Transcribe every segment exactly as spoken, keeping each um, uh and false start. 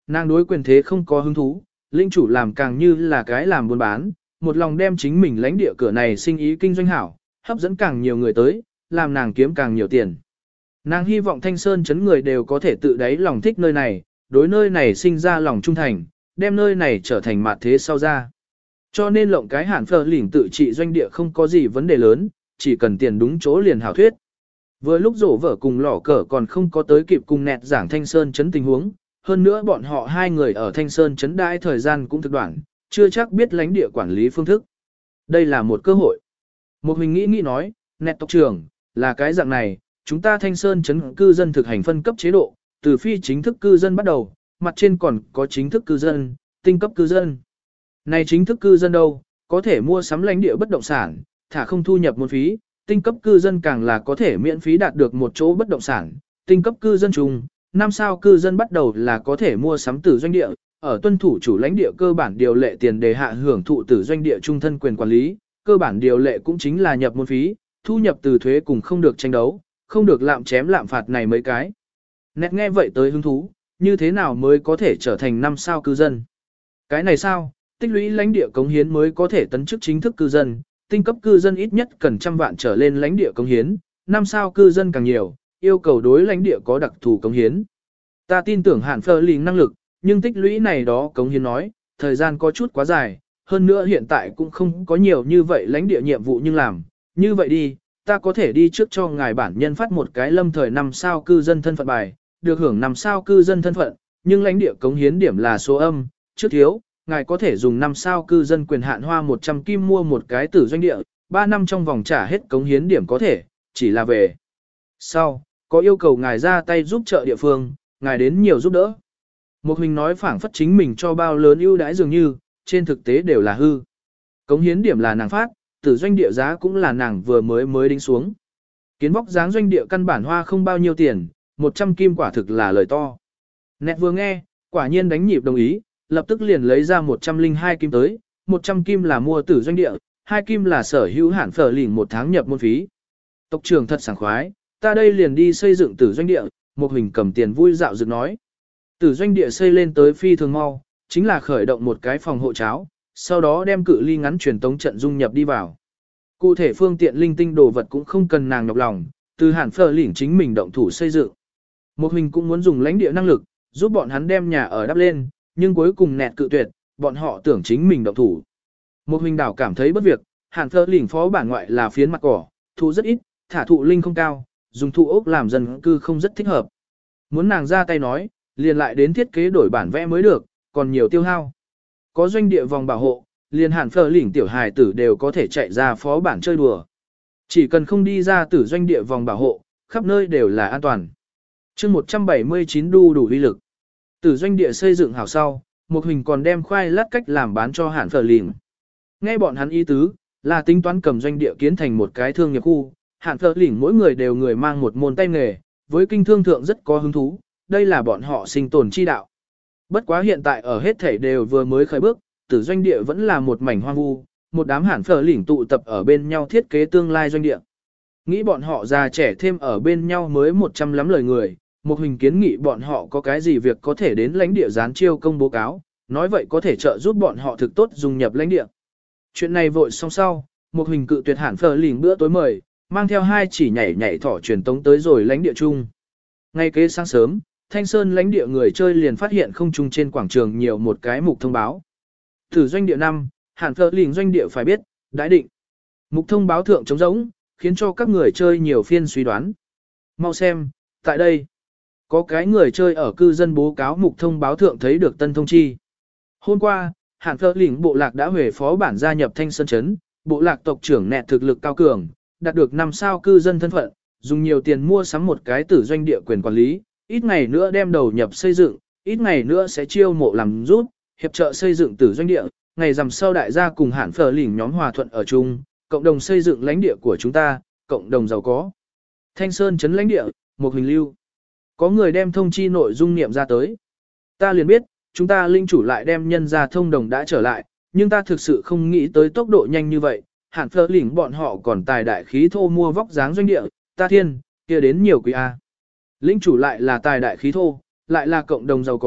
Nàng đối quyền thế không có hứng thú, linh chủ làm càng như là cái làm buôn bán, một lòng đem chính mình lãnh địa cửa này sinh ý kinh doanh hảo, hấp dẫn càng nhiều người tới, làm nàng kiếm càng nhiều tiền. Nàng hy vọng Thanh Sơn chấn người đều có thể tự đáy lòng thích nơi này, đối nơi này sinh ra lòng trung thành, đem nơi này trở thành mạt thế sau ra. Cho nên lộng cái Hàn Phở lỉnh tự trị doanh địa không có gì vấn đề lớn, chỉ cần tiền đúng chỗ liền hảo thuyết. Vừa lúc rổ vở cùng lỏ cờ còn không có tới kịp cùng nẹt giảng Thanh Sơn chấn tình huống, hơn nữa bọn họ hai người ở Thanh Sơn chấn đãi thời gian cũng thực đoạn, chưa chắc biết lãnh địa quản lý phương thức. Đây là một cơ hội. Một mình nghĩ nghĩ nói, nẹt tộc trưởng, là cái dạng này, chúng ta Thanh Sơn chấn cư dân thực hành phân cấp chế độ, từ phi chính thức cư dân bắt đầu, mặt trên còn có chính thức cư dân, tinh cấp cư dân. Này chính thức cư dân đâu, có thể mua sắm lãnh địa bất động sản, thả không thu nhập môn phí, tinh cấp cư dân càng là có thể miễn phí đạt được một chỗ bất động sản, tinh cấp cư dân chung, năm sao cư dân bắt đầu là có thể mua sắm tử doanh địa, ở tuân thủ chủ lãnh địa cơ bản điều lệ tiền đề hạ hưởng thụ tử doanh địa trung thân quyền quản lý, cơ bản điều lệ cũng chính là nhập môn phí, thu nhập từ thuế cùng không được tranh đấu, không được lạm chém lạm phạt này mấy cái. Nét nghe vậy tới hứng thú, như thế nào mới có thể trở thành năm sao cư dân? Cái này sao, tích lũy lãnh địa cống hiến mới có thể tấn chức chính thức cư dân, tinh cấp cư dân ít nhất cần trăm vạn trở lên lãnh địa cống hiến, năm sao cư dân càng nhiều, yêu cầu đối lãnh địa có đặc thù cống hiến. Ta tin tưởng Hàn Phở lĩnh năng lực, nhưng tích lũy này đó cống hiến nói, thời gian có chút quá dài, hơn nữa hiện tại cũng không có nhiều như vậy lãnh địa nhiệm vụ nhưng làm, như vậy đi, ta có thể đi trước cho ngài bản nhân phát một cái lâm thời năm sao cư dân thân phận bài, được hưởng năm sao cư dân thân phận, nhưng lãnh địa cống hiến điểm là số âm, trước thiếu, ngài có thể dùng năm sao cư dân quyền hạn hoa một trăm kim mua một cái tử doanh địa, ba năm trong vòng trả hết cống hiến điểm có thể, chỉ là về. Sau, có yêu cầu ngài ra tay giúp trợ địa phương, ngài đến nhiều giúp đỡ. Một hình nói phảng phất chính mình cho bao lớn ưu đãi dường như, trên thực tế đều là hư. Cống hiến điểm là nàng phát, tử doanh địa giá cũng là nàng vừa mới mới đính xuống. Kiến vóc dáng doanh địa căn bản hoa không bao nhiêu tiền, một trăm kim quả thực là lời to. Nét vừa nghe, quả nhiên đánh nhịp đồng ý, lập tức liền lấy ra một trăm lẻ hai kim tới, một trăm kim là mua tử doanh địa, hai kim là sở hữu Hàn Phở lĩnh một tháng nhập môn phí. Tộc trưởng thật sảng khoái, ta đây liền đi xây dựng tử doanh địa, một hình cầm tiền vui dạo dựng nói. Tử doanh địa xây lên tới phi thường mau, chính là khởi động một cái phòng hộ cháo, sau đó đem cự ly ngắn truyền tống trận dung nhập đi vào. Cụ thể phương tiện linh tinh đồ vật cũng không cần nàng nhọc lòng, từ Hàn Phở lĩnh chính mình động thủ xây dựng. Một hình cũng muốn dùng lãnh địa năng lực, giúp bọn hắn đem nhà ở đắp lên, nhưng cuối cùng nẹt cự tuyệt, bọn họ tưởng chính mình động thủ. Một hình đảo cảm thấy bất việc, Hàn Phở lĩnh phó bản ngoại là phiến mặt cỏ, thụ rất ít, thả thụ linh không cao, dùng thụ ốc làm dân cư không rất thích hợp. Muốn nàng ra tay nói, liền lại đến thiết kế đổi bản vẽ mới được, còn nhiều tiêu hao. Có doanh địa vòng bảo hộ, liền Hàn Phở lĩnh tiểu hài tử đều có thể chạy ra phó bản chơi đùa. Chỉ cần không đi ra tử doanh địa vòng bảo hộ, khắp nơi đều là an toàn. chương một trăm bảy mươi chín đu đủ uy lực. Tử doanh địa xây dựng hảo sau, một hình còn đem khoai lát cách làm bán cho Hàn Phở lĩnh. Nghe bọn hắn ý tứ, là tính toán cầm doanh địa kiến thành một cái thương nghiệp khu, Hàn Phở lĩnh mỗi người đều người mang một môn tay nghề, với kinh thương thượng rất có hứng thú, đây là bọn họ sinh tồn chi đạo. Bất quá hiện tại ở hết thảy đều vừa mới khởi bước, tử doanh địa vẫn là một mảnh hoang vu, một đám Hàn Phở lĩnh tụ tập ở bên nhau thiết kế tương lai doanh địa. Nghĩ bọn họ già trẻ thêm ở bên nhau mới một trăm lắm lời người, một hình kiến nghị bọn họ có cái gì việc có thể đến lãnh địa gián chiêu công bố cáo, nói vậy có thể trợ giúp bọn họ thực tốt dung nhập lãnh địa. Chuyện này vội xong sau, một hình cự tuyệt Hàn Phở lĩnh bữa tối mời, mang theo hai chỉ nhảy nhảy thỏ truyền tống tới rồi lãnh địa chung. Ngay kế sáng sớm, Thanh Sơn lãnh địa người chơi liền phát hiện không trung trên quảng trường nhiều một cái mục thông báo. Thử doanh địa năm, Hàn Phở lĩnh doanh địa phải biết, đãi định. Mục thông báo thượng trống rỗng, khiến cho các người chơi nhiều phiên suy đoán. Mau xem, tại đây, có cái người chơi ở cư dân bố cáo mục thông báo thượng thấy được tân thông chi. Hôm qua, Hàn Phở lĩnh bộ lạc đã huề phó bản gia nhập Thanh Sơn trấn, bộ lạc tộc trưởng nẹt thực lực cao cường, đạt được năm sao cư dân thân phận, dùng nhiều tiền mua sắm một cái tử doanh địa quyền quản lý, ít ngày nữa đem đầu nhập xây dựng, ít ngày nữa sẽ chiêu mộ làm rút, hiệp trợ xây dựng tử doanh địa, ngày rằm sau đại gia cùng Hàn Phở lĩnh nhóm hòa thuận ở chung, cộng đồng xây dựng lãnh địa của chúng ta, cộng đồng giàu có. Thanh Sơn trấn lãnh địa, một hình lưu. Có người đem thông chi nội dung niệm ra tới. Ta liền biết, chúng ta linh chủ lại đem nhân ra thông đồng đã trở lại, nhưng ta thực sự không nghĩ tới tốc độ nhanh như vậy. Hàn Phở lĩnh bọn họ còn tài đại khí thô mua vóc dáng doanh địa, ta thiên, kia đến nhiều quý A. Linh chủ lại là tài đại khí thô, lại là cộng đồng giàu có,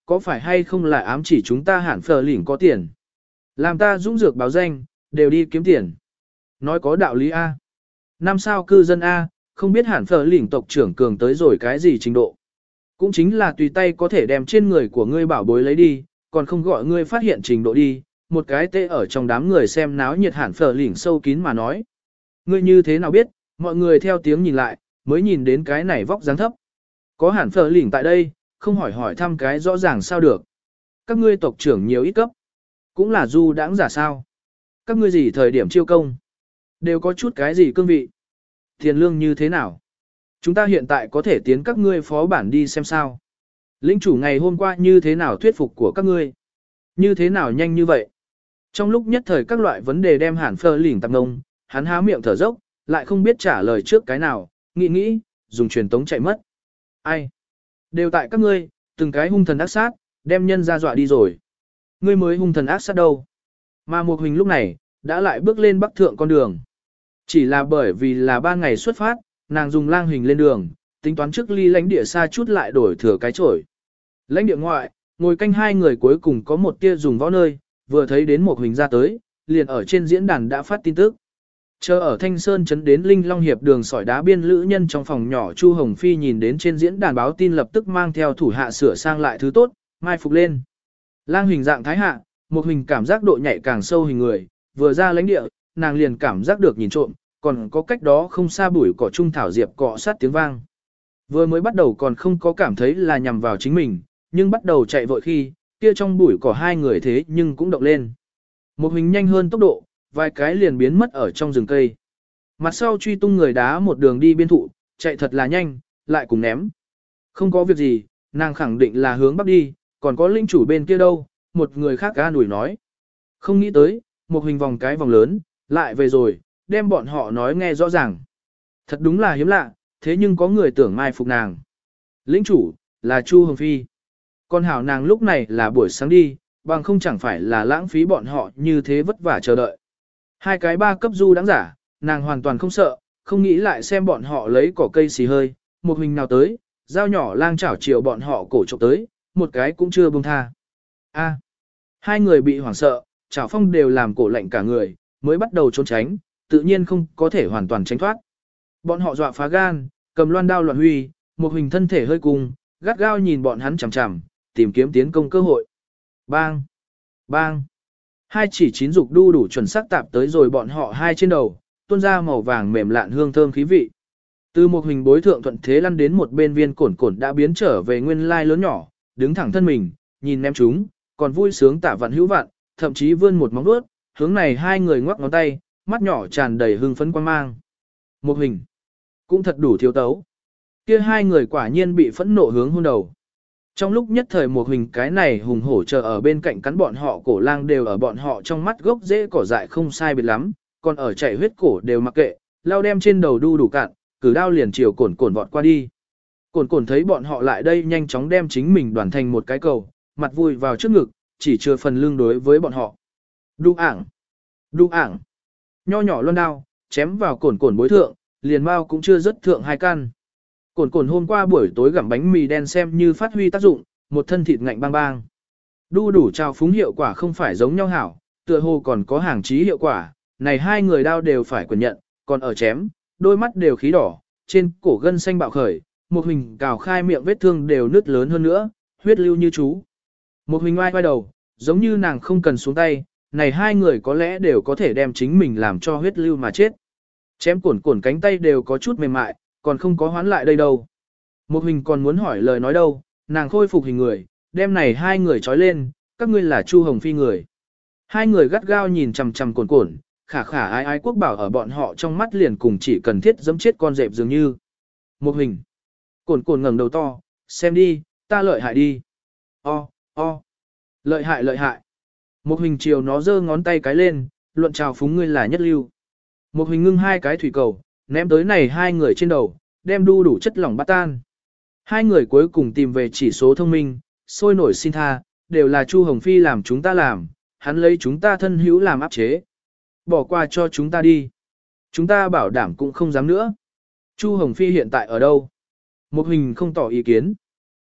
có phải hay không là ám chỉ chúng ta hẳn phờ lỉnh có tiền. Làm ta dũng dược báo danh, đều đi kiếm tiền. Nói có đạo lý A. Năm sao cư dân A, không biết hẳn phờ lỉnh tộc trưởng cường tới rồi cái gì trình độ. Cũng chính là tùy tay có thể đem trên người của ngươi bảo bối lấy đi, còn không gọi ngươi phát hiện trình độ đi, một cái tê ở trong đám người xem náo nhiệt hẳn phờ lỉnh sâu kín mà nói. Ngươi như thế nào biết, mọi người theo tiếng nhìn lại, mới nhìn đến cái này vóc dáng thấp. Có hẳn phờ lỉnh tại đây, không hỏi hỏi thăm cái rõ ràng sao được. Các ngươi tộc trưởng nhiều ít cấp, cũng là du đãng giả sao. Các ngươi gì thời điểm chiêu công, đều có chút cái gì cương vị. Tiền lương như thế nào? Chúng ta hiện tại có thể tiến các ngươi phó bản đi xem sao. Lĩnh chủ ngày hôm qua như thế nào thuyết phục của các ngươi? Như thế nào nhanh như vậy? Trong lúc nhất thời các loại vấn đề đem hẳn phờ lỉnh tạp ngông, hắn há miệng thở dốc, lại không biết trả lời trước cái nào, nghĩ nghĩ, dùng truyền tống chạy mất. Ai? Đều tại các ngươi, từng cái hung thần ác sát, đem nhân ra dọa đi rồi. Ngươi mới hung thần ác sát đâu? Mà một hình lúc này, đã lại bước lên bắc thượng con đường. Chỉ là bởi vì là ba ngày xuất phát, nàng dùng lang hình lên đường, tính toán trước ly lãnh địa xa chút lại đổi thừa cái chổi. Lãnh địa ngoại, ngồi canh hai người cuối cùng có một tia dùng võ nơi, vừa thấy đến một hình ra tới, liền ở trên diễn đàn đã phát tin tức. Chờ ở Thanh Sơn chấn đến Linh Long Hiệp đường sỏi đá biên lữ nhân trong phòng nhỏ Chu Hồng Phi nhìn đến trên diễn đàn báo tin lập tức mang theo thủ hạ sửa sang lại thứ tốt, mai phục lên. Lang hình dạng thái hạ, một hình cảm giác độ nhạy càng sâu hình người, vừa ra lãnh địa, nàng liền cảm giác được nhìn trộm, còn có cách đó không xa bụi cỏ trung thảo diệp cọ sát tiếng vang. Vừa mới bắt đầu còn không có cảm thấy là nhằm vào chính mình, nhưng bắt đầu chạy vội khi, kia trong bụi cỏ hai người thế nhưng cũng động lên. Một hình nhanh hơn tốc độ, vài cái liền biến mất ở trong rừng cây. Mặt sau truy tung người đá một đường đi biên thụ, chạy thật là nhanh, lại cùng ném. Không có việc gì, nàng khẳng định là hướng bắc đi, còn có linh chủ bên kia đâu, một người khác ga nủi nói. Không nghĩ tới, một hình vòng cái vòng lớn, lại về rồi, đem bọn họ nói nghe rõ ràng. Thật đúng là hiếm lạ, thế nhưng có người tưởng mai phục nàng. Lĩnh chủ, là Chu Hồng Phi. Còn hảo nàng lúc này là buổi sáng đi, bằng không chẳng phải là lãng phí bọn họ như thế vất vả chờ đợi. Hai cái ba cấp du đáng giả, nàng hoàn toàn không sợ, không nghĩ lại xem bọn họ lấy cỏ cây xì hơi, một hình nào tới, dao nhỏ lang chảo chiều bọn họ cổ trộm tới, một cái cũng chưa buông tha. A, hai người bị hoảng sợ, chảo phong đều làm cổ lạnh cả người, mới bắt đầu trốn tránh, tự nhiên không có thể hoàn toàn tránh thoát. Bọn họ dọa phá gan, cầm loan đao loạn huy, một hình thân thể hơi cùng, gắt gao nhìn bọn hắn chằm chằm, tìm kiếm tiến công cơ hội. Bang! Bang! Hai chỉ chín dục đu đủ chuẩn xác tạp tới rồi bọn họ hai trên đầu, tuôn ra màu vàng mềm lạn hương thơm khí vị. Từ một hình bối thượng thuận thế lăn đến một bên viên cổn cổn đã biến trở về nguyên lai lớn nhỏ, đứng thẳng thân mình, nhìn ném chúng, còn vui sướng tả vạn hữu vạn, thậm chí vươn một móng vuốt, hướng này hai người ngoắc ngón tay, mắt nhỏ tràn đầy hưng phấn quan mang. Một hình, cũng thật đủ thiếu tấu. Kia hai người quả nhiên bị phẫn nộ hướng hôn đầu. Trong lúc nhất thời một hình cái này hùng hổ chờ ở bên cạnh cắn bọn họ cổ lang đều ở bọn họ trong mắt gốc rễ cỏ dại không sai biệt lắm, còn ở chảy huyết cổ đều mặc kệ, lao đem trên đầu đu đủ cạn, cử đao liền chiều cồn cồn vọt qua đi. Cồn cồn thấy bọn họ lại đây nhanh chóng đem chính mình đoàn thành một cái cầu, mặt vui vào trước ngực, chỉ chưa phần lưng đối với bọn họ. Đu ảng, đu ảng, nho nhỏ loan đao, chém vào cồn cồn bối thượng, liền mau cũng chưa rớt thượng hai căn. Cồn cồn hôm qua buổi tối gặm bánh mì đen xem như phát huy tác dụng, một thân thịt ngạnh bang bang. Đu đủ trao phúng hiệu quả không phải giống nhau hảo, tựa hồ còn có hàng trí hiệu quả, này hai người đao đều phải quyền nhận, còn ở chém, đôi mắt đều khí đỏ, trên cổ gân xanh bạo khởi, một hình cào khai miệng vết thương đều nứt lớn hơn nữa, huyết lưu như chú. Một hình oai quay đầu, giống như nàng không cần xuống tay, này hai người có lẽ đều có thể đem chính mình làm cho huyết lưu mà chết. Chém cổn cổn cánh tay đều có chút mềm mại, còn không có hoán lại đây đâu. Một hình còn muốn hỏi lời nói đâu, nàng khôi phục hình người, đem này hai người trói lên, các ngươi là Chu Hồng Phi người. Hai người gắt gao nhìn chằm chằm cổn cổn, khả khả ái ái quốc bảo ở bọn họ trong mắt liền cùng chỉ cần thiết giẫm chết con dẹp dường như. Một hình. Cổn cổn ngẩng đầu to, xem đi, ta lợi hại đi. O, o. Lợi hại lợi hại. Một hình chiều nó giơ ngón tay cái lên, luận chào phúng ngươi là nhất lưu. Một hình ngưng hai cái thủy cầu, ném tới này hai người trên đầu, đem đu đủ chất lỏng bắt tan. Hai người cuối cùng tìm về chỉ số thông minh, sôi nổi xin tha, đều là Chu Hồng Phi làm chúng ta làm, hắn lấy chúng ta thân hữu làm áp chế. Bỏ qua cho chúng ta đi. Chúng ta bảo đảm cũng không dám nữa. Chu Hồng Phi hiện tại ở đâu? Một hình không tỏ ý kiến.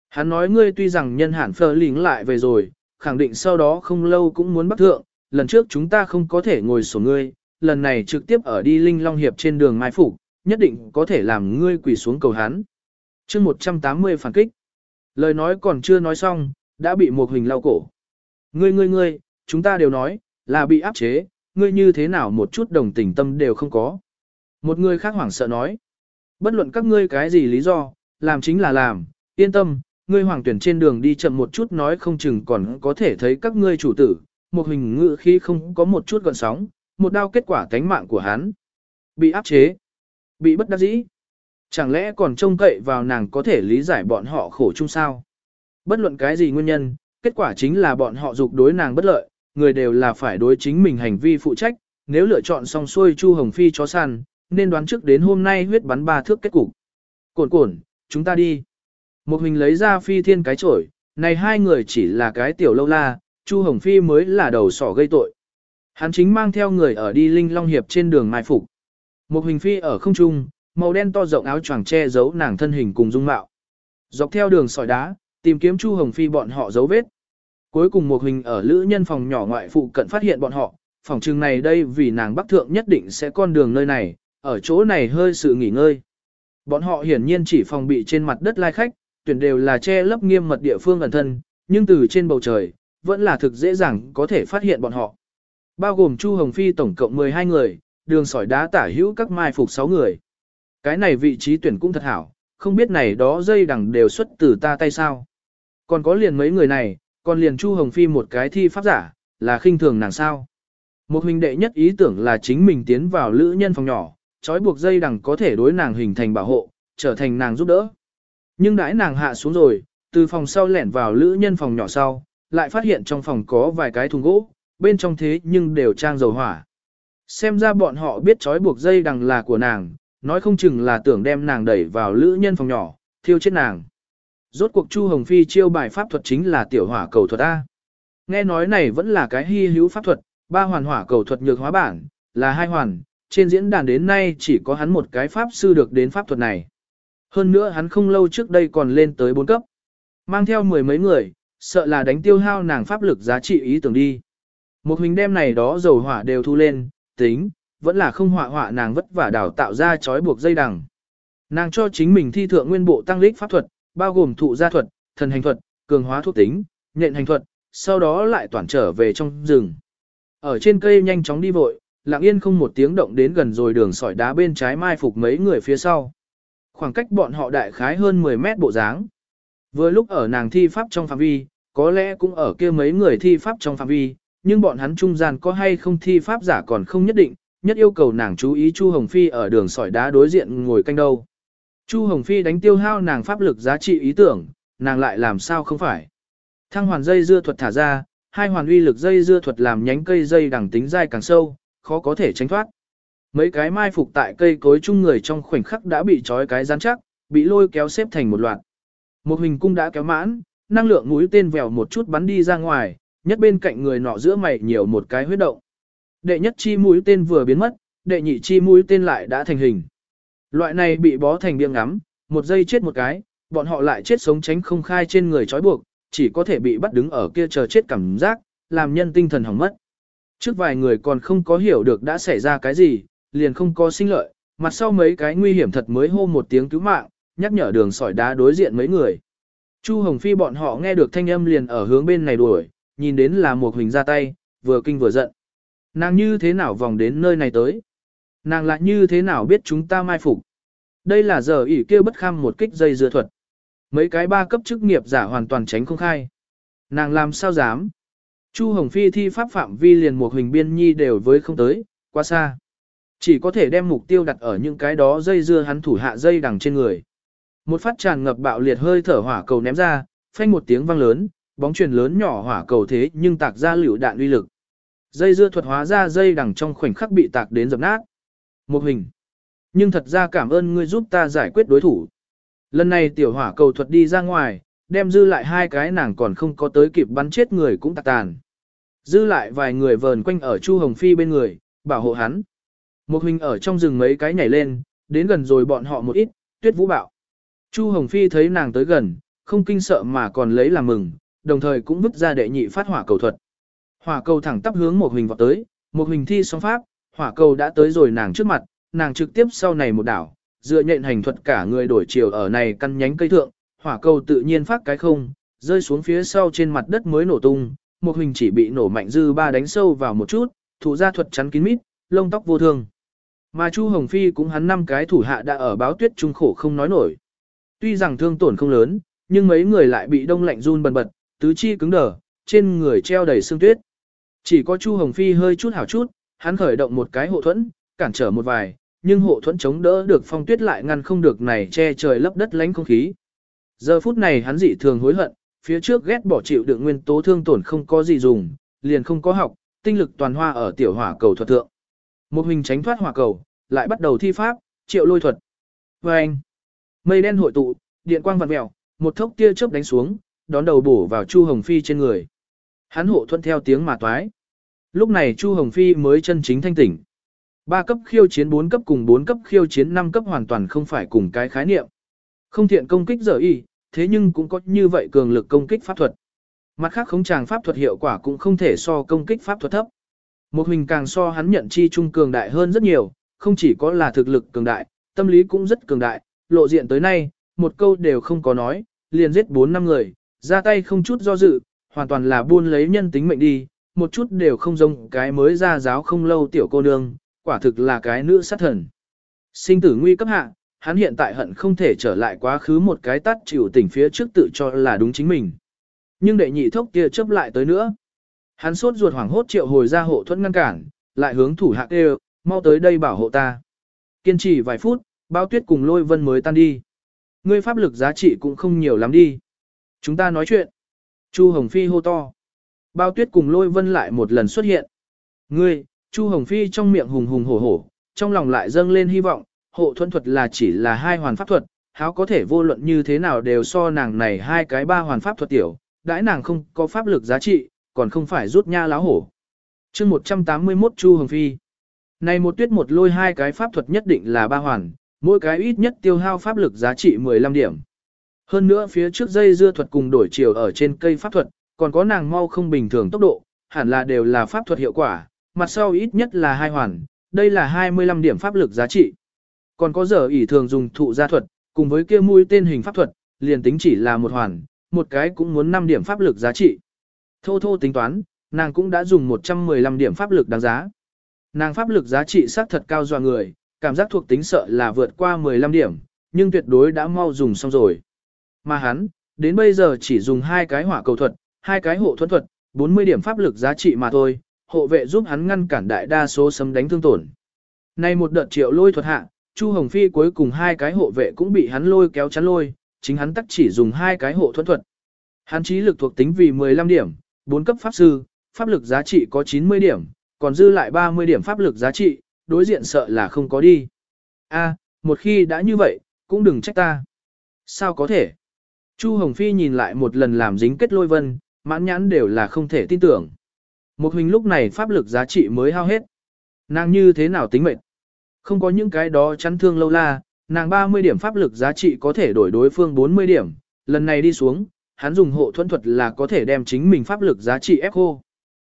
Hắn nói ngươi tuy rằng nhân hạn phờ lính lại về rồi, khẳng định sau đó không lâu cũng muốn bắt thượng, lần trước chúng ta không có thể ngồi sổ ngươi, lần này trực tiếp ở đi Linh Long Hiệp trên đường Mai Phục, nhất định có thể làm ngươi quỳ xuống cầu hắn. chương một trăm tám mươi phản kích. Lời nói còn chưa nói xong, đã bị một hình lau cổ. Ngươi ngươi ngươi, chúng ta đều nói, là bị áp chế, ngươi như thế nào một chút đồng tình tâm đều không có. Một người khác hoảng sợ nói. Bất luận các ngươi cái gì lý do, làm chính là làm, yên tâm, ngươi hoàng tuyển trên đường đi chậm một chút nói không chừng còn có thể thấy các ngươi chủ tử, một hình ngự khi không có một chút gợn sóng, một đao kết quả tánh mạng của hắn. Bị áp chế, bị bất đắc dĩ. Chẳng lẽ còn trông cậy vào nàng có thể lý giải bọn họ khổ chung sao? Bất luận cái gì nguyên nhân, kết quả chính là bọn họ dục đối nàng bất lợi, người đều là phải đối chính mình hành vi phụ trách, nếu lựa chọn xong xuôi Chu Hồng Phi chó săn, nên đoán trước đến hôm nay huyết bắn ba thước kết cục. Cổn cổn, chúng ta đi. Một hình lấy ra phi thiên cái chổi, này hai người chỉ là cái tiểu lâu la, Chu Hồng Phi mới là đầu sỏ gây tội. Hắn chính mang theo người ở đi Linh Long Hiệp trên đường mai phục. Một hình phi ở không trung, màu đen to rộng áo choàng che giấu nàng thân hình cùng dung mạo. Dọc theo đường sỏi đá, tìm kiếm Chu Hồng Phi bọn họ dấu vết. Cuối cùng một hình ở lữ nhân phòng nhỏ ngoại phụ cận phát hiện bọn họ, phòng trừng này đây vì nàng bắc thượng nhất định sẽ con đường nơi này, ở chỗ này hơi sự nghỉ ngơi. Bọn họ hiển nhiên chỉ phòng bị trên mặt đất lai khách, tuyển đều là che lấp nghiêm mật địa phương ẩn thân, nhưng từ trên bầu trời, vẫn là thực dễ dàng có thể phát hiện bọn họ. Bao gồm Chu Hồng Phi tổng cộng mười hai người, đường sỏi đá tả hữu các mai phục sáu người. Cái này vị trí tuyển cũng thật hảo, không biết này đó dây đằng đều xuất từ ta tay sao. Còn có liền mấy người này, còn liền Chu Hồng Phi một cái thi pháp giả, là khinh thường nàng sao. Một huynh đệ nhất ý tưởng là chính mình tiến vào lữ nhân phòng nhỏ, trói buộc dây đằng có thể đối nàng hình thành bảo hộ, trở thành nàng giúp đỡ. Nhưng đãi nàng hạ xuống rồi, từ phòng sau lẻn vào lữ nhân phòng nhỏ sau, lại phát hiện trong phòng có vài cái thùng gỗ, bên trong thế nhưng đều trang dầu hỏa. Xem ra bọn họ biết trói buộc dây đằng là của nàng, nói không chừng là tưởng đem nàng đẩy vào lữ nhân phòng nhỏ, thiêu chết nàng. Rốt cuộc Chu Hồng Phi chiêu bài pháp thuật chính là tiểu hỏa cầu thuật A. Nghe nói này vẫn là cái hy hữu pháp thuật, ba hoàn hỏa cầu thuật nhược hóa bản, là hai hoàn, trên diễn đàn đến nay chỉ có hắn một cái pháp sư được đến pháp thuật này. Hơn nữa hắn không lâu trước đây còn lên tới bốn cấp. Mang theo mười mấy người, sợ là đánh tiêu hao nàng pháp lực giá trị ý tưởng đi. Một hình đem này đó dầu hỏa đều thu lên, tính, vẫn là không họa họa nàng vất vả đào tạo ra chói buộc dây đằng. Nàng cho chính mình thi thượng nguyên bộ tăng lích pháp thuật, bao gồm thụ gia thuật, thần hành thuật, cường hóa thuộc tính, nhện hành thuật, sau đó lại toàn trở về trong rừng. Ở trên cây nhanh chóng đi vội, lặng yên không một tiếng động đến gần rồi đường sỏi đá bên trái mai phục mấy người phía sau. Khoảng cách bọn họ đại khái hơn mười mét bộ dáng. Vừa lúc ở nàng thi pháp trong phạm vi, có lẽ cũng ở kia mấy người thi pháp trong phạm vi, nhưng bọn hắn trung gian có hay không thi pháp giả còn không nhất định, nhất yêu cầu nàng chú ý Chu Hồng Phi ở đường sỏi đá đối diện ngồi canh đâu. Chu Hồng Phi đánh tiêu hao nàng pháp lực giá trị ý tưởng, nàng lại làm sao không phải. Thăng hoàn dây dưa thuật thả ra, hai hoàn uy lực dây dưa thuật làm nhánh cây dây đằng tính dai càng sâu, khó có thể tránh thoát. Mấy cái mai phục tại cây cối chung người trong khoảnh khắc đã bị trói cái rắn chắc, bị lôi kéo xếp thành một loạt. Một hình cung đã kéo mãn, năng lượng mũi tên vèo một chút bắn đi ra ngoài, nhất bên cạnh người nọ giữa mày nhiều một cái huyết động. Đệ nhất chi mũi tên vừa biến mất, đệ nhị chi mũi tên lại đã thành hình. Loại này bị bó thành biếng ngắm, một giây chết một cái, bọn họ lại chết sống tránh không khai trên người trói buộc, chỉ có thể bị bắt đứng ở kia chờ chết cảm giác, làm nhân tinh thần hỏng mất. Trước vài người còn không có hiểu được đã xảy ra cái gì, liền không có sinh lợi, mặt sau mấy cái nguy hiểm thật mới hô một tiếng cứu mạng, nhắc nhở đường sỏi đá đối diện mấy người. Chu Hồng Phi bọn họ nghe được thanh âm liền ở hướng bên này đuổi, nhìn đến là một hình ra tay, vừa kinh vừa giận. Nàng như thế nào vòng đến nơi này tới? Nàng lại như thế nào biết chúng ta mai phục? Đây là giờ ỉ kêu bất kham một kích dây dưa thuật. Mấy cái ba cấp chức nghiệp giả hoàn toàn tránh không khai. Nàng làm sao dám? Chu Hồng Phi thi pháp phạm vi liền một hình biên nhi đều với không tới, quá xa. Chỉ có thể đem mục tiêu đặt ở những cái đó dây dưa hắn thủ hạ dây đằng trên người. Một phát tràn ngập bạo liệt hơi thở hỏa cầu ném ra, phanh một tiếng vang lớn, bóng chuyền lớn nhỏ hỏa cầu thế nhưng tạc ra liều đạn uy lực. Dây dưa thuật hóa ra dây đằng trong khoảnh khắc bị tạc đến dập nát. Một hình. Nhưng thật ra cảm ơn ngươi giúp ta giải quyết đối thủ. Lần này tiểu hỏa cầu thuật đi ra ngoài, đem dư lại hai cái nàng còn không có tới kịp bắn chết người cũng tạc tàn. Dư lại vài người vờn quanh ở Chu Hồng Phi bên người, bảo hộ hắn. Một hình ở trong rừng mấy cái nhảy lên, đến gần rồi bọn họ một ít, tuyết vũ bạo. Chu Hồng Phi thấy nàng tới gần, không kinh sợ mà còn lấy làm mừng, đồng thời cũng vứt ra đệ nhị phát hỏa cầu thuật. Hỏa cầu thẳng tắp hướng một hình vọt tới, một hình thi song pháp, hỏa cầu đã tới rồi nàng trước mặt, nàng trực tiếp sau này một đảo, dựa nhện hành thuật cả người đổi chiều ở này căn nhánh cây thượng, hỏa cầu tự nhiên phát cái không, rơi xuống phía sau trên mặt đất mới nổ tung, một hình chỉ bị nổ mạnh dư ba đánh sâu vào một chút, thủ gia thuật chắn kín mít, lông tóc vô thương. Mà Chu Hồng Phi cũng hắn năm cái thủ hạ đã ở báo tuyết trung khổ không nói nổi. Tuy rằng thương tổn không lớn, nhưng mấy người lại bị đông lạnh run bần bật, tứ chi cứng đờ, trên người treo đầy sương tuyết. Chỉ có Chu Hồng Phi hơi chút hảo chút, hắn khởi động một cái hộ thuẫn, cản trở một vài, nhưng hộ thuẫn chống đỡ được phong tuyết lại ngăn không được này che trời lấp đất lánh không khí. Giờ phút này hắn dị thường hối hận, phía trước ghét bỏ chịu đựng nguyên tố thương tổn không có gì dùng, liền không có học, tinh lực toàn hoa ở tiểu hỏa cầu thuật thượng. Một hình tránh thoát hỏa cầu, lại bắt đầu thi pháp, triệu lôi thuật. Và anh, mây đen hội tụ, điện quang vặn mèo, một thốc tia chớp đánh xuống, đón đầu bổ vào Chu Hồng Phi trên người. Hắn hộ thuận theo tiếng mà toái. Lúc này Chu Hồng Phi mới chân chính thanh tỉnh. Ba cấp khiêu chiến bốn cấp cùng bốn cấp khiêu chiến năm cấp hoàn toàn không phải cùng cái khái niệm. Không thiện công kích dở y, thế nhưng cũng có như vậy cường lực công kích pháp thuật. Mặt khác khống tràng pháp thuật hiệu quả cũng không thể so công kích pháp thuật thấp. Một hình càng so hắn nhận chi trung cường đại hơn rất nhiều, không chỉ có là thực lực cường đại, tâm lý cũng rất cường đại, lộ diện tới nay, một câu đều không có nói, liền giết bốn năm người, ra tay không chút do dự, hoàn toàn là buôn lấy nhân tính mệnh đi, một chút đều không giống cái mới ra giáo không lâu tiểu cô nương, quả thực là cái nữ sát thần. Sinh tử nguy cấp hạ, hắn hiện tại hận không thể trở lại quá khứ một cái tát chịu tỉnh phía trước tự cho là đúng chính mình. Nhưng đệ nhị thốc kia chớp lại tới nữa. Hắn sốt ruột hoảng hốt triệu hồi ra hộ thuẫn ngăn cản, lại hướng thủ hạ kêu, mau tới đây bảo hộ ta. Kiên trì vài phút, bao tuyết cùng lôi vân mới tan đi. Ngươi pháp lực giá trị cũng không nhiều lắm đi. Chúng ta nói chuyện. Chu Hồng Phi hô to. Bao tuyết cùng lôi vân lại một lần xuất hiện. Ngươi, Chu Hồng Phi trong miệng hùng hùng hổ hổ, trong lòng lại dâng lên hy vọng, hộ thuẫn thuật là chỉ là hai hoàn pháp thuật, háo có thể vô luận như thế nào đều so nàng này hai cái ba hoàn pháp thuật tiểu, đãi nàng không có pháp lực giá trị, còn không phải rút nha láo hổ. chương một trăm tám mươi mốt Chu Hồng Phi. Này một tuyết một lôi hai cái pháp thuật nhất định là ba hoàn, mỗi cái ít nhất tiêu hao pháp lực giá trị mười lăm điểm. Hơn nữa phía trước dây dưa thuật cùng đổi chiều ở trên cây pháp thuật, còn có nàng mau không bình thường tốc độ, hẳn là đều là pháp thuật hiệu quả, mặt sau ít nhất là hai hoàn, đây là hai mươi lăm điểm pháp lực giá trị. Còn có giờ ỷ thường dùng thụ gia thuật, cùng với kia mũi tên hình pháp thuật, liền tính chỉ là một hoàn, một cái cũng muốn năm điểm pháp lực giá trị. Thô thô tính toán, nàng cũng đã dùng một trăm mười lăm điểm pháp lực đáng giá. Nàng pháp lực giá trị xác thật cao dọa người, cảm giác thuộc tính sợ là vượt qua mười lăm điểm, nhưng tuyệt đối đã mau dùng xong rồi. Mà hắn, đến bây giờ chỉ dùng hai cái hỏa cầu thuật, hai cái hộ thuẫn thuật, bốn mươi điểm pháp lực giá trị mà thôi, hộ vệ giúp hắn ngăn cản đại đa số sấm đánh thương tổn. Nay một đợt triệu lôi thuật hạ, Chu Hồng Phi cuối cùng hai cái hộ vệ cũng bị hắn lôi kéo chắn lôi, chính hắn tắc chỉ dùng hai cái hộ thuẫn thuật. Hắn trí lực thuộc tính vì mười lăm điểm, bốn cấp pháp sư, pháp lực giá trị có chín mươi điểm, còn dư lại ba mươi điểm pháp lực giá trị, đối diện sợ là không có đi. A, một khi đã như vậy, cũng đừng trách ta. Sao có thể? Chu Hồng Phi nhìn lại một lần làm dính kết lôi vân, mãn nhãn đều là không thể tin tưởng. Một hình lúc này pháp lực giá trị mới hao hết. Nàng như thế nào tính mệnh? Không có những cái đó chắn thương lâu la, nàng ba mươi điểm pháp lực giá trị có thể đổi đối phương bốn mươi điểm, lần này đi xuống, hắn dùng hộ thuẫn thuật là có thể đem chính mình pháp lực giá trị ép khô.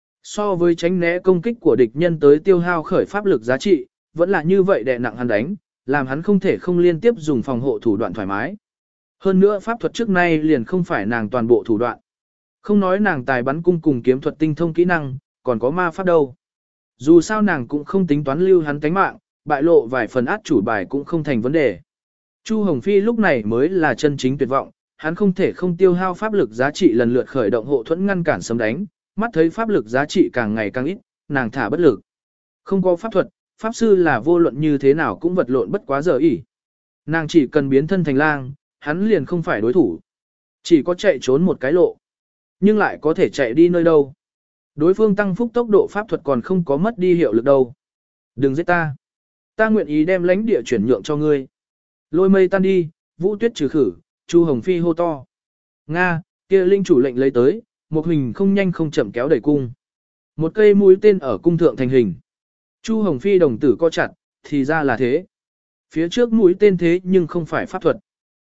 So với tránh né công kích của địch nhân tới tiêu hao khởi pháp lực giá trị, vẫn là như vậy đè nặng hắn đánh, làm hắn không thể không liên tiếp dùng phòng hộ thủ đoạn thoải mái. Hơn nữa pháp thuật trước nay liền không phải nàng toàn bộ thủ đoạn. Không nói nàng tài bắn cung cùng kiếm thuật tinh thông kỹ năng, còn có ma pháp đâu. Dù sao nàng cũng không tính toán lưu hắn tánh mạng, bại lộ vài phần át chủ bài cũng không thành vấn đề. Chu Hồng Phi lúc này mới là chân chính tuyệt vọng, hắn không thể không tiêu hao pháp lực giá trị lần lượt khởi động hộ thuẫn ngăn cản sấm đánh, mắt thấy pháp lực giá trị càng ngày càng ít, nàng thả bất lực. Không có pháp thuật, pháp sư là vô luận như thế nào cũng vật lộn bất quá giờ ỉ. Nàng chỉ cần biến thân thành lang, hắn liền không phải đối thủ. Chỉ có chạy trốn một cái lộ. Nhưng lại có thể chạy đi nơi đâu. Đối phương tăng phúc tốc độ pháp thuật còn không có mất đi hiệu lực đâu. Đừng giết ta. Ta nguyện ý đem lãnh địa chuyển nhượng cho ngươi. Lôi mây tan đi, vũ tuyết trừ khử, Chu Hồng Phi hô to. Nga, kia linh chủ lệnh lấy tới, một hình không nhanh không chậm kéo đẩy cung. Một cây mũi tên ở cung thượng thành hình. Chu Hồng Phi đồng tử co chặt, thì ra là thế. Phía trước mũi tên thế nhưng không phải pháp thuật.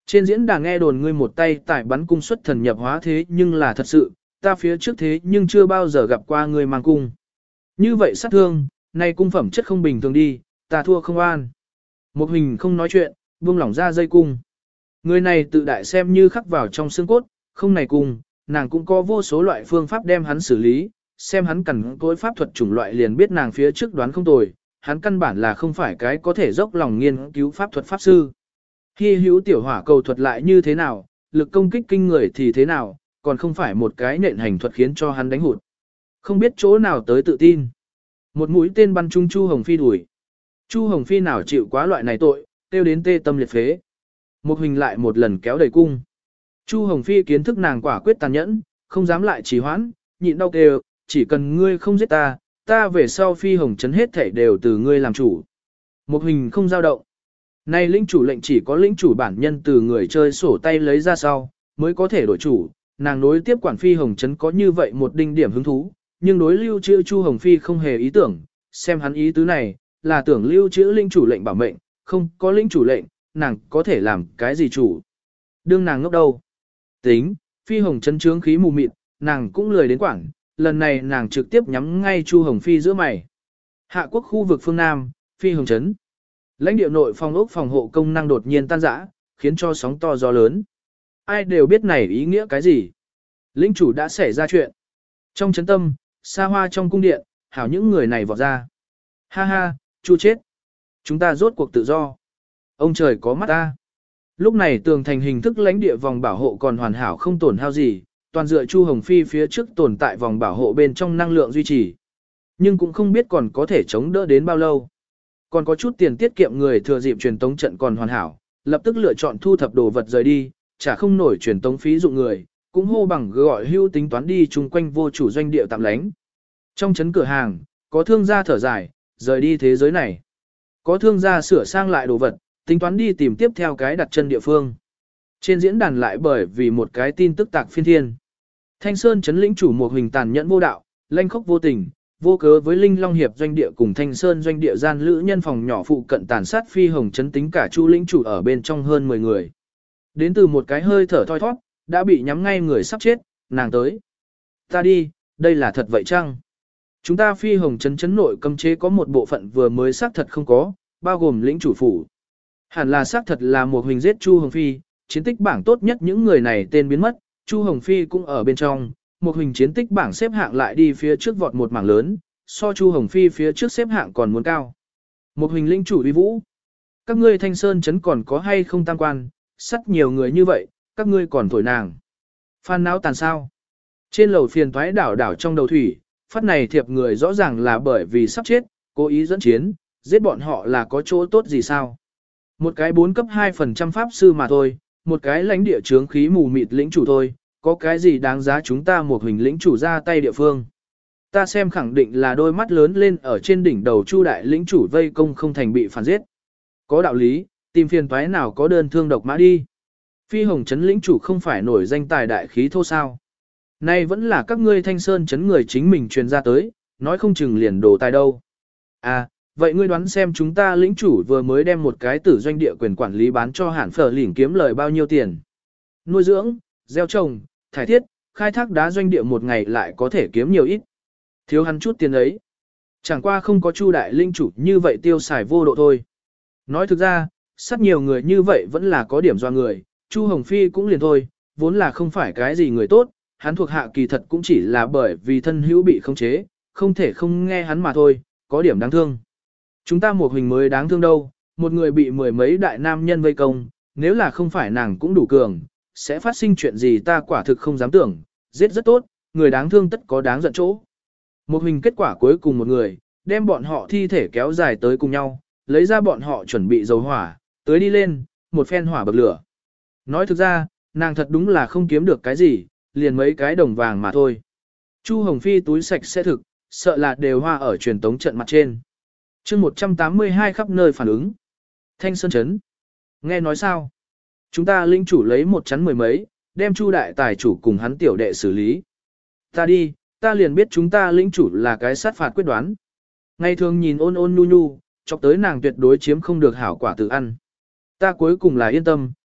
Trên diễn đàn nghe đồn ngươi một tay tải bắn cung xuất thần nhập hóa thế nhưng là thật sự, ta phía trước thế nhưng chưa bao giờ gặp qua ngươi mang cung. Như vậy sát thương, nay cung phẩm chất không bình thường đi, ta thua không an. Một hình không nói chuyện, buông lỏng ra dây cung. Người này tự đại xem như khắc vào trong xương cốt, không này cung, nàng cũng có vô số loại phương pháp đem hắn xử lý, xem hắn cần cối pháp thuật chủng loại liền biết nàng phía trước đoán không tồi, hắn căn bản là không phải cái có thể dốc lòng nghiên cứu pháp thuật pháp sư. Hy hữu tiểu hỏa cầu thuật lại như thế nào, lực công kích kinh người thì thế nào, còn không phải một cái nện hành thuật khiến cho hắn đánh hụt. Không biết chỗ nào tới tự tin. Một mũi tên bắn trúng Chu Hồng Phi đuổi. Chu Hồng Phi nào chịu quá loại này tội, tiêu đến tê tâm liệt phế. Một hình lại một lần kéo đầy cung. Chu Hồng Phi kiến thức nàng quả quyết tàn nhẫn, không dám lại trì hoãn, nhịn đau kêu, chỉ cần ngươi không giết ta, ta về sau Phi Hồng Trấn hết thảy đều từ ngươi làm chủ. Một hình không dao động. Này lĩnh chủ lệnh chỉ có lĩnh chủ bản nhân từ người chơi sổ tay lấy ra sau, mới có thể đổi chủ, nàng nối tiếp quản Phi Hồng Trấn có như vậy một đinh điểm hứng thú, nhưng đối lưu trữ Chu Hồng Phi không hề ý tưởng, xem hắn ý tứ này, là tưởng lưu trữ lĩnh chủ lệnh bảo mệnh, không có lĩnh chủ lệnh, nàng có thể làm cái gì chủ. Đương nàng ngốc đâu. Tính, Phi Hồng Trấn trướng khí mù mịt, nàng cũng lười đến quảng, lần này nàng trực tiếp nhắm ngay Chu Hồng Phi giữa mày. Hạ quốc khu vực phương Nam, Phi Hồng Trấn. Lãnh địa nội phòng ốc phòng hộ công năng đột nhiên tan rã, khiến cho sóng to gió lớn. Ai đều biết này ý nghĩa cái gì. Lĩnh chủ đã xảy ra chuyện. Trong chấn tâm, xa hoa trong cung điện, hảo những người này vọt ra. Ha ha, Chu chết. Chúng ta rốt cuộc tự do. Ông trời có mắt ta. Lúc này tường thành hình thức lãnh địa vòng bảo hộ còn hoàn hảo không tổn hao gì, toàn dựa Chu Hồng Phi phía trước tồn tại vòng bảo hộ bên trong năng lượng duy trì. Nhưng cũng không biết còn có thể chống đỡ đến bao lâu. Còn có chút tiền tiết kiệm người thừa dịp truyền tống trận còn hoàn hảo, lập tức lựa chọn thu thập đồ vật rời đi, chả không nổi truyền tống phí dụng người, cũng hô bằng gọi hưu tính toán đi chung quanh vô chủ doanh địa tạm lánh. Trong chấn cửa hàng, có thương gia thở dài, rời đi thế giới này. Có thương gia sửa sang lại đồ vật, tính toán đi tìm tiếp theo cái đặt chân địa phương. Trên diễn đàn lại bởi vì một cái tin tức tạc phiên thiên. Thanh Sơn chấn lĩnh chủ một hình tàn nhẫn vô đạo, lanh khốc vô tình, vô cớ với Linh Long Hiệp doanh địa cùng Thanh Sơn doanh địa gian lữ nhân phòng nhỏ phụ cận tàn sát Phi Hồng chấn tính cả Chu lĩnh chủ ở bên trong hơn mười người. Đến từ một cái hơi thở thoi thoát, đã bị nhắm ngay người sắp chết, nàng tới. Ta đi, đây là thật vậy chăng? Chúng ta Phi Hồng chấn chấn nội cấm chế có một bộ phận vừa mới xác thật không có, bao gồm lĩnh chủ phủ. Hẳn là xác thật là một hình giết Chu Hồng Phi, chiến tích bảng tốt nhất những người này tên biến mất, Chu Hồng Phi cũng ở bên trong, một hình chiến tích bảng xếp hạng lại đi phía trước vọt một mảng lớn, so Chu Hồng Phi phía trước xếp hạng còn muốn cao. Một hình lĩnh chủ uy vũ. Các ngươi Thanh Sơn chấn còn có hay không tam quan, sắt nhiều người như vậy, các ngươi còn thổi nàng. Phan não tàn sao. Trên lầu phiền toái đảo đảo trong đầu thủy, phát này thiệp người rõ ràng là bởi vì sắp chết, cố ý dẫn chiến, giết bọn họ là có chỗ tốt gì sao. Một cái bốn cấp hai phần trăm pháp sư mà thôi, một cái lãnh địa chướng khí mù mịt lĩnh chủ thôi, có cái gì đáng giá chúng ta một hình lĩnh chủ ra tay địa phương. Ta xem khẳng định là đôi mắt lớn lên ở trên đỉnh đầu Chu đại lĩnh chủ vây công không thành bị phản giết. Có đạo lý, tìm phiền toái nào có đơn thương độc mã đi. Phi Hồng chấn lĩnh chủ không phải nổi danh tài đại khí thô sao. Nay vẫn là các ngươi Thanh Sơn chấn người chính mình truyền ra tới, nói không chừng liền đổ tài đâu. À, vậy ngươi đoán xem chúng ta lĩnh chủ vừa mới đem một cái tử doanh địa quyền quản lý bán cho Hàn Phở lỉnh kiếm lời bao nhiêu tiền. Nuôi dưỡng, gieo trồng, thải thiết, khai thác đá doanh địa một ngày lại có thể kiếm nhiều ít. Thiếu hắn chút tiền ấy. Chẳng qua không có Chu đại linh chủ như vậy tiêu xài vô độ thôi. Nói thực ra, sát nhiều người như vậy vẫn là có điểm do người, Chu Hồng Phi cũng liền thôi, vốn là không phải cái gì người tốt, hắn thuộc hạ kỳ thật cũng chỉ là bởi vì thân hữu bị khống chế, không thể không nghe hắn mà thôi, có điểm đáng thương. Chúng ta một hình mới đáng thương đâu, một người bị mười mấy đại nam nhân vây công, nếu là không phải nàng cũng đủ cường, sẽ phát sinh chuyện gì ta quả thực không dám tưởng, giết rất tốt, người đáng thương tất có đáng giận chỗ. Một hình kết quả cuối cùng một người, đem bọn họ thi thể kéo dài tới cùng nhau, lấy ra bọn họ chuẩn bị dầu hỏa, tới đi lên, một phen hỏa bậc lửa. Nói thực ra, nàng thật đúng là không kiếm được cái gì, liền mấy cái đồng vàng mà thôi. Chu Hồng Phi túi sạch sẽ thực, sợ là đều hoa ở truyền tống trận mặt trên. chương một trăm tám mươi hai khắp nơi phản ứng. Thanh Sơn Trấn. Nghe nói sao? Chúng ta linh chủ lấy một chắn mười mấy, đem Chu đại tài chủ cùng hắn tiểu đệ xử lý. Ta đi, ta liền biết chúng ta lĩnh chủ là cái sát phạt quyết đoán. Ngày thường nhìn ôn ôn nhu nhu, chọc tới nàng tuyệt đối chiếm không được hảo quả tự ăn. Ta cuối cùng là yên tâm,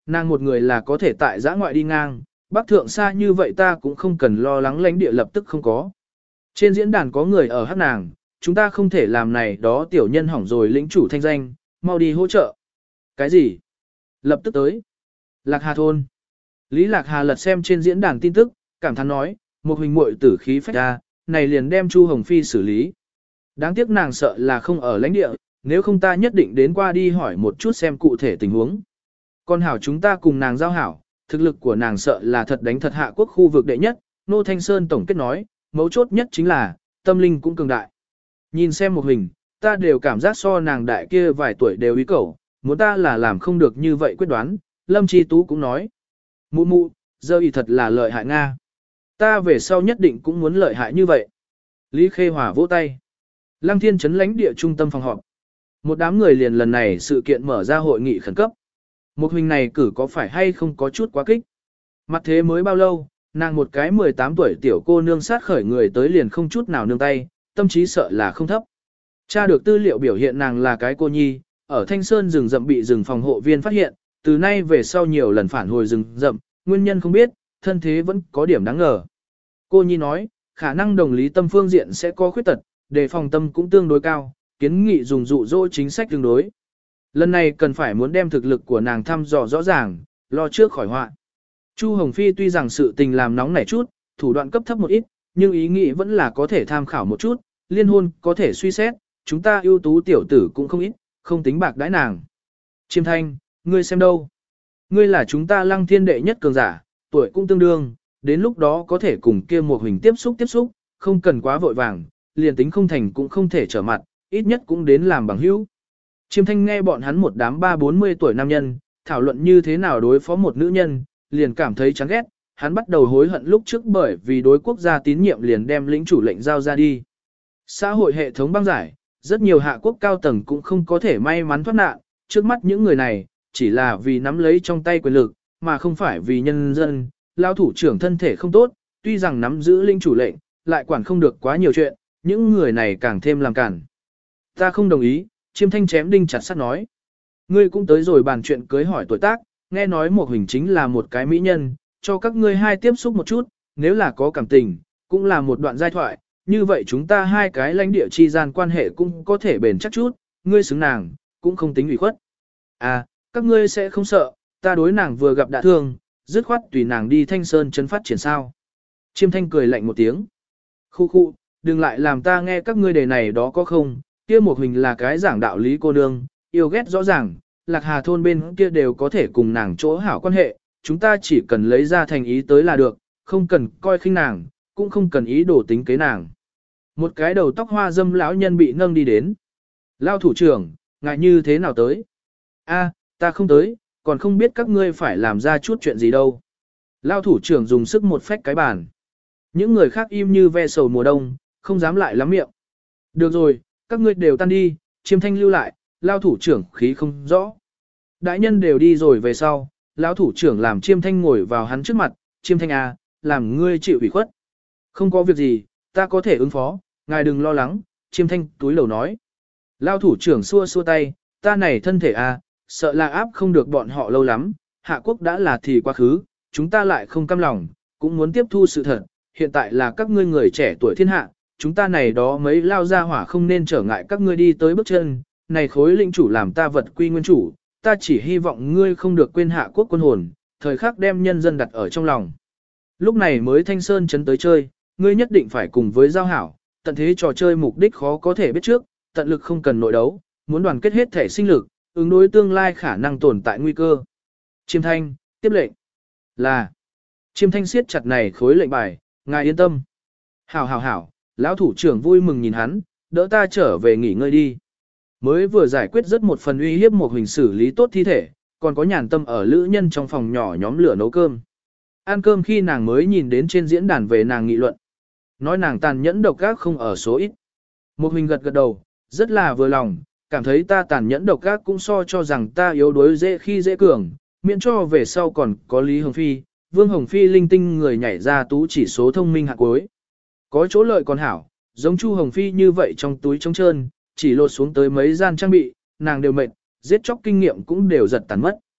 nàng một người là có thể tại giã ngoại đi ngang, bắc thượng xa như vậy ta cũng không cần lo lắng lãnh địa lập tức không có. Trên diễn đàn có người ở hát nàng, chúng ta không thể làm này đó tiểu nhân hỏng rồi lĩnh chủ thanh danh, mau đi hỗ trợ. Cái gì? Lập tức tới. Lạc Hà thôn. Lý Lạc Hà lật xem trên diễn đàn tin tức, cảm thán nói, một hình muội tử khí phách ra, này liền đem Chu Hồng Phi xử lý. Đáng tiếc nàng sợ là không ở lãnh địa, nếu không ta nhất định đến qua đi hỏi một chút xem cụ thể tình huống. Còn hảo chúng ta cùng nàng giao hảo, thực lực của nàng sợ là thật đánh thật hạ quốc khu vực đệ nhất, Nô Thanh Sơn tổng kết nói, mấu chốt nhất chính là, tâm linh cũng cường đại. Nhìn xem một hình, ta đều cảm giác so nàng đại kia vài tuổi đều ý cầu, muốn ta là làm không được như vậy quyết đoán, Lâm Chi Tú cũng nói. Mụ mụ, giờ ý thật là lợi hại Nga. Ta về sau nhất định cũng muốn lợi hại như vậy. Lý Khê Hòa vỗ tay. Lăng Thiên trấn lãnh địa trung tâm phòng họp. Một đám người liền lần này sự kiện mở ra hội nghị khẩn cấp. Một hình này cử có phải hay không có chút quá kích. Mặt thế mới bao lâu, nàng một cái mười tám tuổi tiểu cô nương sát khởi người tới liền không chút nào nương tay, tâm trí sợ là không thấp. Tra được tư liệu biểu hiện nàng là cái cô nhi, ở Thanh Sơn rừng rậm bị rừng phòng hộ viên phát hiện, từ nay về sau nhiều lần phản hồi rừng rậm, nguyên nhân không biết, thân thế vẫn có điểm đáng ngờ. Cô nhi nói, khả năng đồng lý tâm phương diện sẽ có khuyết tật, đề phòng tâm cũng tương đối cao, kiến nghị dùng dụ dỗ chính sách tương đối. Lần này cần phải muốn đem thực lực của nàng thăm dò rõ ràng, lo trước khỏi họa. Chu Hồng Phi tuy rằng sự tình làm nóng nảy chút, thủ đoạn cấp thấp một ít, nhưng ý nghĩ vẫn là có thể tham khảo một chút, liên hôn có thể suy xét, chúng ta ưu tú tiểu tử cũng không ít, không tính bạc đãi nàng. Chiêm Thanh, ngươi xem đâu? Ngươi là chúng ta Lăng Thiên đệ nhất cường giả, tuổi cũng tương đương, đến lúc đó có thể cùng kia một hình tiếp xúc tiếp xúc, không cần quá vội vàng, liền tính không thành cũng không thể trở mặt, ít nhất cũng đến làm bằng hữu. Chiêm Thanh nghe bọn hắn một đám ba bốn mươi tuổi nam nhân, thảo luận như thế nào đối phó một nữ nhân, liền cảm thấy chán ghét, hắn bắt đầu hối hận lúc trước bởi vì đối quốc gia tín nhiệm liền đem lĩnh chủ lệnh giao ra đi. Xã hội hệ thống băng giải, rất nhiều hạ quốc cao tầng cũng không có thể may mắn thoát nạn, trước mắt những người này, chỉ là vì nắm lấy trong tay quyền lực, mà không phải vì nhân dân, lao thủ trưởng thân thể không tốt, tuy rằng nắm giữ lĩnh chủ lệnh, lại quản không được quá nhiều chuyện, những người này càng thêm làm cản. Ta không đồng ý, Chiêm Thanh chém đinh chặt sắt nói. Ngươi cũng tới rồi bàn chuyện cưới hỏi tuổi tác, nghe nói một hình chính là một cái mỹ nhân, cho các ngươi hai tiếp xúc một chút, nếu là có cảm tình, cũng là một đoạn giai thoại, như vậy chúng ta hai cái lãnh địa chi gian quan hệ cũng có thể bền chắc chút, ngươi xứng nàng, cũng không tính ủy khuất. À, các ngươi sẽ không sợ, ta đối nàng vừa gặp đã thương, dứt khoát tùy nàng đi Thanh Sơn chấn phát triển sao. Chiêm Thanh cười lạnh một tiếng. Khu khu, đừng lại làm ta nghe các ngươi đề này đó có không, kia một hình là cái giảng đạo lý cô nương, yêu ghét rõ ràng, Lạc Hà thôn bên kia đều có thể cùng nàng chỗ hảo quan hệ, chúng ta chỉ cần lấy ra thành ý tới là được, không cần coi khinh nàng, cũng không cần ý đồ tính kế nàng. Một cái đầu tóc hoa dâm lão nhân bị nâng đi đến. Lao thủ trưởng, ngại như thế nào tới? A, ta không tới, còn không biết các ngươi phải làm ra chút chuyện gì đâu. Lao thủ trưởng dùng sức một phách cái bàn. Những người khác im như ve sầu mùa đông, không dám lại lắm miệng. Được rồi, các ngươi đều tan đi, Chiêm Thanh lưu lại, Lao thủ trưởng khí không rõ. Đại nhân đều đi rồi về sau, lão thủ trưởng làm Chiêm Thanh ngồi vào hắn trước mặt, Chiêm Thanh à, làm ngươi chịu ủy khuất. Không có việc gì, ta có thể ứng phó, ngài đừng lo lắng, Chiêm Thanh túi lầu nói. Lao thủ trưởng xua xua tay, ta này thân thể à, sợ là áp không được bọn họ lâu lắm, hạ quốc đã là thì quá khứ, chúng ta lại không cam lòng, cũng muốn tiếp thu sự thật, hiện tại là các ngươi người trẻ tuổi thiên hạ, chúng ta này đó mấy lao ra hỏa không nên trở ngại các ngươi đi tới bước chân, này khối lĩnh chủ làm ta vật quy nguyên chủ, ta chỉ hy vọng ngươi không được quên hạ quốc quân hồn, thời khắc đem nhân dân đặt ở trong lòng. Lúc này mới Thanh Sơn chấn tới chơi, ngươi nhất định phải cùng với giao hảo, tận thế trò chơi mục đích khó có thể biết trước, tận lực không cần nội đấu, muốn đoàn kết hết thể sinh lực, ứng đối tương lai khả năng tồn tại nguy cơ. Chiêm Thanh, tiếp lệnh. Là. Chiêm Thanh siết chặt này khối lệnh bài, ngài yên tâm. Hảo hảo hảo, lão thủ trưởng vui mừng nhìn hắn, đỡ ta trở về nghỉ ngơi đi. Mới vừa giải quyết rất một phần uy hiếp một hình xử lý tốt thi thể, còn có nhàn tâm ở lữ nhân trong phòng nhỏ nhóm lửa nấu cơm. Ăn cơm khi nàng mới nhìn đến trên diễn đàn về nàng nghị luận. Nói nàng tàn nhẫn độc ác không ở số ít. Một hình gật gật đầu, rất là vừa lòng, cảm thấy ta tàn nhẫn độc ác cũng so cho rằng ta yếu đuối dễ khi dễ cường, miễn cho về sau còn có Lý Hồng Phi, Vương Hồng Phi linh tinh người nhảy ra tú chỉ số thông minh hạt cuối. Có chỗ lợi còn hảo, giống Chu Hồng Phi như vậy trong túi trống trơn, chỉ lột xuống tới mấy gian trang bị, nàng đều mệt, giết chóc kinh nghiệm cũng đều giật tàn mất.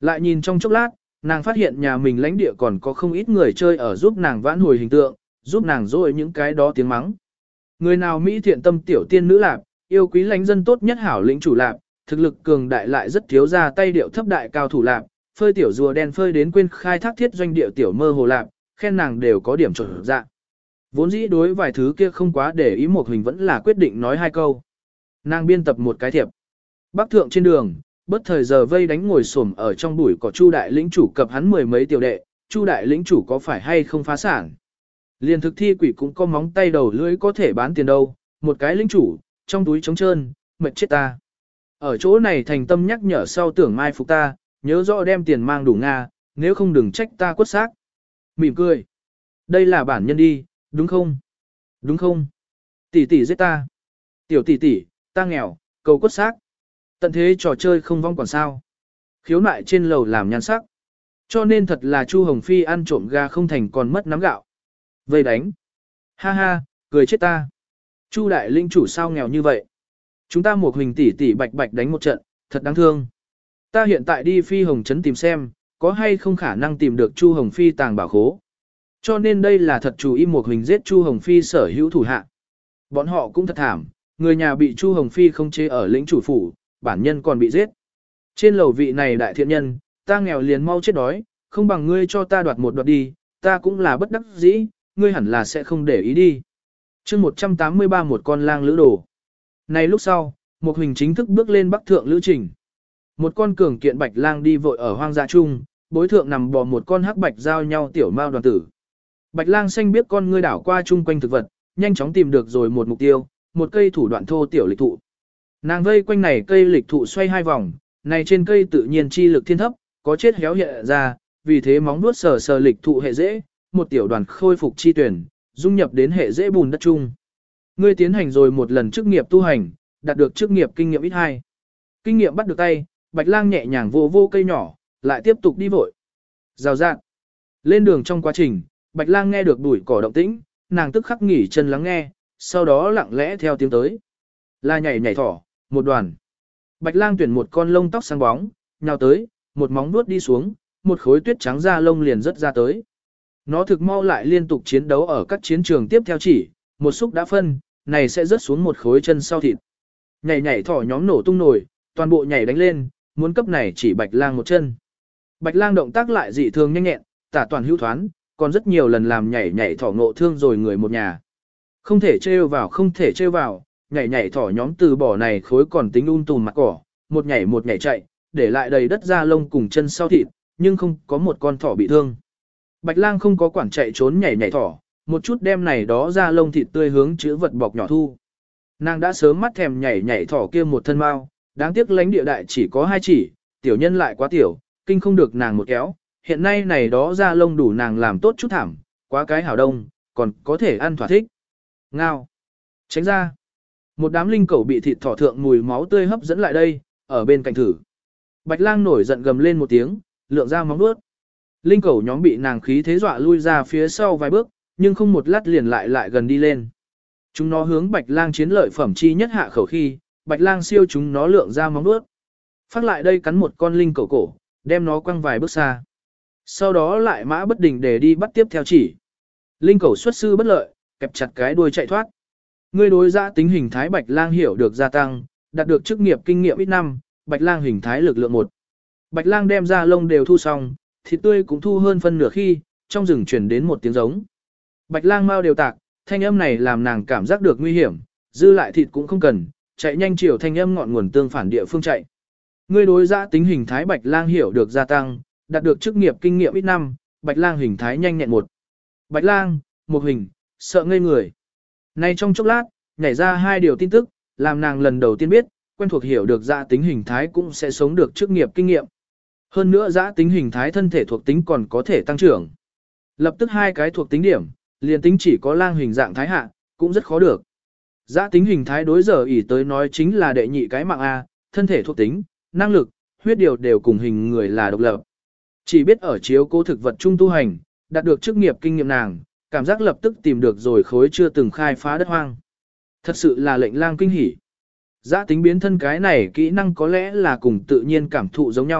Lại nhìn trong chốc lát, nàng phát hiện nhà mình lãnh địa còn có không ít người chơi ở giúp nàng vãn hồi hình tượng, giúp nàng dội những cái đó tiếng mắng. Người nào Mỹ thiện tâm tiểu tiên nữ lạp, yêu quý lãnh dân tốt nhất hảo lĩnh chủ lạp, thực lực cường đại lại rất thiếu ra tay điệu thấp đại cao thủ lạp, phơi tiểu rùa đen phơi đến quên khai thác thiết doanh địa tiểu mơ hồ lạp, khen nàng đều có điểm chuẩn dạ. Vốn dĩ đối vài thứ kia không quá để ý một hình vẫn là quyết định nói hai câu. Nàng biên tập một cái thiệp. Bắc thượng trên đường, bất thời giờ vây đánh ngồi xổm ở trong bụi cỏ Chu đại lĩnh chủ cập hắn mười mấy tiểu đệ, Chu đại lĩnh chủ có phải hay không phá sản. Liên thực thi quỷ cũng có móng tay đầu lưỡi có thể bán tiền đâu, một cái lĩnh chủ, trong túi trống trơn, mệt chết ta. Ở chỗ này thành tâm nhắc nhở sau tưởng mai phục ta, nhớ rõ đem tiền mang đủ Nga, nếu không đừng trách ta quất xác. Mỉm cười. Đây là bản nhân đi, đúng không? Đúng không? Tỷ tỷ giết ta. Tiểu tỷ tỷ, ta nghèo, cầu quất xác. Tận thế trò chơi không vong còn sao. Khiếu nại trên lầu làm nhan sắc. Cho nên thật là Chu Hồng Phi ăn trộm gà không thành còn mất nắm gạo. Vây đánh. Ha ha, cười chết ta. Chu đại linh chủ sao nghèo như vậy? Chúng ta một huỳnh tỷ tỷ bạch bạch đánh một trận, thật đáng thương. Ta hiện tại đi Phi Hồng Trấn tìm xem, có hay không khả năng tìm được Chu Hồng Phi tàng bảo khố. Cho nên đây là thật chủ ý một huỳnh giết Chu Hồng Phi sở hữu thủ hạ. Bọn họ cũng thật thảm, người nhà bị Chu Hồng Phi không chế ở lĩnh chủ phủ, bản nhân còn bị giết. Trên lầu vị này đại thiện nhân, ta nghèo liền mau chết đói, không bằng ngươi cho ta đoạt một đoạt đi, ta cũng là bất đắc dĩ, ngươi hẳn là sẽ không để ý đi. chương một trăm tám mươi ba một con lang lữ đồ. Này lúc sau, một huỳnh chính thức bước lên bắc thượng lữ trình. Một con cường kiện bạch lang đi vội ở hoang dã chung, bối thượng nằm bò một con hắc bạch giao nhau tiểu mao đoàn tử. Bạch lang xanh biết con ngươi đảo qua chung quanh thực vật, nhanh chóng tìm được rồi một mục tiêu, một cây thủ đoạn thô tiểu lịch thụ. Nàng vây quanh này cây lịch thụ xoay hai vòng, này trên cây tự nhiên chi lực thiên thấp, có chết héo hiện ra, vì thế móng vuốt sờ sờ lịch thụ hệ dễ, một tiểu đoàn khôi phục chi tuyển, dung nhập đến hệ dễ bùn đất chung. Ngươi tiến hành rồi một lần chức nghiệp tu hành, đạt được chức nghiệp kinh nghiệm ít hai. Kinh nghiệm bắt được tay, Bạch lang nhẹ nhàng vô vô cây nhỏ, lại tiếp tục đi vội. Rào rạng. Lên đường trong quá trình, Bạch lang nghe được bụi cỏ động tĩnh, nàng tức khắc nghỉ chân lắng nghe, sau đó lặng lẽ theo tiếng tới. Là nhảy nhảy thỏ, một đoàn. Bạch lang tuyển một con lông tóc sáng bóng, nhào tới, một móng vuốt đi xuống, một khối tuyết trắng da lông liền rất ra tới. Nó thực mau lại liên tục chiến đấu ở các chiến trường tiếp theo chỉ, một xúc đã phân, này sẽ rớt xuống một khối chân sau thịt. Nhảy nhảy thỏ nhóm nổ tung nổi, toàn bộ nhảy đánh lên, muốn cấp này chỉ Bạch lang một chân. Bạch lang động tác lại dị thường nhanh nhẹn, tả toàn hữu thoán, còn rất nhiều lần làm nhảy nhảy thỏ ngộ thương rồi người một nhà. Không thể trêu vào không thể trêu vào, nhảy nhảy thỏ nhóm từ bỏ này khối còn tính un tùm mặt cỏ, một nhảy một nhảy chạy, để lại đầy đất da lông cùng chân sau thịt, nhưng không có một con thỏ bị thương. Bạch lang không có quản chạy trốn nhảy nhảy thỏ, một chút đem này đó da lông thịt tươi hướng chữ vật bọc nhỏ thu. Nàng đã sớm mắt thèm nhảy nhảy thỏ kia một thân mau, đáng tiếc lãnh địa đại chỉ có hai chỉ, tiểu nhân lại quá tiểu, kinh không được nàng một kéo, hiện nay này đó da lông đủ nàng làm tốt chút thảm, quá cái hảo đông, còn có thể ăn thỏa thích. Ngao. Tránh ra. Một đám linh cẩu bị thịt thỏ thượng mùi máu tươi hấp dẫn lại đây, ở bên cạnh thử. Bạch lang nổi giận gầm lên một tiếng, lượng ra móng vuốt. Linh cẩu nhóm bị nàng khí thế dọa lui ra phía sau vài bước, nhưng không một lát liền lại lại gần đi lên. Chúng nó hướng Bạch lang chiến lợi phẩm chi nhất hạ khẩu khi, Bạch lang siêu chúng nó lượng ra móng vuốt. Phát lại đây cắn một con linh cẩu cổ, đem nó quăng vài bước xa. Sau đó lại mã bất đình để đi bắt tiếp theo chỉ. Linh cẩu xuất sư bất lợi, kẹp chặt cái đuôi chạy thoát. Ngươi đối giã tính hình thái Bạch lang hiểu được gia tăng, đạt được chức nghiệp kinh nghiệm ít năm, Bạch lang hình thái lực lượng một. Bạch lang đem ra lông đều thu xong, thịt tươi cũng thu hơn phân nửa khi, trong rừng truyền đến một tiếng giống. Bạch lang mau đều tạc, thanh âm này làm nàng cảm giác được nguy hiểm, dư lại thịt cũng không cần, chạy nhanh chiều thanh âm ngọn nguồn tương phản địa phương chạy. Ngươi đối giã tính hình thái Bạch lang hiểu được gia tăng, đạt được chức nghiệp kinh nghiệm ít năm, Bạch lang hình thái nhanh nhẹn một. Bạch lang, một hình, sợ ngây người. Nay trong chốc lát, nhảy ra hai điều tin tức, làm nàng lần đầu tiên biết, quen thuộc hiểu được giã tính hình thái cũng sẽ sống được chức nghiệp kinh nghiệm. Hơn nữa giã tính hình thái thân thể thuộc tính còn có thể tăng trưởng. Lập tức hai cái thuộc tính điểm, liền tính chỉ có lang hình dạng thái hạ, cũng rất khó được. Giã tính hình thái đối giờ ỉ tới nói chính là đệ nhị cái mạng A, thân thể thuộc tính, năng lực, huyết điều đều cùng hình người là độc lập. Chỉ biết ở chiếu cố thực vật trung tu hành, đạt được chức nghiệp kinh nghiệm nàng, cảm giác lập tức tìm được rồi khối chưa từng khai phá đất hoang. Thật sự là lệnh lang kinh hỉ. Giã tính biến thân cái này kỹ năng có lẽ là cùng tự nhiên cảm thụ giống nhau,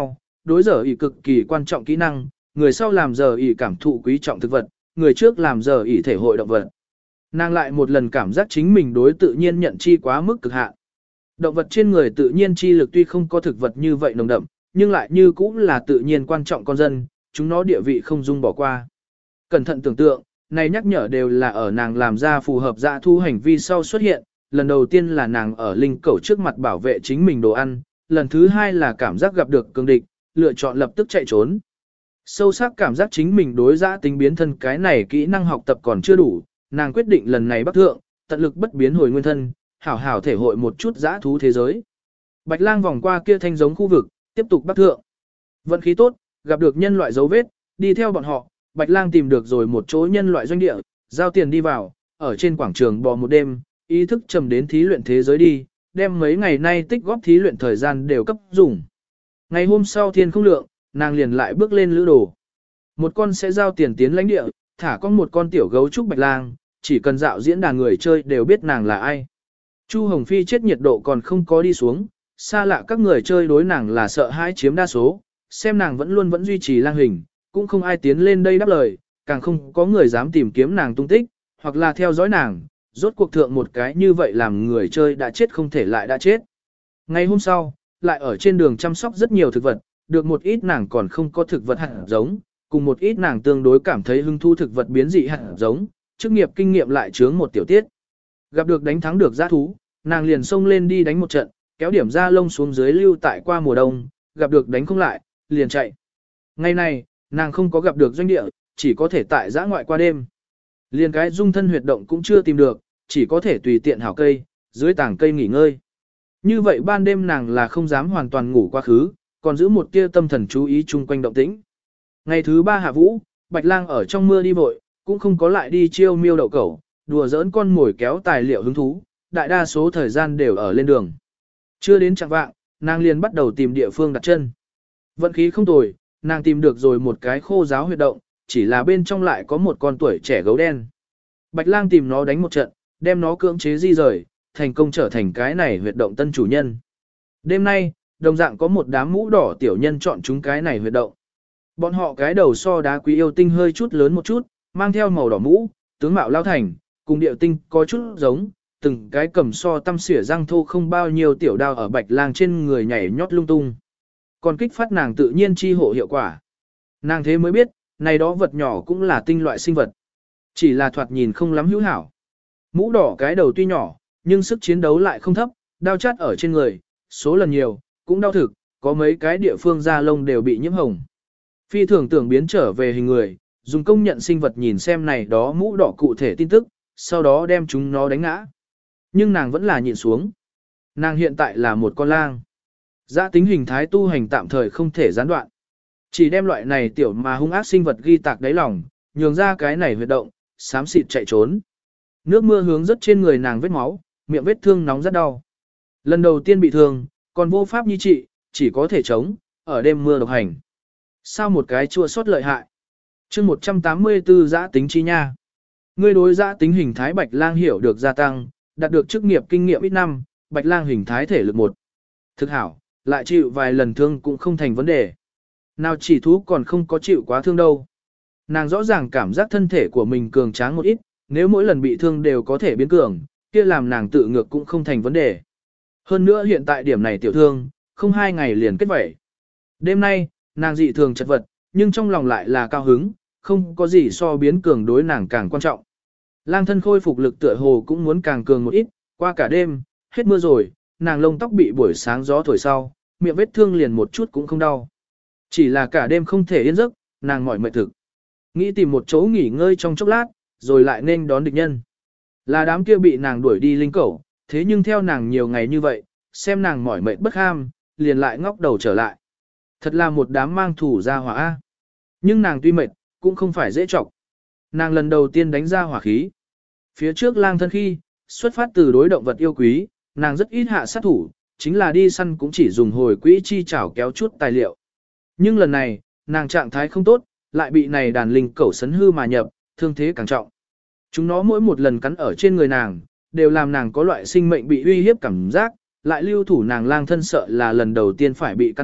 đối giờ ỉ cực kỳ quan trọng kỹ năng, người sau làm giờ ỉ cảm thụ quý trọng thực vật, người trước làm giờ ỉ thể hội động vật. Nàng lại một lần cảm giác chính mình đối tự nhiên nhận chi quá mức cực hạn. Động vật trên người tự nhiên chi lực tuy không có thực vật như vậy nồng đậm, nhưng lại như cũng là tự nhiên quan trọng con dân, chúng nó địa vị không dung bỏ qua. Cẩn thận tưởng tượng, này nhắc nhở đều là ở nàng làm ra phù hợp dạ thu hành vi sau xuất hiện, lần đầu tiên là nàng ở linh cẩu trước mặt bảo vệ chính mình đồ ăn, lần thứ hai là cảm giác gặp được cường địch, lựa chọn lập tức chạy trốn. Sâu sắc cảm giác chính mình đối dã tính biến thân cái này kỹ năng học tập còn chưa đủ, nàng quyết định lần này bắc thượng, tận lực bất biến hồi nguyên thân, hảo hảo thể hội một chút dã thú thế giới. Bạch lang vòng qua kia thanh giống khu vực, tiếp tục bắc thượng. Vận khí tốt, gặp được nhân loại dấu vết, đi theo bọn họ, Bạch lang tìm được rồi một chỗ nhân loại doanh địa, giao tiền đi vào, ở trên quảng trường bò một đêm, ý thức trầm đến thí luyện thế giới đi, đem mấy ngày nay tích góp thí luyện thời gian đều cấp dùng. Ngày hôm sau thiên không lượng, nàng liền lại bước lên lữ đồ. Một con sẽ giao tiền tiến lãnh địa, thả con một con tiểu gấu trúc bạch lang, chỉ cần dạo diễn đàn người chơi đều biết nàng là ai. Chu Hồng Phi chết nhiệt độ còn không có đi xuống, xa lạ các người chơi đối nàng là sợ hãi chiếm đa số, xem nàng vẫn luôn vẫn duy trì lang hình, cũng không ai tiến lên đây đáp lời, càng không có người dám tìm kiếm nàng tung tích, hoặc là theo dõi nàng, rốt cuộc thượng một cái như vậy làm người chơi đã chết không thể lại đã chết. Ngày hôm sau, lại ở trên đường chăm sóc rất nhiều thực vật, được một ít nàng còn không có thực vật hạt giống, cùng một ít nàng tương đối cảm thấy hứng thú thực vật biến dị hạt giống, chức nghiệp kinh nghiệm lại chướng một tiểu tiết. Gặp được đánh thắng được giã thú, nàng liền xông lên đi đánh một trận, kéo điểm ra lông xuống dưới lưu tại qua mùa đông, gặp được đánh không lại, liền chạy. Ngày này, nàng không có gặp được doanh địa, chỉ có thể tại giã ngoại qua đêm. Liền cái dung thân huyệt động cũng chưa tìm được, chỉ có thể tùy tiện hảo cây, dưới tảng cây nghỉ ngơi. Như vậy ban đêm nàng là không dám hoàn toàn ngủ quá khứ, còn giữ một tia tâm thần chú ý chung quanh động tĩnh. Ngày thứ ba hạ vũ, Bạch lang ở trong mưa đi vội, cũng không có lại đi chiêu miêu đậu cẩu, đùa giỡn con mồi kéo tài liệu hứng thú, đại đa số thời gian đều ở lên đường. Chưa đến chạng vạng, nàng liền bắt đầu tìm địa phương đặt chân. Vận khí không tồi, nàng tìm được rồi một cái khô giáo huyệt động, chỉ là bên trong lại có một con tuổi trẻ gấu đen. Bạch lang tìm nó đánh một trận, đem nó cưỡng chế di rời, thành công trở thành cái này huyệt động tân chủ nhân. Đêm nay, đồng dạng có một đám mũ đỏ tiểu nhân chọn chúng cái này huyệt động. Bọn họ cái đầu so đá quý yêu tinh hơi chút lớn một chút, mang theo màu đỏ mũ, tướng mạo lao thành, cùng điệu tinh có chút giống, từng cái cầm so tăm xỉa răng thô không bao nhiêu tiểu đao ở bạch lang trên người nhảy nhót lung tung. Còn kích phát nàng tự nhiên chi hộ hiệu quả. Nàng thế mới biết, này đó vật nhỏ cũng là tinh loại sinh vật. Chỉ là thoạt nhìn không lắm hữu hảo. Mũ đỏ cái đầu tuy nhỏ, nhưng sức chiến đấu lại không thấp, đao chát ở trên người, số lần nhiều, cũng đau thực, có mấy cái địa phương da lông đều bị nhiễm hồng. Phi thường tưởng biến trở về hình người, dùng công nhận sinh vật nhìn xem này đó mũ đỏ cụ thể tin tức, sau đó đem chúng nó đánh ngã. Nhưng nàng vẫn là nhịn xuống. Nàng hiện tại là một con lang. Giã tính hình thái tu hành tạm thời không thể gián đoạn. Chỉ đem loại này tiểu mà hung ác sinh vật ghi tạc đáy lòng, nhường ra cái này huyệt động, xám xịt chạy trốn. Nước mưa hướng rất trên người nàng vết máu, miệng vết thương nóng rất đau. Lần đầu tiên bị thương, còn vô pháp như trị, chỉ có thể chống, ở đêm mưa độc hành. Sao một cái chua sót lợi hại. chương một trăm tám mươi tư giã tính chi nha. Ngươi đối giã tính hình thái bạch lang hiểu được gia tăng, đạt được chức nghiệp kinh nghiệm ít năm, bạch lang hình thái thể lực một. Thực hảo, lại chịu vài lần thương cũng không thành vấn đề. Nào chỉ thú còn không có chịu quá thương đâu. Nàng rõ ràng cảm giác thân thể của mình cường tráng một ít, nếu mỗi lần bị thương đều có thể biến cường, kia làm nàng tự ngược cũng không thành vấn đề. Hơn nữa hiện tại điểm này tiểu thương, không hai ngày liền kết vẩy. Đêm nay, nàng dị thường chật vật, nhưng trong lòng lại là cao hứng, không có gì so biến cường đối nàng càng quan trọng. Lang thân khôi phục lực tựa hồ cũng muốn càng cường một ít, qua cả đêm, hết mưa rồi, nàng lông tóc bị buổi sáng gió thổi sau, miệng vết thương liền một chút cũng không đau. Chỉ là cả đêm không thể yên giấc, nàng mỏi mệt thực. Nghĩ tìm một chỗ nghỉ ngơi trong chốc lát, rồi lại nên đón địch nhân. Là đám kia bị nàng đuổi đi linh cẩu, thế nhưng theo nàng nhiều ngày như vậy, xem nàng mỏi mệt bất ham, liền lại ngóc đầu trở lại. Thật là một đám mang thủ ra hỏa. Nhưng nàng tuy mệt, cũng không phải dễ chọc. Nàng lần đầu tiên đánh ra hỏa khí. Phía trước lang thân khi, xuất phát từ đối động vật yêu quý, nàng rất ít hạ sát thủ, chính là đi săn cũng chỉ dùng hồi quỹ chi chảo kéo chút tài liệu. Nhưng lần này, nàng trạng thái không tốt, lại bị này đàn linh cẩu sấn hư mà nhập, thương thế càng trọng. Chúng nó mỗi một lần cắn ở trên người nàng, đều làm nàng có loại sinh mệnh bị uy hiếp cảm giác, lại lưu thủ nàng lang thân sợ là lần đầu tiên phải bị cắn chết,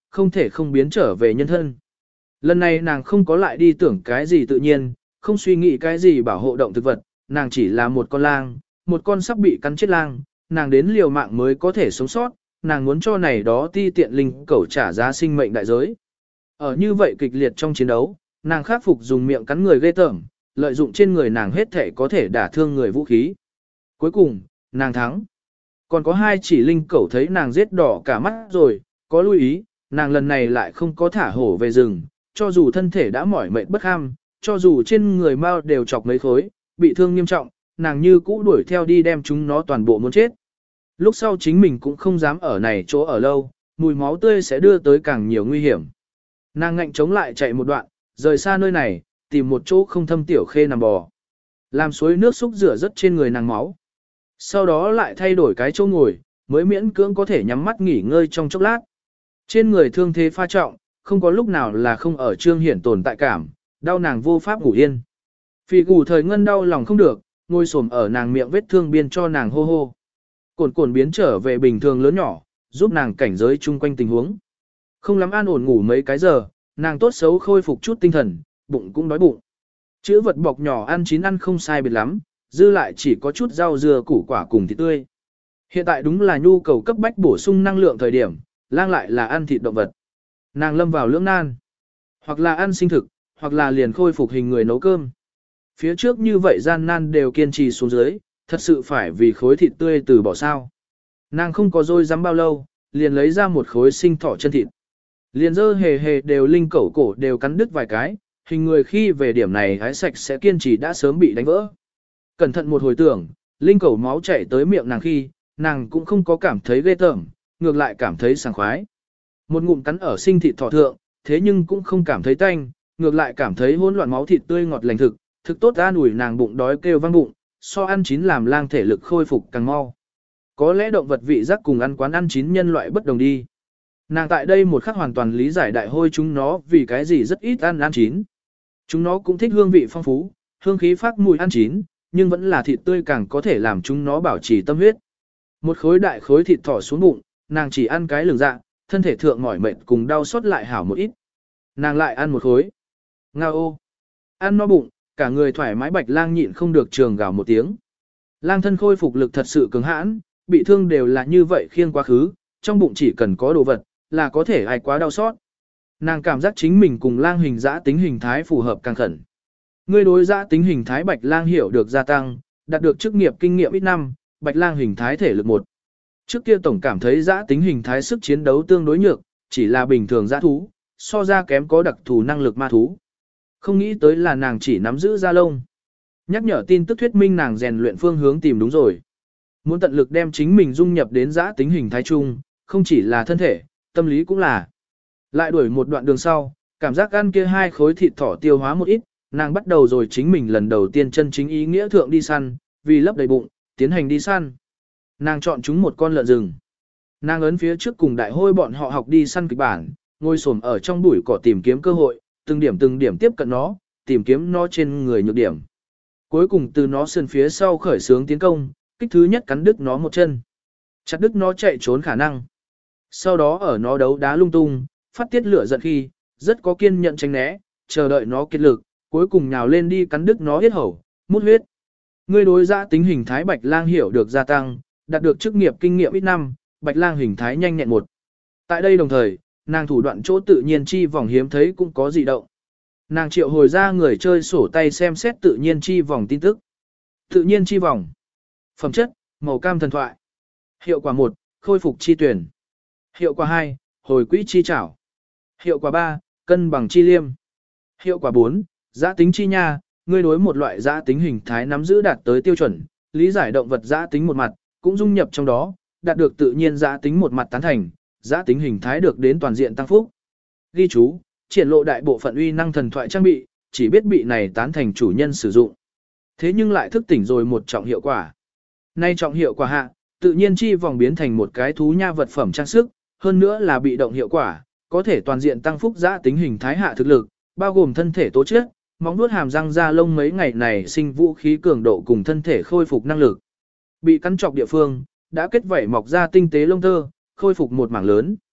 không thể không biến trở về nhân thân. Lần này nàng không có lại đi tưởng cái gì tự nhiên, không suy nghĩ cái gì bảo hộ động thực vật, nàng chỉ là một con lang, một con sắp bị cắn chết lang, nàng đến liều mạng mới có thể sống sót, nàng muốn cho này đó ti tiện linh cẩu trả giá sinh mệnh đại giới. Ở như vậy kịch liệt trong chiến đấu, nàng khắc phục dùng miệng cắn người ghê tởm, lợi dụng trên người nàng hết thể có thể đả thương người vũ khí. Cuối cùng, nàng thắng. Còn có hai chỉ linh cẩu thấy nàng giết đỏ cả mắt rồi, có lưu ý, nàng lần này lại không có thả hổ về rừng, cho dù thân thể đã mỏi mệt bất ham, cho dù trên người mau đều chọc mấy khối, bị thương nghiêm trọng, nàng như cũ đuổi theo đi đem chúng nó toàn bộ muốn chết. Lúc sau chính mình cũng không dám ở này chỗ ở lâu, mùi máu tươi sẽ đưa tới càng nhiều nguy hiểm. Nàng ngạnh chống lại chạy một đoạn, rời xa nơi này, tìm một chỗ không thâm tiểu khê nằm bò. Làm suối nước xúc rửa rất trên người nàng máu. Sau đó lại thay đổi cái chỗ ngồi, mới miễn cưỡng có thể nhắm mắt nghỉ ngơi trong chốc lát. Trên người thương thế pha trọng, không có lúc nào là không ở trương hiển tồn tại cảm, đau nàng vô pháp ngủ yên. Phì gù thời ngân đau lòng không được, ngồi xổm ở nàng miệng vết thương biên cho nàng hô hô. Cồn cồn biến trở về bình thường lớn nhỏ, giúp nàng cảnh giới chung quanh tình huống. Không lắm an ổn ngủ mấy cái giờ, nàng tốt xấu khôi phục chút tinh thần, bụng cũng đói bụng. Chữ vật bọc nhỏ ăn chín ăn không sai biệt lắm, dư lại chỉ có chút rau dưa củ quả cùng thịt tươi. Hiện tại đúng là nhu cầu cấp bách bổ sung năng lượng thời điểm, lang lại là ăn thịt động vật. Nàng lâm vào lưỡng nan, hoặc là ăn sinh thực, hoặc là liền khôi phục hình người nấu cơm. Phía trước như vậy gian nan đều kiên trì xuống dưới, thật sự phải vì khối thịt tươi từ bỏ sao. Nàng không có dôi dám bao lâu, liền lấy ra một khối sinh thỏ chân thịt. Liền dơ hề hề đều linh cẩu cổ đều cắn đứt vài cái, hình người khi về điểm này hái sạch sẽ kiên trì đã sớm bị đánh vỡ. Cẩn thận một hồi tưởng, linh cẩu máu chảy tới miệng nàng khi, nàng cũng không có cảm thấy ghê tởm, ngược lại cảm thấy sảng khoái. Một ngụm cắn ở sinh thịt thỏ thượng, thế nhưng cũng không cảm thấy tanh, ngược lại cảm thấy hỗn loạn máu thịt tươi ngọt lành thực, thực tốt an ủi nàng bụng đói kêu vang bụng, so ăn chín làm lang thể lực khôi phục càng mau. Có lẽ động vật vị giác cùng ăn quán ăn chín nhân loại bất đồng đi. Nàng tại đây một khắc hoàn toàn lý giải đại hôi chúng nó vì cái gì rất ít ăn ăn chín. Chúng nó cũng thích hương vị phong phú, hương khí phát mùi ăn chín, nhưng vẫn là thịt tươi càng có thể làm chúng nó bảo trì tâm huyết. Một khối đại khối thịt thỏ xuống bụng, nàng chỉ ăn cái lường dạ, thân thể thượng mỏi mệt cùng đau xót lại hảo một ít. Nàng lại ăn một khối. Ngao ô. Ăn no bụng, cả người thoải mái bạch lang nhịn không được trường gào một tiếng. Lang thân khôi phục lực thật sự cứng hãn, bị thương đều là như vậy khiêng quá khứ, trong bụng chỉ cần có đồ vật, là có thể ai quá đau xót. Nàng cảm giác chính mình cùng lang hình dã tính hình thái phù hợp càng khẩn. Người đối dã tính hình thái bạch lang hiểu được gia tăng, đạt được chức nghiệp kinh nghiệm ít năm, bạch lang hình thái thể lực một. Trước kia tổng cảm thấy dã tính hình thái sức chiến đấu tương đối nhược, chỉ là bình thường dã thú, so ra kém có đặc thù năng lực ma thú. Không nghĩ tới là nàng chỉ nắm giữ da lông. Nhắc nhở tin tức thuyết minh nàng rèn luyện phương hướng tìm đúng rồi. Muốn tận lực đem chính mình dung nhập đến dã tính hình thái chung, không chỉ là thân thể, tâm lý cũng là. Lại đuổi một đoạn đường sau, cảm giác ăn kia hai khối thịt thỏ tiêu hóa một ít, nàng bắt đầu rồi chính mình lần đầu tiên chân chính ý nghĩa thượng đi săn, vì lấp đầy bụng, tiến hành đi săn. Nàng chọn chúng một con lợn rừng. Nàng ấn phía trước cùng đại hôi bọn họ học đi săn kịch bản, ngồi xổm ở trong bụi cỏ tìm kiếm cơ hội, từng điểm từng điểm tiếp cận nó, tìm kiếm nó trên người nhược điểm. Cuối cùng từ nó sườn phía sau khởi xướng tiến công, kích thứ nhất cắn đứt nó một chân. Chặt đứt nó chạy trốn khả năng. Sau đó ở nó đấu đá lung tung, phát tiết lửa giận khi, rất có kiên nhẫn tránh né, chờ đợi nó kiệt lực, cuối cùng nhào lên đi cắn đứt nó huyết hầu, mút huyết. Người đối dã tính hình thái bạch lang hiểu được gia tăng, đạt được chức nghiệp kinh nghiệm ít năm, bạch lang hình thái nhanh nhẹn một. Tại đây đồng thời, nàng thủ đoạn chỗ tự nhiên chi vòng hiếm thấy cũng có dị động. Nàng triệu hồi ra người chơi sổ tay xem xét tự nhiên chi vòng tin tức. Tự nhiên chi vòng. Phẩm chất, màu cam thần thoại. Hiệu quả một, khôi phục chi tuyển. Hiệu quả hai, hồi quỹ chi trảo. Hiệu quả ba, cân bằng chi liêm. Hiệu quả bốn, giã tính chi nha, ngươi đối một loại giã tính hình thái nắm giữ đạt tới tiêu chuẩn, lý giải động vật giã tính một mặt, cũng dung nhập trong đó, đạt được tự nhiên giã tính một mặt tán thành, giã tính hình thái được đến toàn diện tăng phúc. Ghi chú, triển lộ đại bộ phận uy năng thần thoại trang bị, chỉ biết bị này tán thành chủ nhân sử dụng. Thế nhưng lại thức tỉnh rồi một trọng hiệu quả. Nay trọng hiệu quả hạ, tự nhiên chi vòng biến thành một cái thú nha vật phẩm trang sức, hơn nữa là bị động hiệu quả, có thể toàn diện tăng phúc giã tính hình thái hạ thực lực, bao gồm thân thể tố chất, móng vuốt hàm răng da lông mấy ngày này sinh vũ khí cường độ cùng thân thể khôi phục năng lực. Bị cắn trọc địa phương, đã kết vảy mọc ra tinh tế lông tơ, khôi phục một mảng lớn.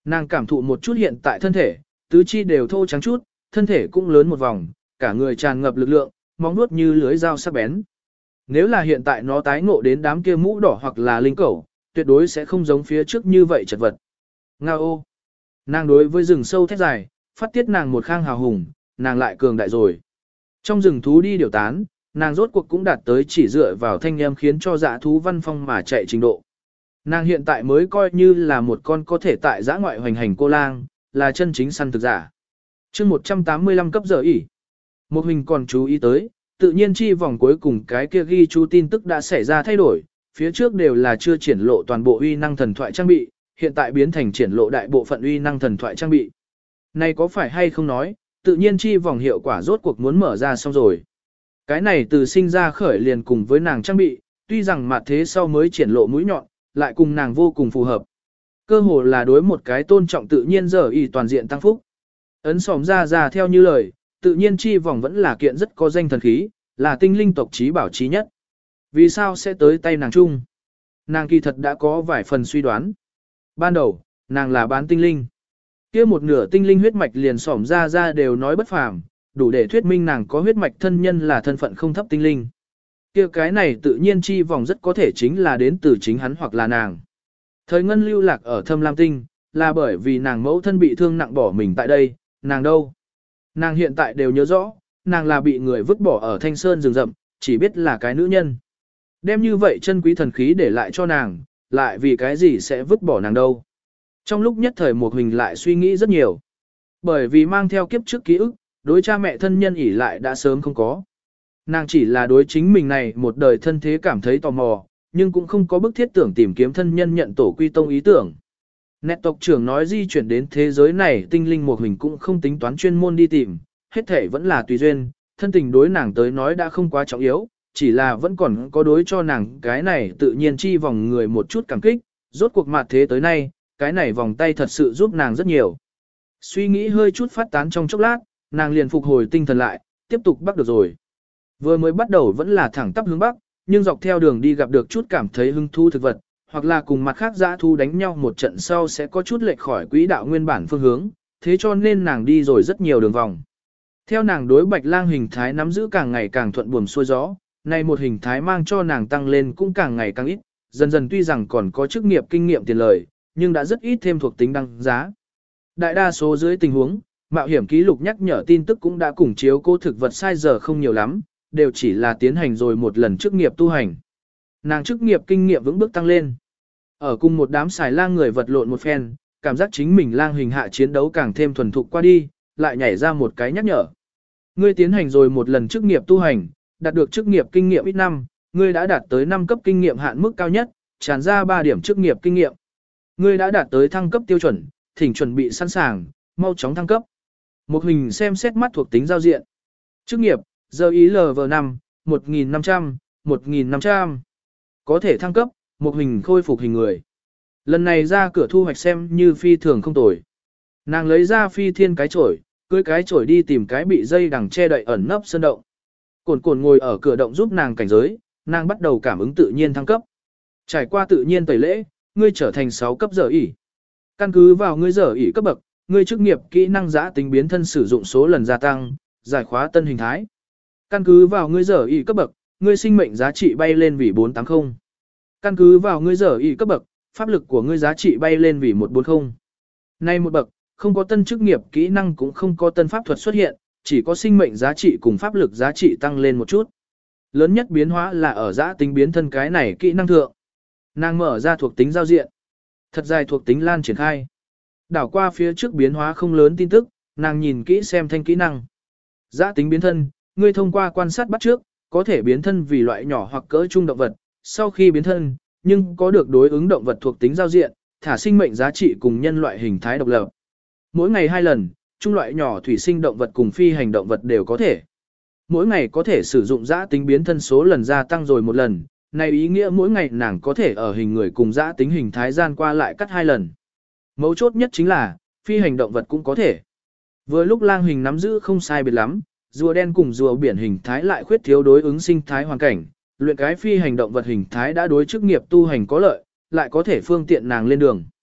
Nàng cảm thụ một chút hiện tại thân thể, tứ chi đều thô trắng chút, thân thể cũng lớn một vòng, cả người tràn ngập lực lượng, móng vuốt như lưới dao sắc bén. Nếu là hiện tại nó tái ngộ đến đám kia mũ đỏ hoặc là linh cẩu, tuyệt đối sẽ không giống phía trước như vậy chật vật. Nga ô! Nàng đối với rừng sâu thét dài, phát tiết nàng một khang hào hùng, nàng lại cường đại rồi. Trong rừng thú đi điều tán, nàng rốt cuộc cũng đạt tới chỉ dựa vào thanh âm khiến cho dã thú văn phong mà chạy trình độ. Nàng hiện tại mới coi như là một con có thể tại giã ngoại hoành hành cô lang, là chân chính săn thực giả. chương một trăm tám mươi lăm cấp giờ ỉ. Một hình còn chú ý tới, tự nhiên chi vòng cuối cùng cái kia ghi chú tin tức đã xảy ra thay đổi, phía trước đều là chưa triển lộ toàn bộ uy năng thần thoại trang bị, hiện tại biến thành triển lộ đại bộ phận uy năng thần thoại trang bị. Này có phải hay không nói, tự nhiên chi vòng hiệu quả rốt cuộc muốn mở ra xong rồi. Cái này từ sinh ra khởi liền cùng với nàng trang bị, tuy rằng mặt thế sau mới triển lộ mũi nhọn, lại cùng nàng vô cùng phù hợp. Cơ hồ là đối một cái tôn trọng tự nhiên giờ y toàn diện tăng phúc. Ấn sòm ra ra theo như lời, tự nhiên chi vòng vẫn là kiện rất có danh thần khí, là tinh linh tộc trí bảo trí nhất. Vì sao sẽ tới tay nàng chung? Nàng kỳ thật đã có vài phần suy đoán. Ban đầu, nàng là bán tinh linh. Kia một nửa tinh linh huyết mạch liền sòm ra ra đều nói bất phàm, đủ để thuyết minh nàng có huyết mạch thân nhân là thân phận không thấp tinh linh. Kia cái này tự nhiên chi vòng rất có thể chính là đến từ chính hắn hoặc là nàng. Thời ngân lưu lạc ở thâm lam tinh, là bởi vì nàng mẫu thân bị thương nặng bỏ mình tại đây, nàng đâu? Nàng hiện tại đều nhớ rõ, nàng là bị người vứt bỏ ở thanh sơn rừng rậm, chỉ biết là cái nữ nhân. Đem như vậy chân quý thần khí để lại cho nàng, lại vì cái gì sẽ vứt bỏ nàng đâu? Trong lúc nhất thời một hình lại suy nghĩ rất nhiều. Bởi vì mang theo kiếp trước ký ức, đối cha mẹ thân nhân ỉ lại đã sớm không có. Nàng chỉ là đối chính mình này một đời thân thế cảm thấy tò mò, nhưng cũng không có bức thiết tưởng tìm kiếm thân nhân nhận tổ quy tông ý tưởng. Nét tộc trưởng nói di chuyển đến thế giới này tinh linh một hình cũng không tính toán chuyên môn đi tìm, hết thể vẫn là tùy duyên, thân tình đối nàng tới nói đã không quá trọng yếu, chỉ là vẫn còn có đối cho nàng cái này tự nhiên chi vòng người một chút cảm kích, rốt cuộc mặt thế tới nay, cái này vòng tay thật sự giúp nàng rất nhiều. Suy nghĩ hơi chút phát tán trong chốc lát, nàng liền phục hồi tinh thần lại, tiếp tục bắt được rồi. Vừa mới bắt đầu vẫn là thẳng tắp hướng bắc, nhưng dọc theo đường đi gặp được chút cảm thấy hứng thú thực vật, hoặc là cùng mặt khác dã thu đánh nhau một trận sau sẽ có chút lệch khỏi quỹ đạo nguyên bản phương hướng, thế cho nên nàng đi rồi rất nhiều đường vòng. Theo nàng đối bạch lang hình thái nắm giữ càng ngày càng thuận buồm xuôi gió, nay một hình thái mang cho nàng tăng lên cũng càng ngày càng ít, dần dần tuy rằng còn có chức nghiệp kinh nghiệm tiền lời, nhưng đã rất ít thêm thuộc tính đăng giá. Đại đa số dưới tình huống, mạo hiểm ký lục nhắc nhở tin tức cũng đã cùng chiếu cô thực vật sai giờ không nhiều lắm, đều chỉ là tiến hành rồi một lần chức nghiệp tu hành. Nàng chức nghiệp kinh nghiệm vững bước tăng lên. Ở cùng một đám xài lang người vật lộn một phen, cảm giác chính mình lang hình hạ chiến đấu càng thêm thuần thục qua đi, lại nhảy ra một cái nhắc nhở. Ngươi tiến hành rồi một lần chức nghiệp tu hành, đạt được chức nghiệp kinh nghiệm ít năm, ngươi đã đạt tới năm cấp kinh nghiệm hạn mức cao nhất, tràn ra ba điểm chức nghiệp kinh nghiệm. Ngươi đã đạt tới thăng cấp tiêu chuẩn, thỉnh chuẩn bị sẵn sàng, mau chóng thăng cấp. Một hình xem xét mắt thuộc tính giao diện. Chức nghiệp, giờ ý lv năm, một nghìn năm trăm, một nghìn năm trăm. Có thể thăng cấp, một hình khôi phục hình người. Lần này ra cửa thu hoạch xem như phi thường không tồi. Nàng lấy ra phi thiên cái chổi, cưới cái chổi đi tìm cái bị dây đằng che đậy ẩn nấp sơn động. Cồn cồn ngồi ở cửa động giúp nàng cảnh giới, nàng bắt đầu cảm ứng tự nhiên thăng cấp. Trải qua tự nhiên tẩy lễ, ngươi trở thành sáu cấp giờ ỉ. Căn cứ vào ngươi giờ ỉ cấp bậc, ngươi chức nghiệp kỹ năng giã tính biến thân sử dụng số lần gia tăng, giải khóa tân hình thái. Căn cứ vào ngươi giờ ỉ cấp bậc, ngươi sinh mệnh giá trị bay lên vì bốn trăm tám mươi. Căn cứ vào ngươi giờ ỉ cấp bậc, pháp lực của ngươi giá trị bay lên vì một trăm bốn mươi. Nay một bậc, không có tân chức nghiệp kỹ năng cũng không có tân pháp thuật xuất hiện, chỉ có sinh mệnh giá trị cùng pháp lực giá trị tăng lên một chút. Lớn nhất biến hóa là ở giã tính biến thân cái này kỹ năng thượng. Nàng mở ra thuộc tính giao diện. Thật dài thuộc tính lan triển khai. Đảo qua phía trước biến hóa không lớn tin tức, nàng nhìn kỹ xem thanh kỹ năng. Giã tính biến thân, ngươi thông qua quan sát bắt trước, có thể biến thân vì loại nhỏ hoặc cỡ trung động vật. Sau khi biến thân, nhưng có được đối ứng động vật thuộc tính giao diện, thả sinh mệnh giá trị cùng nhân loại hình thái độc lập. Mỗi ngày hai lần, trung loại nhỏ thủy sinh động vật cùng phi hành động vật đều có thể. Mỗi ngày có thể sử dụng giã tính biến thân số lần gia tăng rồi một lần, này ý nghĩa mỗi ngày nàng có thể ở hình người cùng giã tính hình thái gian qua lại cắt hai lần. Mấu chốt nhất chính là, phi hành động vật cũng có thể. Vừa lúc lang hình nắm giữ không sai biệt lắm, rùa đen cùng rùa biển hình thái lại khuyết thiếu đối ứng sinh thái hoàn cảnh, luyện cái phi hành động vật hình thái đã đối chức nghiệp tu hành có lợi, lại có thể phương tiện nàng lên đường.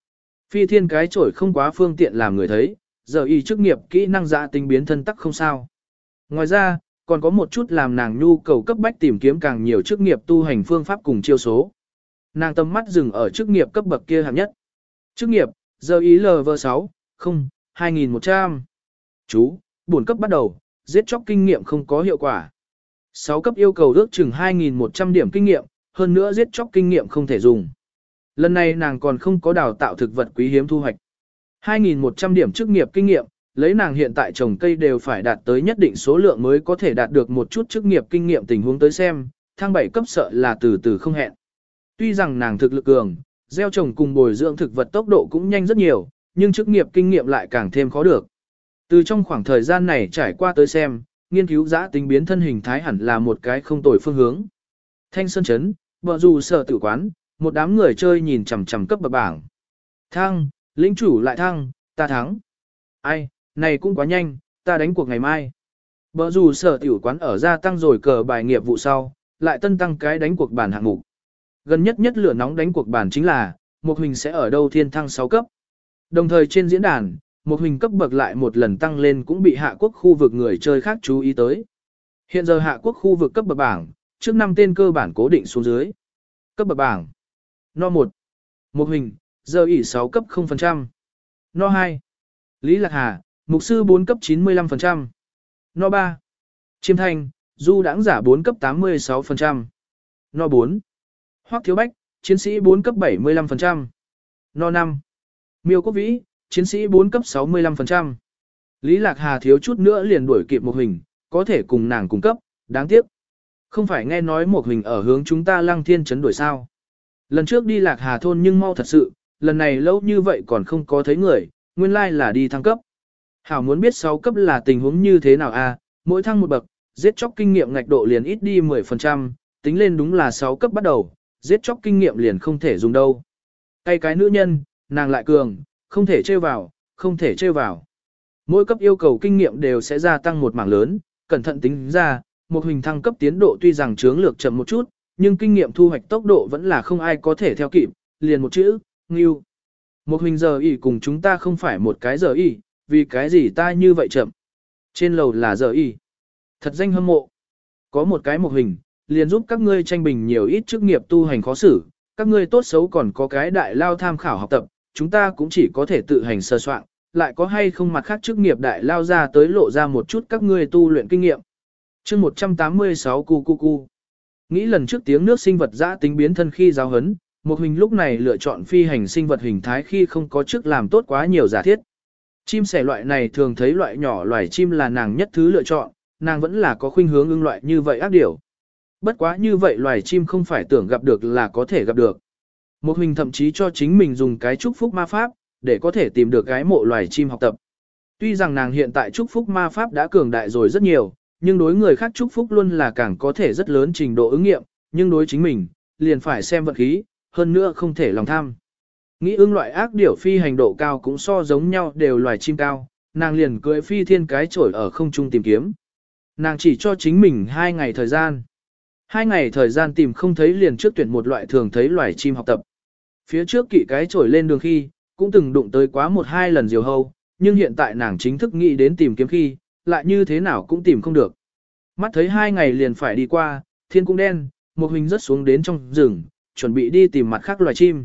Phi thiên cái chổi không quá phương tiện làm người thấy, giờ y chức nghiệp kỹ năng dạ tính biến thân tắc không sao. Ngoài ra, còn có một chút làm nàng nhu cầu cấp bách tìm kiếm càng nhiều chức nghiệp tu hành phương pháp cùng chiêu số. Nàng tầm mắt dừng ở chức nghiệp cấp bậc kia hạng nhất. Chức nghiệp, giờ ý lờ vê sáu, không, hai nghìn một trăm. Chú, bổn cấp bắt đầu, giết chóc kinh nghiệm không có hiệu quả. sáu cấp yêu cầu ước chừng hai nghìn một trăm điểm kinh nghiệm, hơn nữa giết chóc kinh nghiệm không thể dùng. Lần này nàng còn không có đào tạo thực vật quý hiếm thu hoạch. hai nghìn một trăm điểm chức nghiệp kinh nghiệm, lấy nàng hiện tại trồng cây đều phải đạt tới nhất định số lượng mới có thể đạt được một chút chức nghiệp kinh nghiệm tình huống tới xem, thang bảy cấp sợ là từ từ không hẹn. Tuy rằng nàng thực lực cường, gieo trồng cùng bồi dưỡng thực vật tốc độ cũng nhanh rất nhiều, nhưng chức nghiệp kinh nghiệm lại càng thêm khó được. Từ trong khoảng thời gian này trải qua tới xem, nghiên cứu giã tính biến thân hình thái hẳn là một cái không tồi phương hướng. Thanh Sơn Trấn, bờ dù sở tử quán, một đám người chơi nhìn chằm chằm cấp bậc bảng. Thăng, lĩnh chủ lại thăng, ta thắng. Ai, này cũng quá nhanh, ta đánh cuộc ngày mai. Bờ dù sở tiểu quán ở gia tăng rồi cờ bài nghiệp vụ sau, lại tân tăng cái đánh cuộc bản hạng mục. Gần nhất nhất lửa nóng đánh cuộc bản chính là, một hình sẽ ở đâu thiên thăng sáu cấp. Đồng thời trên diễn đàn, một hình cấp bậc lại một lần tăng lên cũng bị hạ quốc khu vực người chơi khác chú ý tới. Hiện giờ hạ quốc khu vực cấp bậc bảng, trước năm tên cơ bản cố định xuống dưới. Cấp bậc bảng. No một. Một hình, giờ ỉ sáu cấp không phần trăm. No hai. Lý Lạc Hà, mục sư bốn cấp chín mươi lăm phần trăm. No ba. Chiêm Thanh, du đãng giả bốn cấp tám mươi sáu phần trăm. No bốn. Hoắc Thiếu Bách, chiến sĩ bốn cấp bảy mươi lăm phần trăm. No năm. Miêu Quốc Vĩ, chiến sĩ bốn cấp sáu mươi lăm phần trăm. Lý Lạc Hà thiếu chút nữa liền đuổi kịp một hình, có thể cùng nàng cùng cấp, đáng tiếc. Không phải nghe nói một hình ở hướng chúng ta Lăng Thiên Trấn đuổi sao. Lần trước đi Lạc Hà thôn nhưng mau thật sự, lần này lâu như vậy còn không có thấy người, nguyên lai là đi thăng cấp. Hảo muốn biết sáu cấp là tình huống như thế nào à, mỗi thăng một bậc, giết chóc kinh nghiệm ngạch độ liền ít đi mười phần trăm, tính lên đúng là sáu cấp bắt đầu, giết chóc kinh nghiệm liền không thể dùng đâu. Cây cái nữ nhân, nàng lại cường, không thể trêu vào, không thể trêu vào. Mỗi cấp yêu cầu kinh nghiệm đều sẽ gia tăng một mảng lớn, cẩn thận tính ra, một hình thăng cấp tiến độ tuy rằng chướng lược chậm một chút, nhưng kinh nghiệm thu hoạch tốc độ vẫn là không ai có thể theo kịp, liền một chữ, ngưu. Một hình giờ ỉ cùng chúng ta không phải một cái giờ ỉ, vì cái gì ta như vậy chậm. Trên lầu là giờ ỉ. Thật danh hâm mộ. Có một cái một hình, liền giúp các ngươi tranh bình nhiều ít chức nghiệp tu hành khó xử, các ngươi tốt xấu còn có cái đại lao tham khảo học tập, chúng ta cũng chỉ có thể tự hành sơ soạn, lại có hay không mặt khác chức nghiệp đại lao ra tới lộ ra một chút các ngươi tu luyện kinh nghiệm. chương một trăm tám mươi sáu cu cu cu. Nghĩ lần trước tiếng nước sinh vật giã tính biến thân khi giáo hấn, một hình lúc này lựa chọn phi hành sinh vật hình thái khi không có chức làm tốt quá nhiều giả thiết. Chim sẻ loại này thường thấy loại nhỏ loài chim là nàng nhất thứ lựa chọn, nàng vẫn là có khuynh hướng ưng loại như vậy ác điểu. Bất quá như vậy loài chim không phải tưởng gặp được là có thể gặp được. Một hình thậm chí cho chính mình dùng cái chúc phúc ma pháp, để có thể tìm được cái mộ loài chim học tập. Tuy rằng nàng hiện tại chúc phúc ma pháp đã cường đại rồi rất nhiều, nhưng đối người khác chúc phúc luôn là càng có thể rất lớn trình độ ứng nghiệm, nhưng đối chính mình, liền phải xem vận khí, hơn nữa không thể lòng tham. Nghĩ ưng loại ác điểu phi hành độ cao cũng so giống nhau đều loài chim cao, nàng liền cưỡi phi thiên cái chổi ở không trung tìm kiếm. Nàng chỉ cho chính mình hai ngày thời gian. Hai ngày thời gian tìm không thấy liền trước tuyển một loại thường thấy loài chim học tập. Phía trước kỵ cái chổi lên đường khi, cũng từng đụng tới quá một hai lần diều hâu, nhưng hiện tại nàng chính thức nghĩ đến tìm kiếm khi, lại như thế nào cũng tìm không được. Mắt thấy hai ngày liền phải đi qua, thiên cũng đen, một hình rớt xuống đến trong rừng, chuẩn bị đi tìm mặt khác loài chim.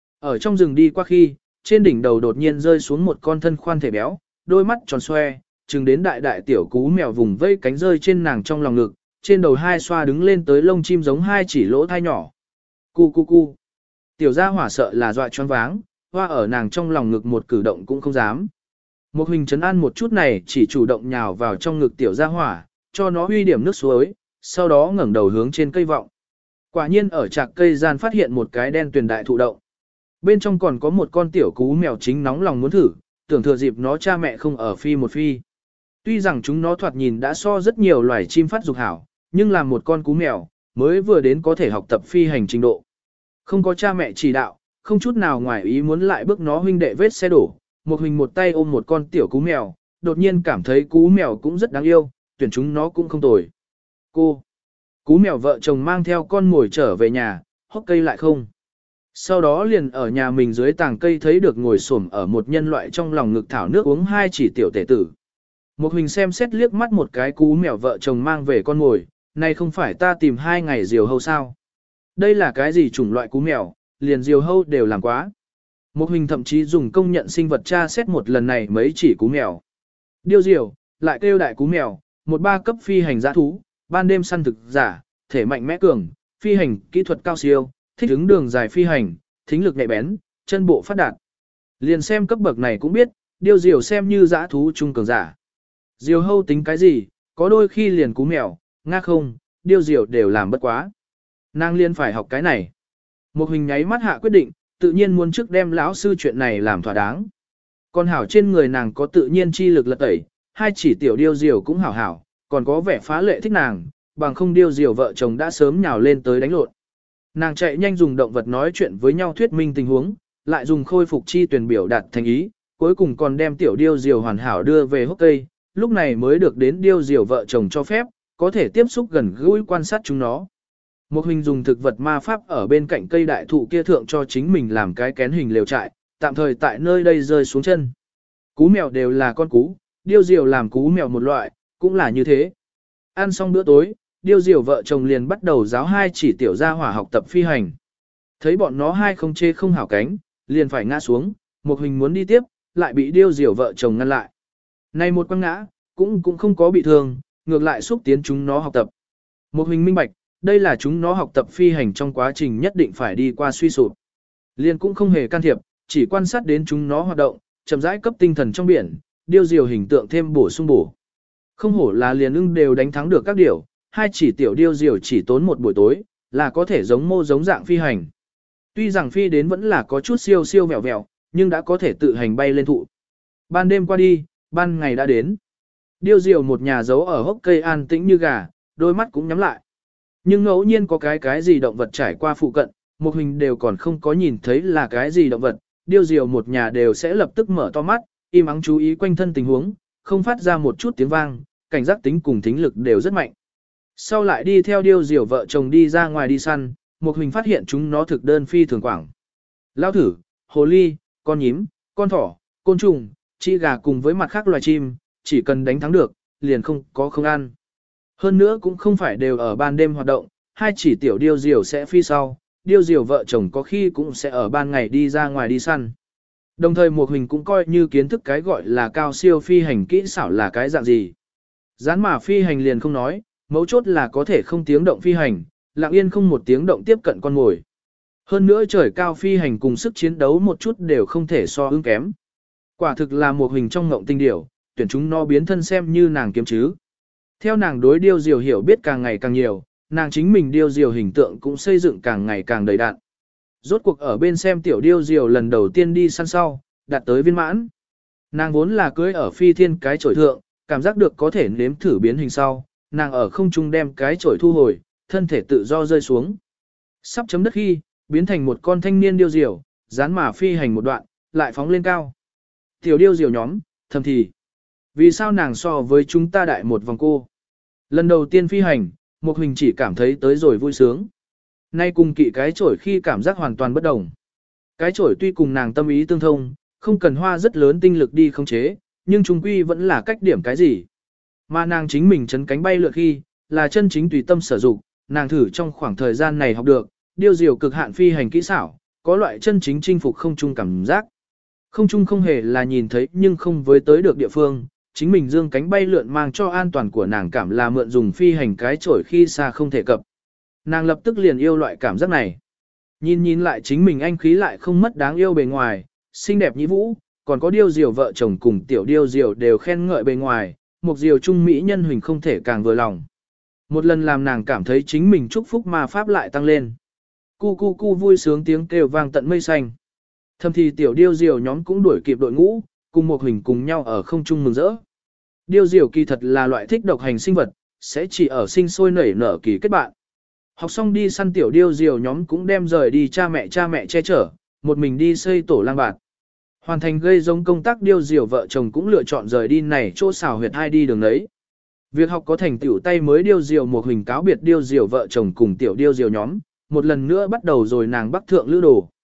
Ở trong rừng đi qua khi, trên đỉnh đầu đột nhiên rơi xuống một con thân khoan thể béo, đôi mắt tròn xoe, chừng đến đại đại tiểu cú mèo vùng vây cánh rơi trên nàng trong lòng ngực, trên đầu hai xoa đứng lên tới lông chim giống hai chỉ lỗ thai nhỏ. Cu cu cu. Tiểu gia hỏa sợ là dọa choáng váng, hoa ở nàng trong lòng ngực một cử động cũng không dám. Một hình trấn an một chút này chỉ chủ động nhào vào trong ngực tiểu gia hỏa, cho nó uy điểm nước suối, sau đó ngẩng đầu hướng trên cây vọng. Quả nhiên ở trạc cây gian phát hiện một cái đen tuyền đại thụ động. Bên trong còn có một con tiểu cú mèo chính nóng lòng muốn thử, tưởng thừa dịp nó cha mẹ không ở phi một phi. Tuy rằng chúng nó thoạt nhìn đã so rất nhiều loài chim phát dục hảo, nhưng là một con cú mèo, mới vừa đến có thể học tập phi hành trình độ. Không có cha mẹ chỉ đạo, không chút nào ngoài ý muốn lại bước nó huynh đệ vết xe đổ, một hình một tay ôm một con tiểu cú mèo, đột nhiên cảm thấy cú mèo cũng rất đáng yêu, tuyển chúng nó cũng không tồi. Cô, cú mèo vợ chồng mang theo con mồi trở về nhà, hốc cây lại không. Sau đó liền ở nhà mình dưới tàng cây thấy được ngồi xổm ở một nhân loại trong lòng ngực thảo nước uống hai chỉ tiểu tể tử. Một hình xem xét liếc mắt một cái cú mèo vợ chồng mang về con ngồi, này không phải ta tìm hai ngày diều hâu sao? Đây là cái gì chủng loại cú mèo, liền diều hâu đều làm quá. Một hình thậm chí dùng công nhận sinh vật tra xét một lần này mấy chỉ cú mèo. Điêu diều, lại kêu đại cú mèo, một ba cấp phi hành dã thú, ban đêm săn thực giả, thể mạnh mẽ cường, phi hành kỹ thuật cao siêu, thích ứng đường dài phi hành, thính lực nhạy bén, chân bộ phát đạt. Liền xem cấp bậc này cũng biết, điêu diều xem như dã thú trung cường giả. Diều hâu tính cái gì, có đôi khi liền cú mèo, nga không, điêu diều đều làm bất quá. Nàng liên phải học cái này. Một hình nháy mắt hạ quyết định, tự nhiên muốn trước đem lão sư chuyện này làm thỏa đáng. Còn hảo trên người nàng có tự nhiên chi lực lật tẩy, hai chỉ tiểu điêu diều cũng hảo hảo, còn có vẻ phá lệ thích nàng, bằng không điêu diều vợ chồng đã sớm nhào lên tới đánh lộn. Nàng chạy nhanh dùng động vật nói chuyện với nhau thuyết minh tình huống, lại dùng khôi phục chi tuyển biểu đạt thành ý, cuối cùng còn đem tiểu điêu diều hoàn hảo đưa về hốc cây, lúc này mới được đến điêu diều vợ chồng cho phép, có thể tiếp xúc gần gũi quan sát chúng nó. Một hình dùng thực vật ma pháp ở bên cạnh cây đại thụ kia thượng cho chính mình làm cái kén hình lều trại, tạm thời tại nơi đây rơi xuống chân. Cú mèo đều là con cú, điêu diều làm cú mèo một loại, cũng là như thế. Ăn xong bữa tối, điêu diều vợ chồng liền bắt đầu giáo hai chỉ tiểu gia hỏa học tập phi hành. Thấy bọn nó hai không chê không hảo cánh, liền phải ngã xuống, một hình muốn đi tiếp, lại bị điêu diều vợ chồng ngăn lại. Này một quăng ngã, cũng cũng không có bị thương, ngược lại xúc tiến chúng nó học tập. Một hình minh bạch, đây là chúng nó học tập phi hành trong quá trình nhất định phải đi qua suy sụp. Liền cũng không hề can thiệp, chỉ quan sát đến chúng nó hoạt động, chậm rãi cấp tinh thần trong biển, điêu diều hình tượng thêm bổ sung bổ. Không hổ là liền ưng đều đánh thắng được các điều, hai chỉ tiểu điêu diều chỉ tốn một buổi tối, là có thể giống mô giống dạng phi hành. Tuy rằng phi đến vẫn là có chút siêu siêu vẹo vẹo, nhưng đã có thể tự hành bay lên thụ. Ban đêm qua đi, ban ngày đã đến. Điêu diều một nhà giấu ở hốc cây an tĩnh như gà, đôi mắt cũng nhắm lại. Nhưng ngẫu nhiên có cái cái gì động vật trải qua phụ cận, một hình đều còn không có nhìn thấy là cái gì động vật, điêu diều một nhà đều sẽ lập tức mở to mắt, im ắng chú ý quanh thân tình huống, không phát ra một chút tiếng vang, cảnh giác tính cùng thính lực đều rất mạnh. Sau lại đi theo điêu diều vợ chồng đi ra ngoài đi săn, một hình phát hiện chúng nó thực đơn phi thường quảng. Lao thử, hồ ly, con nhím, con thỏ, côn trùng, chi gà cùng với mặt khác loài chim, chỉ cần đánh thắng được, liền không có không ăn. Hơn nữa cũng không phải đều ở ban đêm hoạt động, hai chỉ tiểu điêu diều sẽ phi sau, điêu diều vợ chồng có khi cũng sẽ ở ban ngày đi ra ngoài đi săn. Đồng thời một hình cũng coi như kiến thức cái gọi là cao siêu phi hành kỹ xảo là cái dạng gì. Gián mà phi hành liền không nói, mấu chốt là có thể không tiếng động phi hành, lặng yên không một tiếng động tiếp cận con mồi. Hơn nữa trời cao phi hành cùng sức chiến đấu một chút đều không thể so ưng kém. Quả thực là một hình trong ngộng tinh điểu, tuyển chúng nó biến thân xem như nàng kiếm chứ. Theo nàng đối điêu diều hiểu biết càng ngày càng nhiều, nàng chính mình điêu diều hình tượng cũng xây dựng càng ngày càng đầy đặn. Rốt cuộc ở bên xem tiểu điêu diều lần đầu tiên đi săn sau, đạt tới viên mãn. Nàng vốn là cưới ở phi thiên cái chổi thượng, cảm giác được có thể nếm thử biến hình sau, nàng ở không trung đem cái chổi thu hồi, thân thể tự do rơi xuống. Sắp chấm đất khi, biến thành một con thanh niên điêu diều, dán mà phi hành một đoạn, lại phóng lên cao. Tiểu điêu diều nhóm, thầm thì. Vì sao nàng so với chúng ta đại một vòng cô? Lần đầu tiên phi hành, một hình chỉ cảm thấy tới rồi vui sướng. Nay cùng kỵ cái chổi khi cảm giác hoàn toàn bất đồng. Cái chổi tuy cùng nàng tâm ý tương thông, không cần hoa rất lớn tinh lực đi khống chế, nhưng chúng quy vẫn là cách điểm cái gì. Mà nàng chính mình chấn cánh bay lượn khi, là chân chính tùy tâm sở dụng, nàng thử trong khoảng thời gian này học được, điêu diều cực hạn phi hành kỹ xảo, có loại chân chính chinh phục không trung cảm giác. Không trung không hề là nhìn thấy nhưng không với tới được địa phương, chính mình dương cánh bay lượn mang cho an toàn của nàng cảm là mượn dùng phi hành cái chổi khi xa không thể cập. Nàng lập tức liền yêu loại cảm giác này. Nhìn nhìn lại chính mình anh khí lại không mất đáng yêu bề ngoài, xinh đẹp nhĩ vũ, còn có điêu diều vợ chồng cùng tiểu điêu diều đều khen ngợi bề ngoài, một diều trung mỹ nhân huỳnh không thể càng vừa lòng. Một lần làm nàng cảm thấy chính mình chúc phúc ma pháp lại tăng lên. Cu cu cu vui sướng tiếng kêu vang tận mây xanh. Thầm thì tiểu điêu diều nhóm cũng đuổi kịp đội ngũ, cùng một huỳnh cùng nhau ở không trung mừng rỡ. Điêu diều kỳ thật là loại thích độc hành sinh vật, sẽ chỉ ở sinh sôi nảy nở kỳ kết bạn. Học xong đi săn tiểu điêu diều nhóm cũng đem rời đi cha mẹ cha mẹ che chở, một mình đi xây tổ lang bạt. Hoàn thành gây giống công tác điêu diều vợ chồng cũng lựa chọn rời đi này chỗ xào huyệt hai đi đường đấy. Việc học có thành tựu tay mới điêu diều một huỳnh cáo biệt điêu diều vợ chồng cùng tiểu điêu diều nhóm, một lần nữa bắt đầu rồi nàng bắc thượng lữ đồ.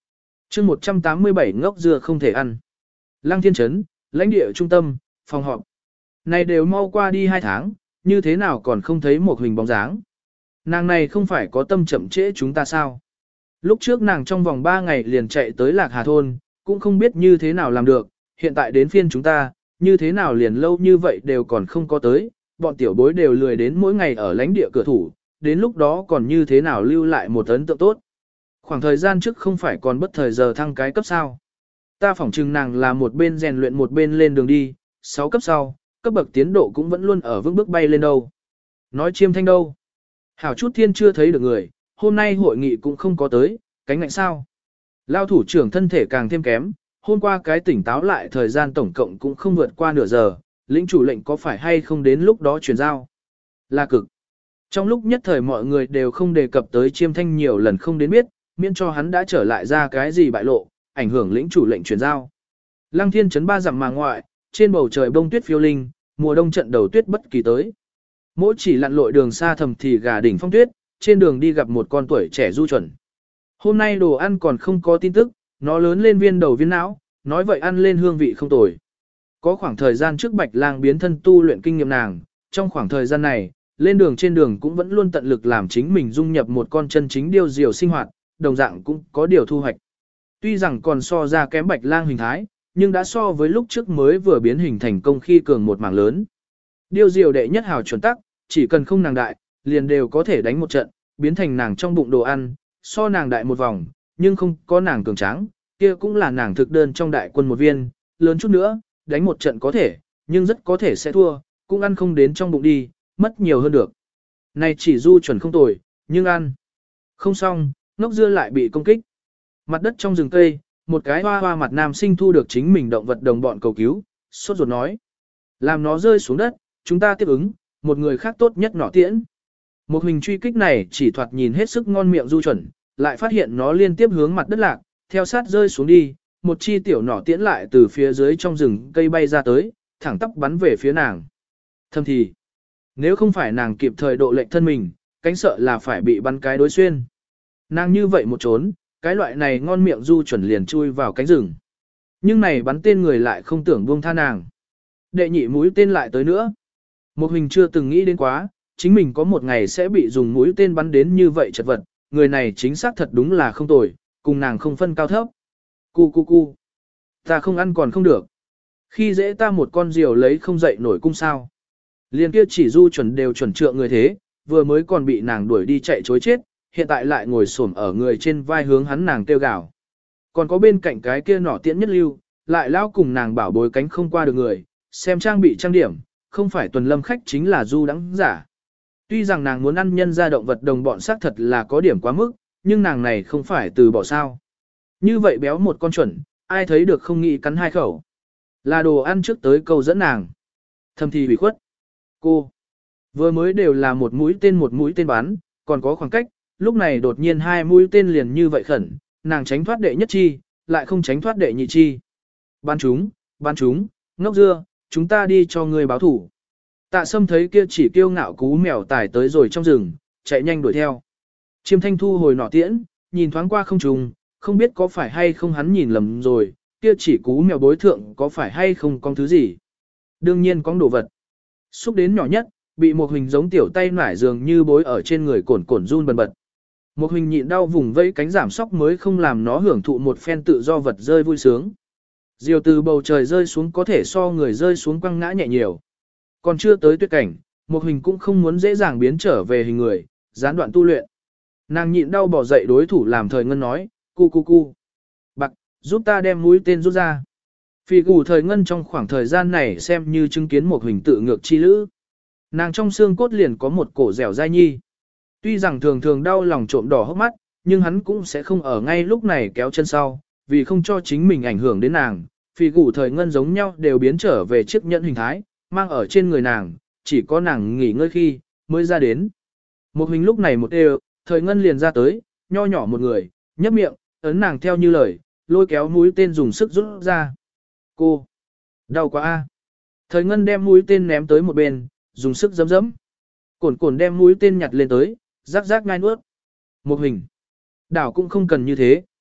chương một trăm tám mươi bảy ngốc dưa không thể ăn. Lăng Thiên Trấn, lãnh địa trung tâm, phòng họp. Này đều mau qua đi hai tháng, như thế nào còn không thấy một hình bóng dáng. Nàng này không phải có tâm chậm trễ chúng ta sao? Lúc trước nàng trong vòng ba ngày liền chạy tới Lạc Hà Thôn, cũng không biết như thế nào làm được, hiện tại đến phiên chúng ta, như thế nào liền lâu như vậy đều còn không có tới, bọn tiểu bối đều lười đến mỗi ngày ở lãnh địa cửa thủ, đến lúc đó còn như thế nào lưu lại một ấn tượng tốt. Khoảng thời gian trước không phải còn bất thời giờ thăng cái cấp sao. Ta phỏng chừng nàng là một bên rèn luyện một bên lên đường đi, sáu cấp sau, cấp bậc tiến độ cũng vẫn luôn ở vững bước bay lên đâu. Nói chiêm thanh đâu. Hảo chút thiên chưa thấy được người, hôm nay hội nghị cũng không có tới, cánh ngạnh sao. Lao thủ trưởng thân thể càng thêm kém, hôm qua cái tỉnh táo lại thời gian tổng cộng cũng không vượt qua nửa giờ, lĩnh chủ lệnh có phải hay không đến lúc đó chuyển giao. Là cực. Trong lúc nhất thời mọi người đều không đề cập tới chiêm thanh nhiều lần không đến biết, miễn cho hắn đã trở lại ra cái gì bại lộ, ảnh hưởng lĩnh chủ lệnh chuyển giao. Lăng Thiên Trấn ba dặm mà ngoại, trên bầu trời bông tuyết phiêu linh, mùa đông trận đầu tuyết bất kỳ tới. Mỗi chỉ lặn lội đường xa thầm thì gà đỉnh phong tuyết, trên đường đi gặp một con tuổi trẻ du chuẩn. Hôm nay đồ ăn còn không có tin tức, nó lớn lên viên đầu viên não, nói vậy ăn lên hương vị không tồi. Có khoảng thời gian trước Bạch Lang biến thân tu luyện kinh nghiệm nàng, trong khoảng thời gian này, lên đường trên đường cũng vẫn luôn tận lực làm chính mình dung nhập một con chân chính điêu diều sinh hoạt, đồng dạng cũng có điều thu hoạch. Tuy rằng còn so ra kém Bạch Lang hình thái, nhưng đã so với lúc trước mới vừa biến hình thành công khi cường một mảng lớn. Điêu diều đệ nhất hào chuẩn tắc, chỉ cần không nàng đại, liền đều có thể đánh một trận, biến thành nàng trong bụng đồ ăn, so nàng đại một vòng, nhưng không có nàng cường tráng, kia cũng là nàng thực đơn trong đại quân một viên, lớn chút nữa, đánh một trận có thể, nhưng rất có thể sẽ thua, cũng ăn không đến trong bụng đi, mất nhiều hơn được. Này chỉ du chuẩn không tồi, nhưng ăn không xong, ngốc dưa lại bị công kích. Mặt đất trong rừng cây, một cái hoa hoa mặt nam sinh thu được chính mình động vật đồng bọn cầu cứu, sốt ruột nói. Làm nó rơi xuống đất, chúng ta tiếp ứng, một người khác tốt nhất nọ tiễn. Một hình truy kích này chỉ thoạt nhìn hết sức ngon miệng du chuẩn, lại phát hiện nó liên tiếp hướng mặt đất lạc, theo sát rơi xuống đi, một chi tiểu nỏ tiễn lại từ phía dưới trong rừng cây bay ra tới, thẳng tắp bắn về phía nàng. Thâm thì, nếu không phải nàng kịp thời độ lệnh thân mình, cánh sợ là phải bị bắn cái đối xuyên. Nàng như vậy một trốn, cái loại này ngon miệng du chuẩn liền chui vào cánh rừng. Nhưng này bắn tên người lại không tưởng buông tha nàng. Đệ nhị mũi tên lại tới nữa. Một hình chưa từng nghĩ đến quá, chính mình có một ngày sẽ bị dùng mũi tên bắn đến như vậy chật vật, người này chính xác thật đúng là không tồi, cùng nàng không phân cao thấp. Cu cu cu. Ta không ăn còn không được. Khi dễ ta một con diều lấy không dậy nổi cung sao. Liên kia chỉ du chuẩn đều chuẩn trượng người thế, vừa mới còn bị nàng đuổi đi chạy chối chết, hiện tại lại ngồi xổm ở người trên vai hướng hắn nàng kêu gào. Còn có bên cạnh cái kia nỏ tiễn nhất lưu, lại lao cùng nàng bảo bối cánh không qua được người, xem trang bị trang điểm, không phải tuần lâm khách chính là du đắng giả. Tuy rằng nàng muốn ăn nhân ra động vật đồng bọn xác thật là có điểm quá mức, nhưng nàng này không phải từ bỏ sao. Như vậy béo một con chuẩn, ai thấy được không nghĩ cắn hai khẩu. Là đồ ăn trước tới câu dẫn nàng. Thầm thì bị khuất. Cô. Vừa mới đều là một mũi tên một mũi tên bắn, còn có khoảng cách, lúc này đột nhiên hai mũi tên liền như vậy khẩn, nàng tránh thoát đệ nhất chi, lại không tránh thoát đệ nhị chi. Ban chúng, ban chúng, ngốc dưa, chúng ta đi cho người báo thủ. Tạ Sâm thấy kia chỉ kiêu ngạo cú mèo tải tới rồi trong rừng, chạy nhanh đuổi theo. Chiêm thanh thu hồi nỏ tiễn, nhìn thoáng qua không trùng, không biết có phải hay không hắn nhìn lầm rồi, kia chỉ cú mèo bối thượng có phải hay không có thứ gì. Đương nhiên có đồ vật. Xúc đến nhỏ nhất, bị một hình giống tiểu tay nải dường như bối ở trên người cồn cồn run bần bật. Một hình nhịn đau vùng vẫy cánh giảm sóc mới không làm nó hưởng thụ một phen tự do vật rơi vui sướng. Diều từ bầu trời rơi xuống có thể so người rơi xuống quăng ngã nhẹ nhiều. Còn chưa tới tuyệt cảnh, một hình cũng không muốn dễ dàng biến trở về hình người, gián đoạn tu luyện. Nàng nhịn đau bỏ dậy đối thủ làm thời ngân nói, cu cu cu. Bạc, giúp ta đem mũi tên rút ra. Phỉ gù thời ngân trong khoảng thời gian này xem như chứng kiến một hình tự ngược chi lữ. Nàng trong xương cốt liền có một cổ dẻo dai nhi. Tuy rằng thường thường đau lòng trộm đỏ hốc mắt, nhưng hắn cũng sẽ không ở ngay lúc này kéo chân sau, vì không cho chính mình ảnh hưởng đến nàng. Phỉ gù thời ngân giống nhau đều biến trở về chiếc nhẫn hình thái, mang ở trên người nàng, chỉ có nàng nghỉ ngơi khi, mới ra đến. Một hình lúc này một đều, thời ngân liền ra tới, nho nhỏ một người, nhấp miệng, ấn nàng theo như lời, lôi kéo mũi tên dùng sức rút ra. Cô! Đau quá a! Thời ngân đem mũi tên ném tới một bên, dùng sức giấm giấm. Cổn cổn đem mũi tên nhặt lên tới, rắc rắc ngai nuốt. Một hình! Đảo cũng không cần như thế.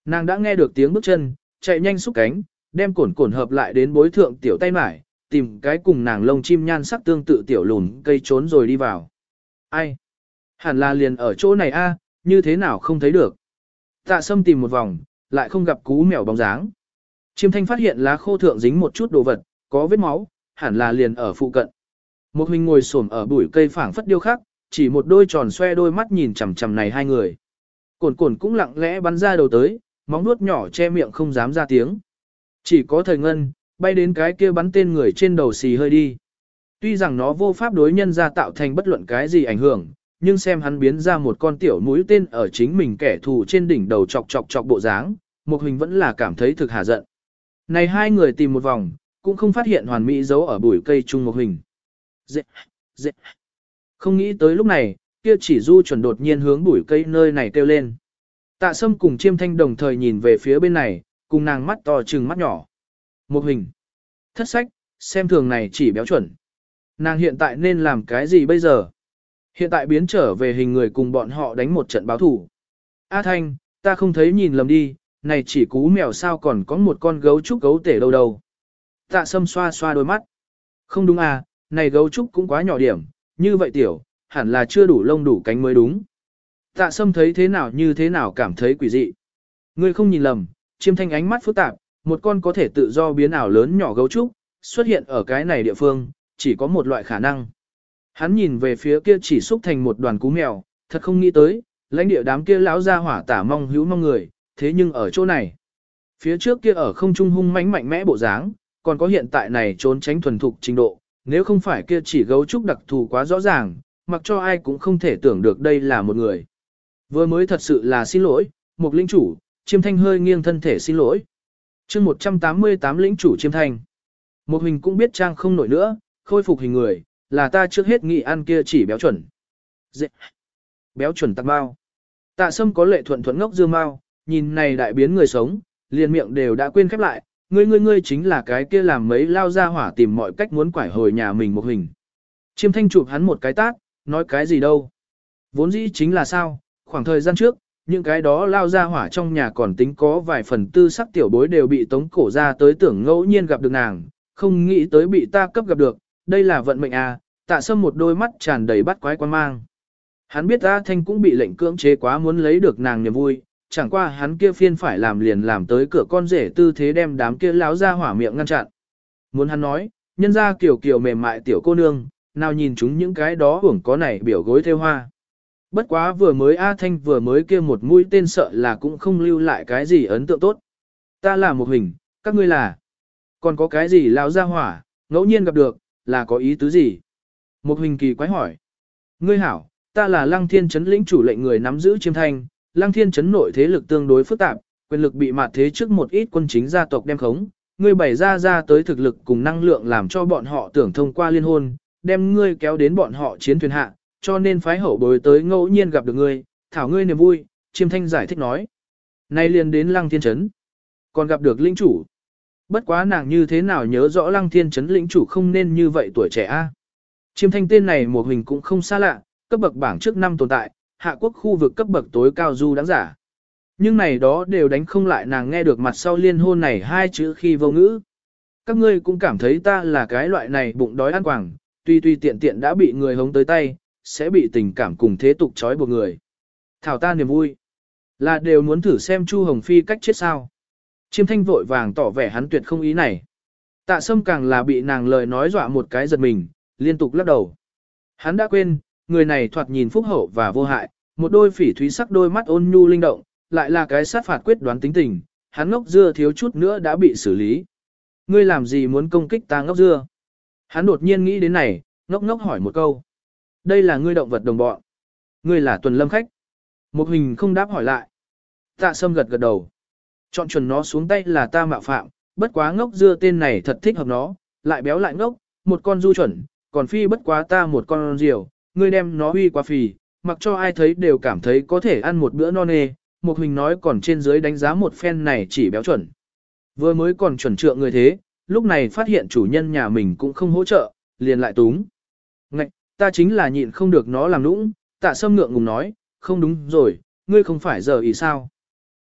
Nàng đã nghe được tiếng bước chân, chạy nhanh xúc cánh, đem cổn cổn hợp lại đến bối thượng tiểu tay mải, tìm cái cùng nàng lông chim nhan sắc tương tự tiểu lùn cây trốn rồi đi vào. Ai? Hẳn là liền ở chỗ này a, như thế nào không thấy được. Tạ Sâm tìm một vòng, lại không gặp cú mèo bóng dáng. Chiêm Thanh phát hiện lá khô thượng dính một chút đồ vật, có vết máu, hẳn là liền ở phụ cận. Một huynh ngồi xổm ở bụi cây phảng phất điêu khắc, chỉ một đôi tròn xoe đôi mắt nhìn chằm chằm này hai người. Cổn cổn cũng lặng lẽ bắn ra đầu tới, móng nuốt nhỏ che miệng không dám ra tiếng. Chỉ có thời ngân, bay đến cái kia bắn tên người trên đầu xì hơi đi. Tuy rằng nó vô pháp đối nhân ra tạo thành bất luận cái gì ảnh hưởng, nhưng xem hắn biến ra một con tiểu mũi tên ở chính mình kẻ thù trên đỉnh đầu chọc chọc chọc bộ dáng, một hình vẫn là cảm thấy thực hà giận. Này hai người tìm một vòng, cũng không phát hiện hoàn mỹ giấu ở bụi cây chung một hình. Dễ, dễ. Không nghĩ tới lúc này, kia chỉ du chuẩn đột nhiên hướng bụi cây nơi này kêu lên. Tạ Sâm cùng Chiêm Thanh đồng thời nhìn về phía bên này, cùng nàng mắt to trừng mắt nhỏ. Một hình. Thất sách, xem thường này chỉ béo chuẩn. Nàng hiện tại nên làm cái gì bây giờ? Hiện tại biến trở về hình người cùng bọn họ đánh một trận báo thủ. A Thanh, ta không thấy nhìn lầm đi, này chỉ cú mèo sao còn có một con gấu trúc gấu tể đâu đâu. Tạ Sâm xoa xoa đôi mắt. Không đúng à, này gấu trúc cũng quá nhỏ điểm, như vậy tiểu, hẳn là chưa đủ lông đủ cánh mới đúng. Tạ Sâm thấy thế nào như thế nào cảm thấy quỷ dị. Ngươi không nhìn lầm, Chiêm Thanh ánh mắt phức tạp, một con có thể tự do biến ảo lớn nhỏ gấu trúc, xuất hiện ở cái này địa phương, chỉ có một loại khả năng. Hắn nhìn về phía kia chỉ xúc thành một đoàn cú mèo, thật không nghĩ tới, lãnh địa đám kia lão ra hỏa tả mong hữu mong người, thế nhưng ở chỗ này. Phía trước kia ở không trung hung mãnh mạnh mẽ bộ dáng, còn có hiện tại này trốn tránh thuần thục trình độ, nếu không phải kia chỉ gấu trúc đặc thù quá rõ ràng, mặc cho ai cũng không thể tưởng được đây là một người. Vừa mới thật sự là xin lỗi, một lĩnh chủ, Chiêm Thanh hơi nghiêng thân thể xin lỗi. chương một trăm tám mươi tám lĩnh chủ Chiêm Thanh. Một hình cũng biết trang không nổi nữa, khôi phục hình người, là ta trước hết nghĩ ăn kia chỉ béo chuẩn. Dễ. Béo chuẩn tắc bao. Tạ Sâm có lệ thuận thuận ngốc dương mau, nhìn này đại biến người sống, liền miệng đều đã quên khép lại, ngươi ngươi ngươi chính là cái kia làm mấy lao ra hỏa tìm mọi cách muốn quải hồi nhà mình một hình. Chiêm Thanh chụp hắn một cái tát, nói cái gì đâu. Vốn dĩ chính là sao, khoảng thời gian trước, những cái đó lao ra hỏa trong nhà còn tính có vài phần tư sắc tiểu bối đều bị tống cổ ra tới tưởng ngẫu nhiên gặp được nàng, không nghĩ tới bị ta cấp gặp được, đây là vận mệnh à, Tạ Sâm một đôi mắt tràn đầy bắt quái quan mang. Hắn biết A Thanh cũng bị lệnh cưỡng chế quá muốn lấy được nàng niềm vui, chẳng qua hắn kia phiên phải làm liền làm tới cửa con rể tư thế đem đám kia láo ra hỏa miệng ngăn chặn. Muốn hắn nói, nhân ra kiểu kiểu mềm mại tiểu cô nương, nào nhìn chúng những cái đó hưởng có này biểu gối theo hoa. Bất quá vừa mới A Thanh vừa mới kia một mũi tên sợ là cũng không lưu lại cái gì ấn tượng tốt. Ta là một hình, các ngươi là. Còn có cái gì láo ra hỏa, ngẫu nhiên gặp được, là có ý tứ gì? Một hình kỳ quái hỏi. Ngươi hảo, ta là Lăng Thiên Trấn lĩnh chủ lệnh người nắm giữ Chiêm Thanh. Lăng Thiên Trấn nội thế lực tương đối phức tạp, quyền lực bị mạt thế trước một ít quân chính gia tộc đem khống. Ngươi bày ra ra tới thực lực cùng năng lượng làm cho bọn họ tưởng thông qua liên hôn, đem ngươi kéo đến bọn họ chiến thuyền hạ, cho nên phái hậu bối tới ngẫu nhiên gặp được ngươi, thảo ngươi niềm vui. Chiêm Thanh giải thích nói. Nay liền đến Lăng Thiên Trấn, còn gặp được lĩnh chủ. Bất quá nàng như thế nào nhớ rõ Lăng Thiên Trấn lĩnh chủ không nên như vậy tuổi trẻ a. Chiêm Thanh tên này một hình cũng không xa lạ, cấp bậc bảng trước năm tồn tại, hạ quốc khu vực cấp bậc tối cao du đáng giả. Nhưng này đó đều đánh không lại nàng nghe được mặt sau liên hôn này hai chữ khi vô ngữ. Các ngươi cũng cảm thấy ta là cái loại này bụng đói ăn quảng, tuy tuy tiện tiện đã bị người hống tới tay, sẽ bị tình cảm cùng thế tục trói buộc người. Thảo ta niềm vui, là đều muốn thử xem Chu Hồng Phi cách chết sao. Chiêm Thanh vội vàng tỏ vẻ hắn tuyệt không ý này. Tạ Sâm càng là bị nàng lời nói dọa một cái giật mình, liên tục lắc đầu. Hắn đã quên, người này thoạt nhìn phúc hậu và vô hại, một đôi phỉ thúy sắc đôi mắt ôn nhu linh động, lại là cái sát phạt quyết đoán tính tình, hắn ngốc dưa thiếu chút nữa đã bị xử lý. Ngươi làm gì muốn công kích ta ngốc dưa? Hắn đột nhiên nghĩ đến này, ngốc ngốc hỏi một câu. Đây là ngươi động vật đồng bọn. Ngươi là Tuần Lâm khách. Một hình không đáp hỏi lại. Tạ Sâm gật gật đầu. Chọn chuẩn nó xuống tay là ta mạo phạm, bất quá ngốc dưa tên này thật thích hợp nó, lại béo lại ngốc, một con du chuẩn, còn phi bất quá ta một con diều, ngươi đem nó huy qua phì, mặc cho ai thấy đều cảm thấy có thể ăn một bữa no nê. Một hình nói còn trên dưới đánh giá một phen này chỉ béo chuẩn. Vừa mới còn chuẩn trượng người thế, lúc này phát hiện chủ nhân nhà mình cũng không hỗ trợ, liền lại túng. Ngạch, ta chính là nhịn không được nó làm nũng. Tạ Sâm ngượng ngùng nói, không đúng rồi, ngươi không phải giờ ý sao.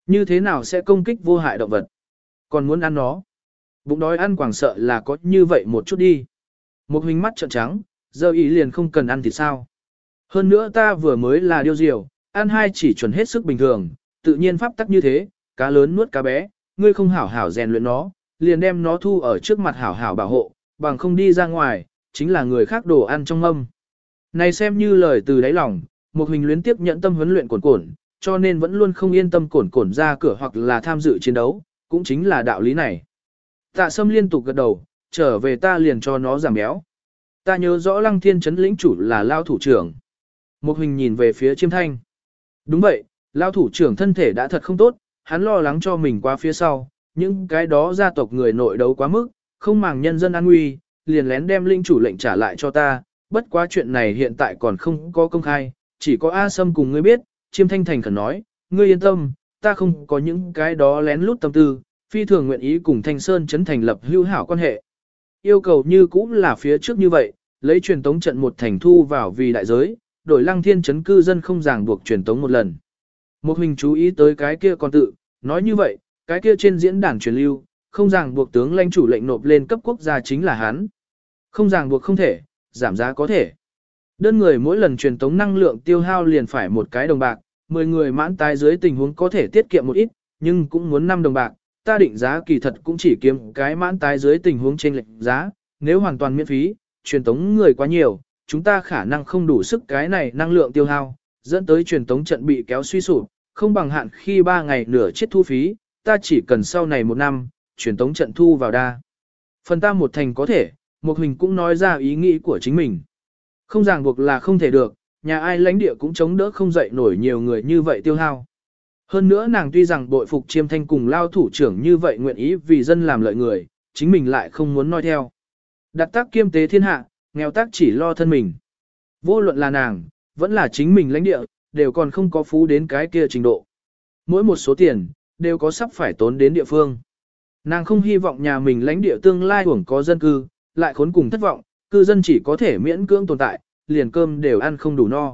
Như thế nào sẽ công kích vô hại động vật? Còn muốn ăn nó? Bụng đói ăn quảng sợ là có như vậy một chút đi. Một hình mắt trợn trắng, giờ ý liền không cần ăn thì sao? Hơn nữa ta vừa mới là điêu diều, ăn hai chỉ chuẩn hết sức bình thường, tự nhiên pháp tắc như thế, cá lớn nuốt cá bé, ngươi không hảo hảo rèn luyện nó, liền đem nó thu ở trước mặt hảo hảo bảo hộ, bằng không đi ra ngoài, chính là người khác đồ ăn trong mâm. Này xem như lời từ đáy lòng, một hình luyến tiếp nhận tâm huấn luyện cổn cổn, cho nên vẫn luôn không yên tâm cổn cổn ra cửa hoặc là tham dự chiến đấu, cũng chính là đạo lý này. Tạ Sâm liên tục gật đầu, trở về ta liền cho nó giảm béo. Ta nhớ rõ Lăng Thiên Trấn lĩnh chủ là lao thủ trưởng. Một hình nhìn về phía Chiêm Thanh. Đúng vậy, lao thủ trưởng thân thể đã thật không tốt, hắn lo lắng cho mình qua phía sau, những cái đó gia tộc người nội đấu quá mức, không màng nhân dân an nguy, liền lén đem lĩnh chủ lệnh trả lại cho ta, bất quá chuyện này hiện tại còn không có công khai, chỉ có A Sâm cùng ngươi biết, Chiêm Thanh thành khẩn nói, ngươi yên tâm, ta không có những cái đó lén lút tâm tư, phi thường nguyện ý cùng Thanh Sơn Trấn thành lập hữu hảo quan hệ. Yêu cầu như cũ là phía trước như vậy, lấy truyền tống trận một thành thu vào vì đại giới, đổi Lăng Thiên Trấn cư dân không ràng buộc truyền tống một lần. Một hình chú ý tới cái kia còn tự, nói như vậy, cái kia trên diễn đàn truyền lưu, không ràng buộc tướng lãnh chủ lệnh nộp lên cấp quốc gia chính là hắn. Không ràng buộc không thể, giảm giá có thể. Đơn người mỗi lần truyền tống năng lượng tiêu hao liền phải một cái đồng bạc, mười người mãn tái dưới tình huống có thể tiết kiệm một ít, nhưng cũng muốn năm đồng bạc. Ta định giá kỳ thật cũng chỉ kiếm cái mãn tái dưới tình huống trên lệnh giá, nếu hoàn toàn miễn phí, truyền tống người quá nhiều, chúng ta khả năng không đủ sức cái này năng lượng tiêu hao, dẫn tới truyền tống trận bị kéo suy sụp, không bằng hạn khi ba ngày nửa chiết thu phí, ta chỉ cần sau này một năm, truyền tống trận thu vào đa. Phần ta một thành có thể, một hình cũng nói ra ý nghĩ của chính mình. Không ràng buộc là không thể được, nhà ai lãnh địa cũng chống đỡ không dậy nổi nhiều người như vậy tiêu hao. Hơn nữa nàng tuy rằng bội phục Chiêm Thanh cùng lao thủ trưởng như vậy nguyện ý vì dân làm lợi người, chính mình lại không muốn nói theo. Đặt tác kiêm tế thiên hạ, nghèo tác chỉ lo thân mình. Vô luận là nàng, vẫn là chính mình lãnh địa, đều còn không có phú đến cái kia trình độ. Mỗi một số tiền, đều có sắp phải tốn đến địa phương. Nàng không hy vọng nhà mình lãnh địa tương lai hưởng có dân cư, lại khốn cùng thất vọng, cư dân chỉ có thể miễn cưỡng tồn tại, liền cơm đều ăn không đủ no.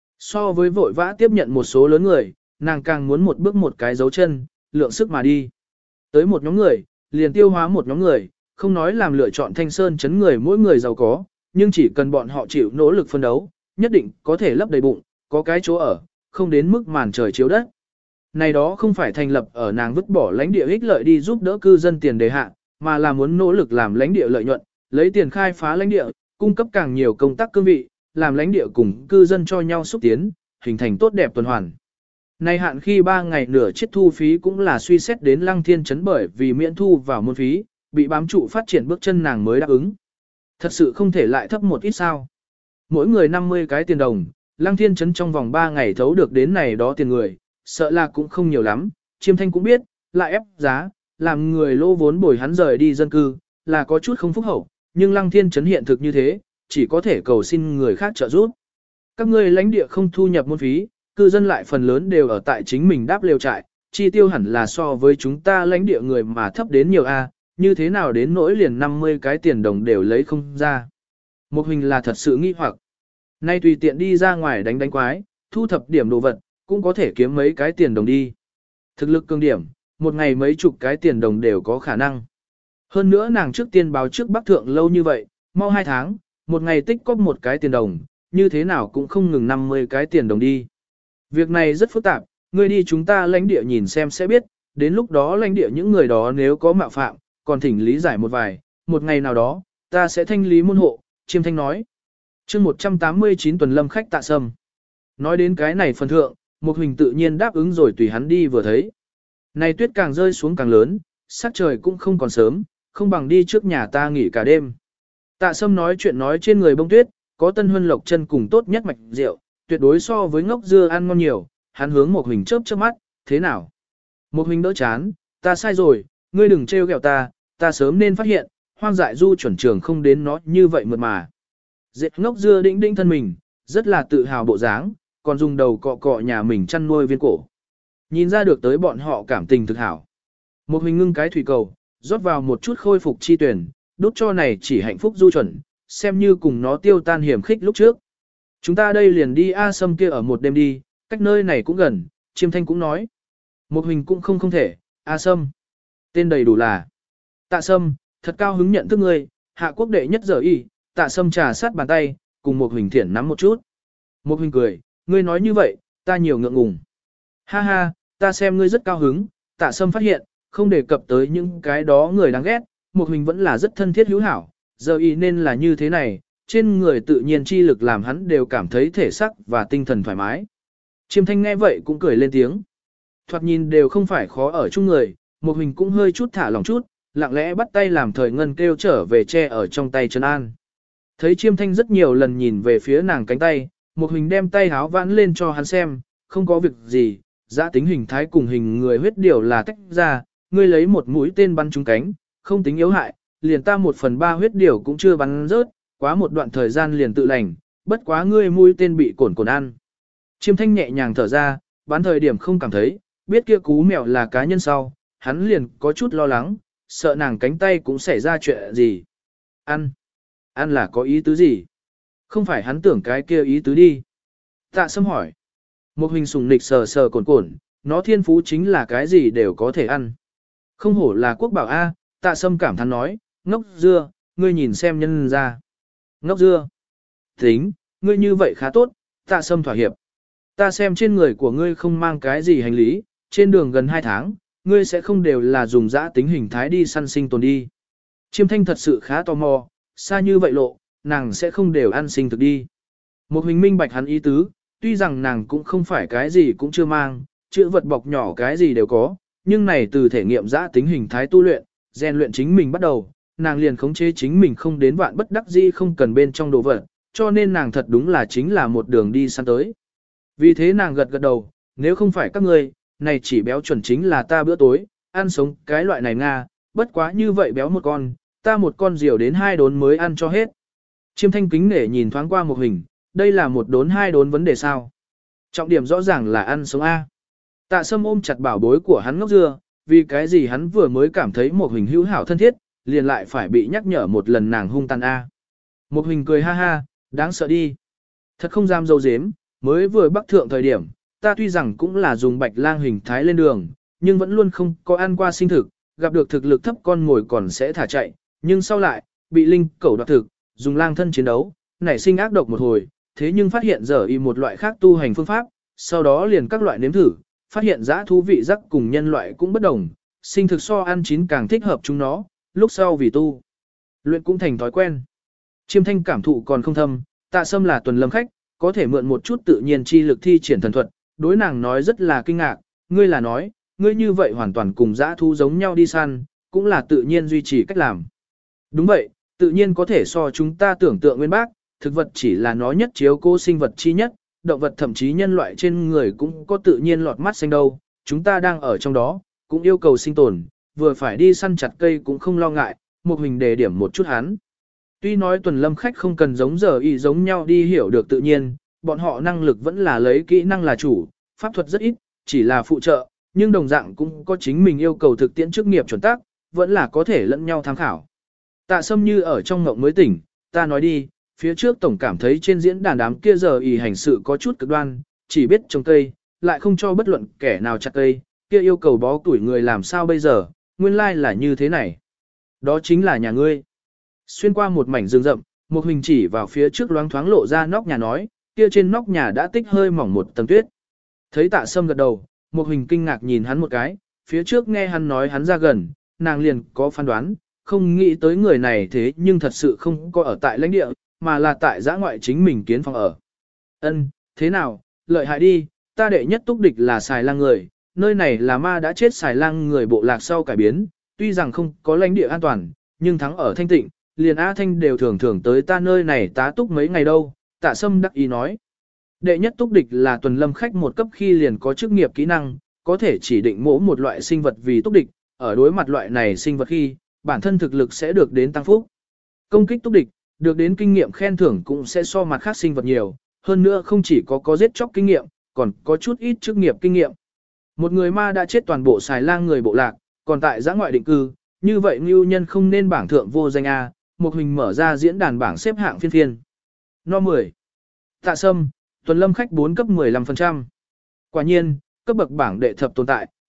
So với vội vã tiếp nhận một số lớn người, nàng càng muốn một bước một cái dấu chân, lượng sức mà đi. Tới một nhóm người, liền tiêu hóa một nhóm người, không nói làm lựa chọn Thanh Sơn Trấn người mỗi người giàu có, nhưng chỉ cần bọn họ chịu nỗ lực phân đấu, nhất định có thể lấp đầy bụng, có cái chỗ ở, không đến mức màn trời chiếu đất. Này đó không phải thành lập ở nàng vứt bỏ lãnh địa ích lợi đi giúp đỡ cư dân tiền đề hạ, mà là muốn nỗ lực làm lãnh địa lợi nhuận, lấy tiền khai phá lãnh địa, cung cấp càng nhiều công tác cương vị, làm lãnh địa cùng cư dân cho nhau xúc tiến, hình thành tốt đẹp tuần hoàn. Này hạn khi ba ngày nửa chiết thu phí cũng là suy xét đến Lăng Thiên Trấn bởi vì miễn thu vào môn phí, bị bám trụ phát triển bước chân nàng mới đáp ứng. Thật sự không thể lại thấp một ít sao. Mỗi người năm mươi cái tiền đồng, Lăng Thiên Trấn trong vòng ba ngày thấu được đến này đó tiền người, sợ là cũng không nhiều lắm, Chiêm Thanh cũng biết, lại ép giá, làm người lô vốn bồi hắn rời đi dân cư, là có chút không phúc hậu, nhưng Lăng Thiên Trấn hiện thực như thế, chỉ có thể cầu xin người khác trợ giúp. Các ngươi lãnh địa không thu nhập môn phí, cư dân lại phần lớn đều ở tại chính mình đáp lều trại, chi tiêu hẳn là so với chúng ta lãnh địa người mà thấp đến nhiều a, như thế nào đến nỗi liền năm mươi cái tiền đồng đều lấy không ra. Một hình là thật sự nghi hoặc. Nay tùy tiện đi ra ngoài đánh đánh quái, thu thập điểm đồ vật, cũng có thể kiếm mấy cái tiền đồng đi. Thực lực cường điểm, một ngày mấy chục cái tiền đồng đều có khả năng. Hơn nữa nàng trước tiên báo trước Bắc Thượng lâu như vậy, mau hai tháng, một ngày tích cóp một cái tiền đồng, như thế nào cũng không ngừng năm mươi cái tiền đồng đi. Việc này rất phức tạp, ngươi đi chúng ta lãnh địa nhìn xem sẽ biết, đến lúc đó lãnh địa những người đó nếu có mạo phạm, còn thỉnh lý giải một vài, một ngày nào đó, ta sẽ thanh lý môn hộ, Chiêm Thanh nói. chương một trăm tám mươi chín tuần lâm khách Tạ Sâm. Nói đến cái này phần thượng, một hình tự nhiên đáp ứng rồi tùy hắn đi vừa thấy. Này tuyết càng rơi xuống càng lớn, sắc trời cũng không còn sớm, không bằng đi trước nhà ta nghỉ cả đêm. Tạ Sâm nói chuyện nói trên người bông tuyết, có tân huân lộc chân cùng tốt nhất mạch rượu, tuyệt đối so với ngốc dưa ăn ngon nhiều, hắn hướng một hình chớp chớp mắt, thế nào? Một hình đỡ chán, ta sai rồi, ngươi đừng trêu ghẹo ta, ta sớm nên phát hiện, hoang dại du chuẩn trường không đến nó như vậy mượt mà. Dệt ngốc dưa đĩnh đĩnh thân mình, rất là tự hào bộ dáng, còn dùng đầu cọ cọ nhà mình chăn nuôi viên cổ. Nhìn ra được tới bọn họ cảm tình thực hảo. Một hình ngưng cái thủy cầu, rót vào một chút khôi phục chi tuyển, đút cho này chỉ hạnh phúc du chuẩn, xem như cùng nó tiêu tan hiểm khích lúc trước. Chúng ta đây liền đi A Sâm kia ở một đêm đi, cách nơi này cũng gần, Chiêm Thanh cũng nói. Một hình cũng không không thể, A Sâm. Tên đầy đủ là Tạ Sâm, thật cao hứng nhận thức ngươi, hạ quốc đệ nhất giờ y, Tạ Sâm trà sát bàn tay, cùng một hình thiển nắm một chút. Một hình cười, ngươi nói như vậy, ta nhiều ngượng ngùng. Ha ha, ta xem ngươi rất cao hứng, Tạ Sâm phát hiện, không đề cập tới những cái đó người đáng ghét, một hình vẫn là rất thân thiết hữu hảo, giờ y nên là như thế này, trên người tự nhiên chi lực làm hắn đều cảm thấy thể sắc và tinh thần thoải mái. Chiêm thanh nghe vậy cũng cười lên tiếng. Thoạt nhìn đều không phải khó ở chung người, một hình cũng hơi chút thả lòng chút, lặng lẽ bắt tay làm thời ngân kêu trở về che ở trong tay Trần An. Thấy chiêm thanh rất nhiều lần nhìn về phía nàng cánh tay, một hình đem tay háo vãn lên cho hắn xem, không có việc gì, giã tính hình thái cùng hình người huyết điều là tách ra, ngươi lấy một mũi tên bắn trúng cánh, không tính yếu hại, liền ta một phần ba huyết điều cũng chưa bắn rớt, quá một đoạn thời gian liền tự lành, bất quá ngươi mũi tên bị cồn cồn ăn. Chiêm thanh nhẹ nhàng thở ra, bắn thời điểm không cảm thấy, biết kia cú mèo là cá nhân sau, hắn liền có chút lo lắng, sợ nàng cánh tay cũng xảy ra chuyện gì. Ăn. Ăn là có ý tứ gì? Không phải hắn tưởng cái kia ý tứ đi. Tạ Sâm hỏi. Một hình sùng nịch sờ sờ cồn cồn, nó thiên phú chính là cái gì đều có thể ăn. Không hổ là quốc bảo A, Tạ Sâm cảm thán nói, ngốc dưa, ngươi nhìn xem nhân ra. Ngốc dưa. Tính, ngươi như vậy khá tốt, Tạ Sâm thỏa hiệp. Ta xem trên người của ngươi không mang cái gì hành lý, trên đường gần hai tháng, ngươi sẽ không đều là dùng dã tính hình thái đi săn sinh tồn đi. Chiêm thanh thật sự khá tò mò, xa như vậy lộ, nàng sẽ không đều ăn sinh thực đi. Một hình minh bạch hắn ý tứ, tuy rằng nàng cũng không phải cái gì cũng chưa mang, chữ vật bọc nhỏ cái gì đều có, nhưng này từ thể nghiệm dã tính hình thái tu luyện, rèn luyện chính mình bắt đầu, nàng liền khống chế chính mình không đến vạn bất đắc dĩ không cần bên trong đồ vật, cho nên nàng thật đúng là chính là một đường đi săn tới. Vì thế nàng gật gật đầu, nếu không phải các ngươi, này chỉ béo chuẩn chính là ta bữa tối, ăn sống cái loại này Nga, bất quá như vậy béo một con, ta một con diều đến hai đốn mới ăn cho hết. Chiêm thanh kính nể nhìn thoáng qua một hình, đây là một đốn hai đốn vấn đề sao. Trọng điểm rõ ràng là ăn sống A. Tạ Sâm ôm chặt bảo bối của hắn ngốc dưa, vì cái gì hắn vừa mới cảm thấy một hình hữu hảo thân thiết, liền lại phải bị nhắc nhở một lần nàng hung tàn A. Một hình cười ha ha, đáng sợ đi. Thật không dám dâu dếm, mới vừa bắc thượng thời điểm, ta tuy rằng cũng là dùng bạch lang hình thái lên đường, nhưng vẫn luôn không có ăn qua sinh thực, gặp được thực lực thấp con ngồi còn sẽ thả chạy, nhưng sau lại, bị linh cẩu đoạt thực, dùng lang thân chiến đấu, nảy sinh ác độc một hồi, thế nhưng phát hiện giờ y một loại khác tu hành phương pháp, sau đó liền các loại nếm thử, phát hiện dã thú vị giác cùng nhân loại cũng bất đồng, sinh thực so ăn chín càng thích hợp chúng nó, lúc sau vì tu. Luyện cũng thành thói quen. Chiêm thanh cảm thụ còn không thâm, Tạ Sâm là tuần lâm khách, có thể mượn một chút tự nhiên chi lực thi triển thần thuật, đối nàng nói rất là kinh ngạc, ngươi là nói, ngươi như vậy hoàn toàn cùng dã thú giống nhau đi săn, cũng là tự nhiên duy trì cách làm. Đúng vậy, tự nhiên có thể so chúng ta tưởng tượng nguyên bác, thực vật chỉ là nó nhất chiếu cố sinh vật chi nhất, động vật thậm chí nhân loại trên người cũng có tự nhiên lọt mắt xanh đâu, chúng ta đang ở trong đó, cũng yêu cầu sinh tồn, vừa phải đi săn chặt cây cũng không lo ngại, một hình đề điểm một chút hắn. Tuy nói tuần lâm khách không cần giống giờ y giống nhau đi hiểu được tự nhiên, bọn họ năng lực vẫn là lấy kỹ năng là chủ, pháp thuật rất ít, chỉ là phụ trợ, nhưng đồng dạng cũng có chính mình yêu cầu thực tiễn chức nghiệp chuẩn tác, vẫn là có thể lẫn nhau tham khảo. Tạ Sâm như ở trong ngộng mới tỉnh, ta nói đi, phía trước tổng cảm thấy trên diễn đàn đám kia giờ y hành sự có chút cực đoan, chỉ biết trồng cây, lại không cho bất luận kẻ nào chặt cây, kia yêu cầu bó tuổi người làm sao bây giờ, nguyên lai like là như thế này. Đó chính là nhà ngươi. Xuyên qua một mảnh rừng rậm, một hình chỉ vào phía trước loáng thoáng lộ ra nóc nhà nói, kia trên nóc nhà đã tích hơi mỏng một tầng tuyết. Thấy Tạ Sâm gật đầu, một hình kinh ngạc nhìn hắn một cái, phía trước nghe hắn nói hắn ra gần, nàng liền có phán đoán, không nghĩ tới người này thế nhưng thật sự không có ở tại lãnh địa, mà là tại giã ngoại chính mình kiến phòng ở. Ân, thế nào, lợi hại đi, ta đệ nhất túc địch là xài lang người, nơi này là ma đã chết xài lang người bộ lạc sau cải biến, tuy rằng không có lãnh địa an toàn, nhưng thắng ở thanh tịnh, liền A Thanh đều thường thường tới ta nơi này tá túc mấy ngày đâu, Tạ Sâm đắc ý nói. Đệ nhất túc địch là tuần lâm khách một cấp khi liền có chức nghiệp kỹ năng, có thể chỉ định mỗ một loại sinh vật vì túc địch, ở đối mặt loại này sinh vật khi, bản thân thực lực sẽ được đến tăng phúc. Công kích túc địch, được đến kinh nghiệm khen thưởng cũng sẽ so mặt khác sinh vật nhiều, hơn nữa không chỉ có có giết chóc kinh nghiệm, còn có chút ít chức nghiệp kinh nghiệm. Một người ma đã chết toàn bộ xài lang người bộ lạc, còn tại giã ngoại định cư, như vậy ngưu nhân không nên bảng thượng vô danh A, một hình mở ra diễn đàn bảng xếp hạng phiên phiên. No mười. Tạ Sâm, tuần lâm khách bốn cấp mười lăm phần trăm. Quả nhiên, cấp bậc bảng đệ thập tồn tại,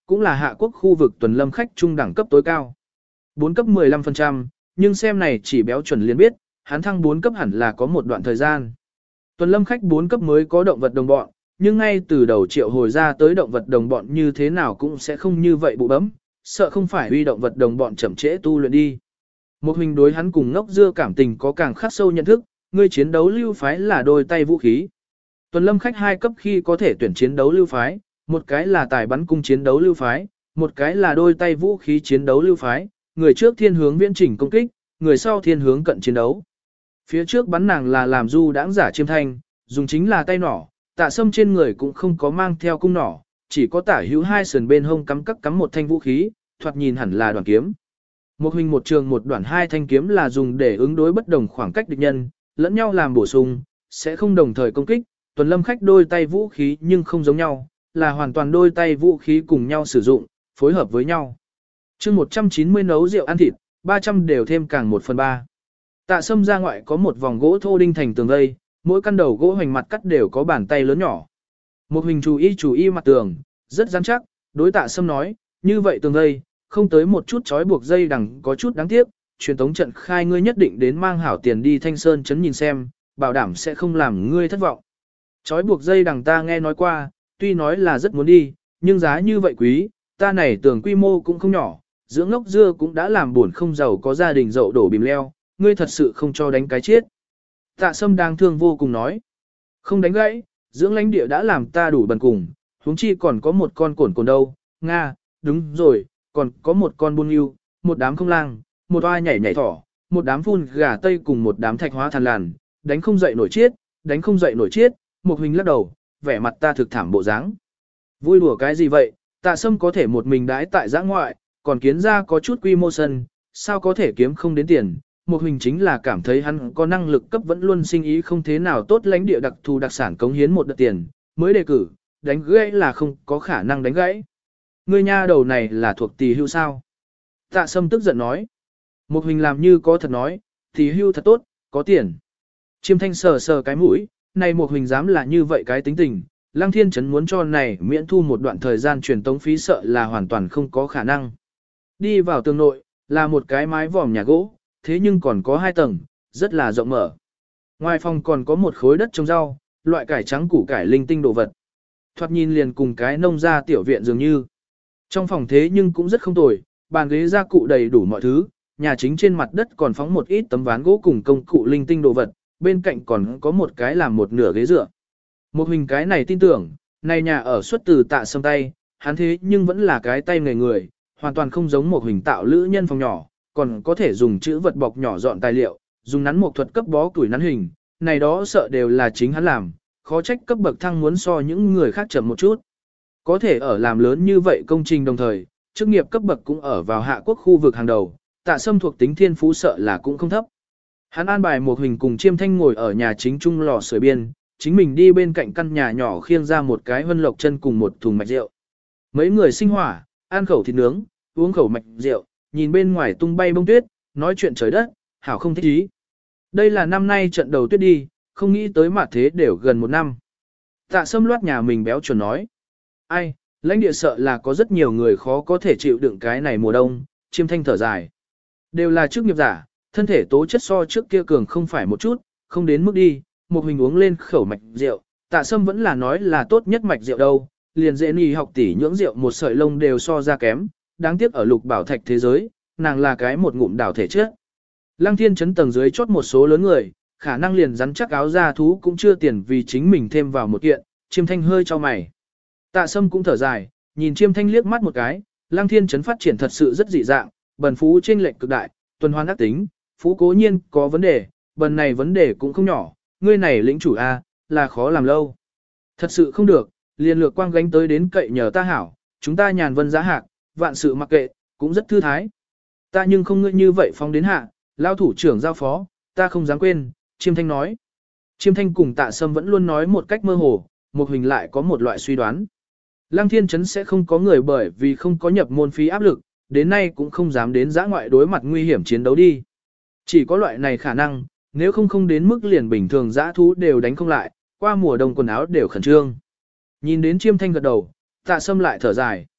cũng là hạ quốc khu vực tuần lâm khách trung đẳng cấp tối cao. bốn cấp mười lăm phần trăm, nhưng xem này chỉ béo chuẩn liền biết, hắn thăng bốn cấp hẳn là có một đoạn thời gian. Tuần lâm khách bốn cấp mới có động vật đồng bọn, nhưng ngay từ đầu triệu hồi ra tới động vật đồng bọn như thế nào cũng sẽ không như vậy bụ bấm, sợ không phải uy động vật đồng bọn chậm trễ tu luyện đi. Một hình đối hắn cùng ngốc dưa cảm tình có càng khắc sâu nhận thức, ngươi chiến đấu lưu phái là đôi tay vũ khí. Tuần lâm khách hai cấp khi có thể tuyển chiến đấu lưu phái, một cái là tài bắn cung chiến đấu lưu phái, một cái là đôi tay vũ khí chiến đấu lưu phái, người trước thiên hướng viễn chỉnh công kích, người sau thiên hướng cận chiến đấu. Phía trước bắn nàng là làm du đãng giả chiêm thanh, dùng chính là tay nỏ, Tạ Sâm trên người cũng không có mang theo cung nỏ, chỉ có tả hữu hai sườn bên hông cắm cắt cắm một thanh vũ khí, thoạt nhìn hẳn là đoàn kiếm. Một hình một trường một đoạn hai thanh kiếm là dùng để ứng đối bất đồng khoảng cách địch nhân, lẫn nhau làm bổ sung, sẽ không đồng thời công kích. Tuần lâm khách đôi tay vũ khí nhưng không giống nhau, là hoàn toàn đôi tay vũ khí cùng nhau sử dụng, phối hợp với nhau. chương một trăm chín mươi nấu rượu ăn thịt, ba trăm đều thêm càng một phần ba. Tạ Sâm ra ngoại có một vòng gỗ thô đinh thành tường vây, mỗi căn đầu gỗ hoành mặt cắt đều có bàn tay lớn nhỏ. Một hình chú ý chú ý mặt tường, rất rắn chắc, đối Tạ Sâm nói, như vậy tường vây, không tới một chút trói buộc dây đằng có chút đáng tiếc, truyền tống trận khai ngươi nhất định đến mang hảo tiền đi Thanh Sơn trấn nhìn xem, bảo đảm sẽ không làm ngươi thất vọng. Trói buộc dây đằng ta nghe nói qua, tuy nói là rất muốn đi, nhưng giá như vậy quý, ta này tưởng quy mô cũng không nhỏ, dưỡng ngốc dưa cũng đã làm buồn không giàu có gia đình dậu đổ bìm leo, ngươi thật sự không cho đánh cái chết. Tạ Sâm đang thương vô cùng nói, không đánh gãy, dưỡng lãnh địa đã làm ta đủ bần cùng, huống chi còn có một con cổn cổn đâu, Nga, đúng rồi, còn có một con buôn yêu, một đám không lang, một oai nhảy nhảy thỏ, một đám phun gà tây cùng một đám thạch hóa than làn, đánh không dậy nổi chết, đánh không dậy nổi chết, một hình lắc đầu, vẻ mặt ta thực thảm bộ dáng. Vui đùa cái gì vậy, Tạ Sâm có thể một mình đãi tại giã ngoại, còn kiến ra có chút quy mô sân, sao có thể kiếm không đến tiền. Một hình chính là cảm thấy hắn có năng lực cấp vẫn luôn sinh ý không thế nào tốt lãnh địa đặc thù đặc sản cống hiến một đợt tiền, mới đề cử, đánh gãy là không có khả năng đánh gãy. Ngươi nha đầu này là thuộc tỷ hưu sao? Tạ Sâm tức giận nói. Một hình làm như có thật nói, tỷ hưu thật tốt, có tiền. Chiêm thanh sờ sờ cái mũi, này một hình dám là như vậy cái tính tình, Lăng Thiên Trấn muốn cho này miễn thu một đoạn thời gian truyền tống phí sợ là hoàn toàn không có khả năng. Đi vào tường nội, là một cái mái vòm nhà gỗ, thế nhưng còn có hai tầng, rất là rộng mở. Ngoài phòng còn có một khối đất trồng rau, loại cải trắng củ cải linh tinh đồ vật. Thoạt nhìn liền cùng cái nông gia tiểu viện dường như. Trong phòng thế nhưng cũng rất không tồi, bàn ghế gia cụ đầy đủ mọi thứ, nhà chính trên mặt đất còn phóng một ít tấm ván gỗ cùng công cụ linh tinh đồ vật, bên cạnh còn có một cái làm một nửa ghế dựa. Một hình cái này tin tưởng, này nhà ở xuất từ Tạ Sâm tay, hắn thế nhưng vẫn là cái tay người người, hoàn toàn không giống một hình tạo lữ nhân phòng nhỏ, còn có thể dùng chữ vật bọc nhỏ dọn tài liệu, dùng nắn một thuật cấp bó tuổi nắn hình, này đó sợ đều là chính hắn làm, khó trách cấp bậc thăng muốn so những người khác chậm một chút. Có thể ở làm lớn như vậy công trình đồng thời, chức nghiệp cấp bậc cũng ở vào hạ quốc khu vực hàng đầu, Tạ Sâm thuộc tính thiên phú sợ là cũng không thấp. Hắn an bài một hình cùng Chiêm Thanh ngồi ở nhà chính trung lò sưởi biên, chính mình đi bên cạnh căn nhà nhỏ khiêng ra một cái hân lộc chân cùng một thùng mạch rượu. Mấy người sinh hỏa, ăn khẩu thịt nướng, uống khẩu mạch rượu, nhìn bên ngoài tung bay bông tuyết, nói chuyện trời đất, hảo không thích ý. Đây là năm nay trận đầu tuyết đi, không nghĩ tới mà thế đều gần một năm. Tạ Sâm loát nhà mình béo chuẩn nói. Ai, lãnh địa sợ là có rất nhiều người khó có thể chịu đựng cái này mùa đông, Chiêm Thanh thở dài. Đều là chức nghiệp giả, thân thể tố chất so trước kia cường không phải một chút, không đến mức đi, một hình uống lên khẩu mạch rượu, Tạ Sâm vẫn là nói là tốt nhất mạch rượu đâu, liền dễ nì học tỷ nhưỡng rượu một sợi lông đều so ra kém, đáng tiếc ở lục bảo thạch thế giới, nàng là cái một ngụm đảo thể trước. Lăng Thiên Trấn tầng dưới chốt một số lớn người, khả năng liền rắn chắc áo da thú cũng chưa tiền vì chính mình thêm vào một kiện, Chiêm Thanh hơi cho mày. Tạ Sâm cũng thở dài, nhìn Chiêm Thanh liếc mắt một cái, Lăng Thiên Trấn phát triển thật sự rất dị dạng, bần phú trên lệnh cực đại, tuần hoàn ác tính, phú cố nhiên có vấn đề, bần này vấn đề cũng không nhỏ, ngươi này lĩnh chủ A, là khó làm lâu. Thật sự không được, liền lược quang gánh tới đến cậy nhờ ta hảo, chúng ta nhàn vân giá hạc, vạn sự mặc kệ, cũng rất thư thái. Ta nhưng không ngươi như vậy phong đến hạ, lao thủ trưởng giao phó, ta không dám quên, Chiêm Thanh nói. Chiêm Thanh cùng Tạ Sâm vẫn luôn nói một cách mơ hồ, một hình lại có một loại suy đoán. Lăng Thiên Trấn sẽ không có người bởi vì không có nhập môn phí áp lực, đến nay cũng không dám đến giã ngoại đối mặt nguy hiểm chiến đấu đi. Chỉ có loại này khả năng, nếu không không đến mức liền bình thường giã thú đều đánh không lại, qua mùa đông quần áo đều khẩn trương. Nhìn đến Chiêm Thanh gật đầu, Tạ Sâm lại thở dài.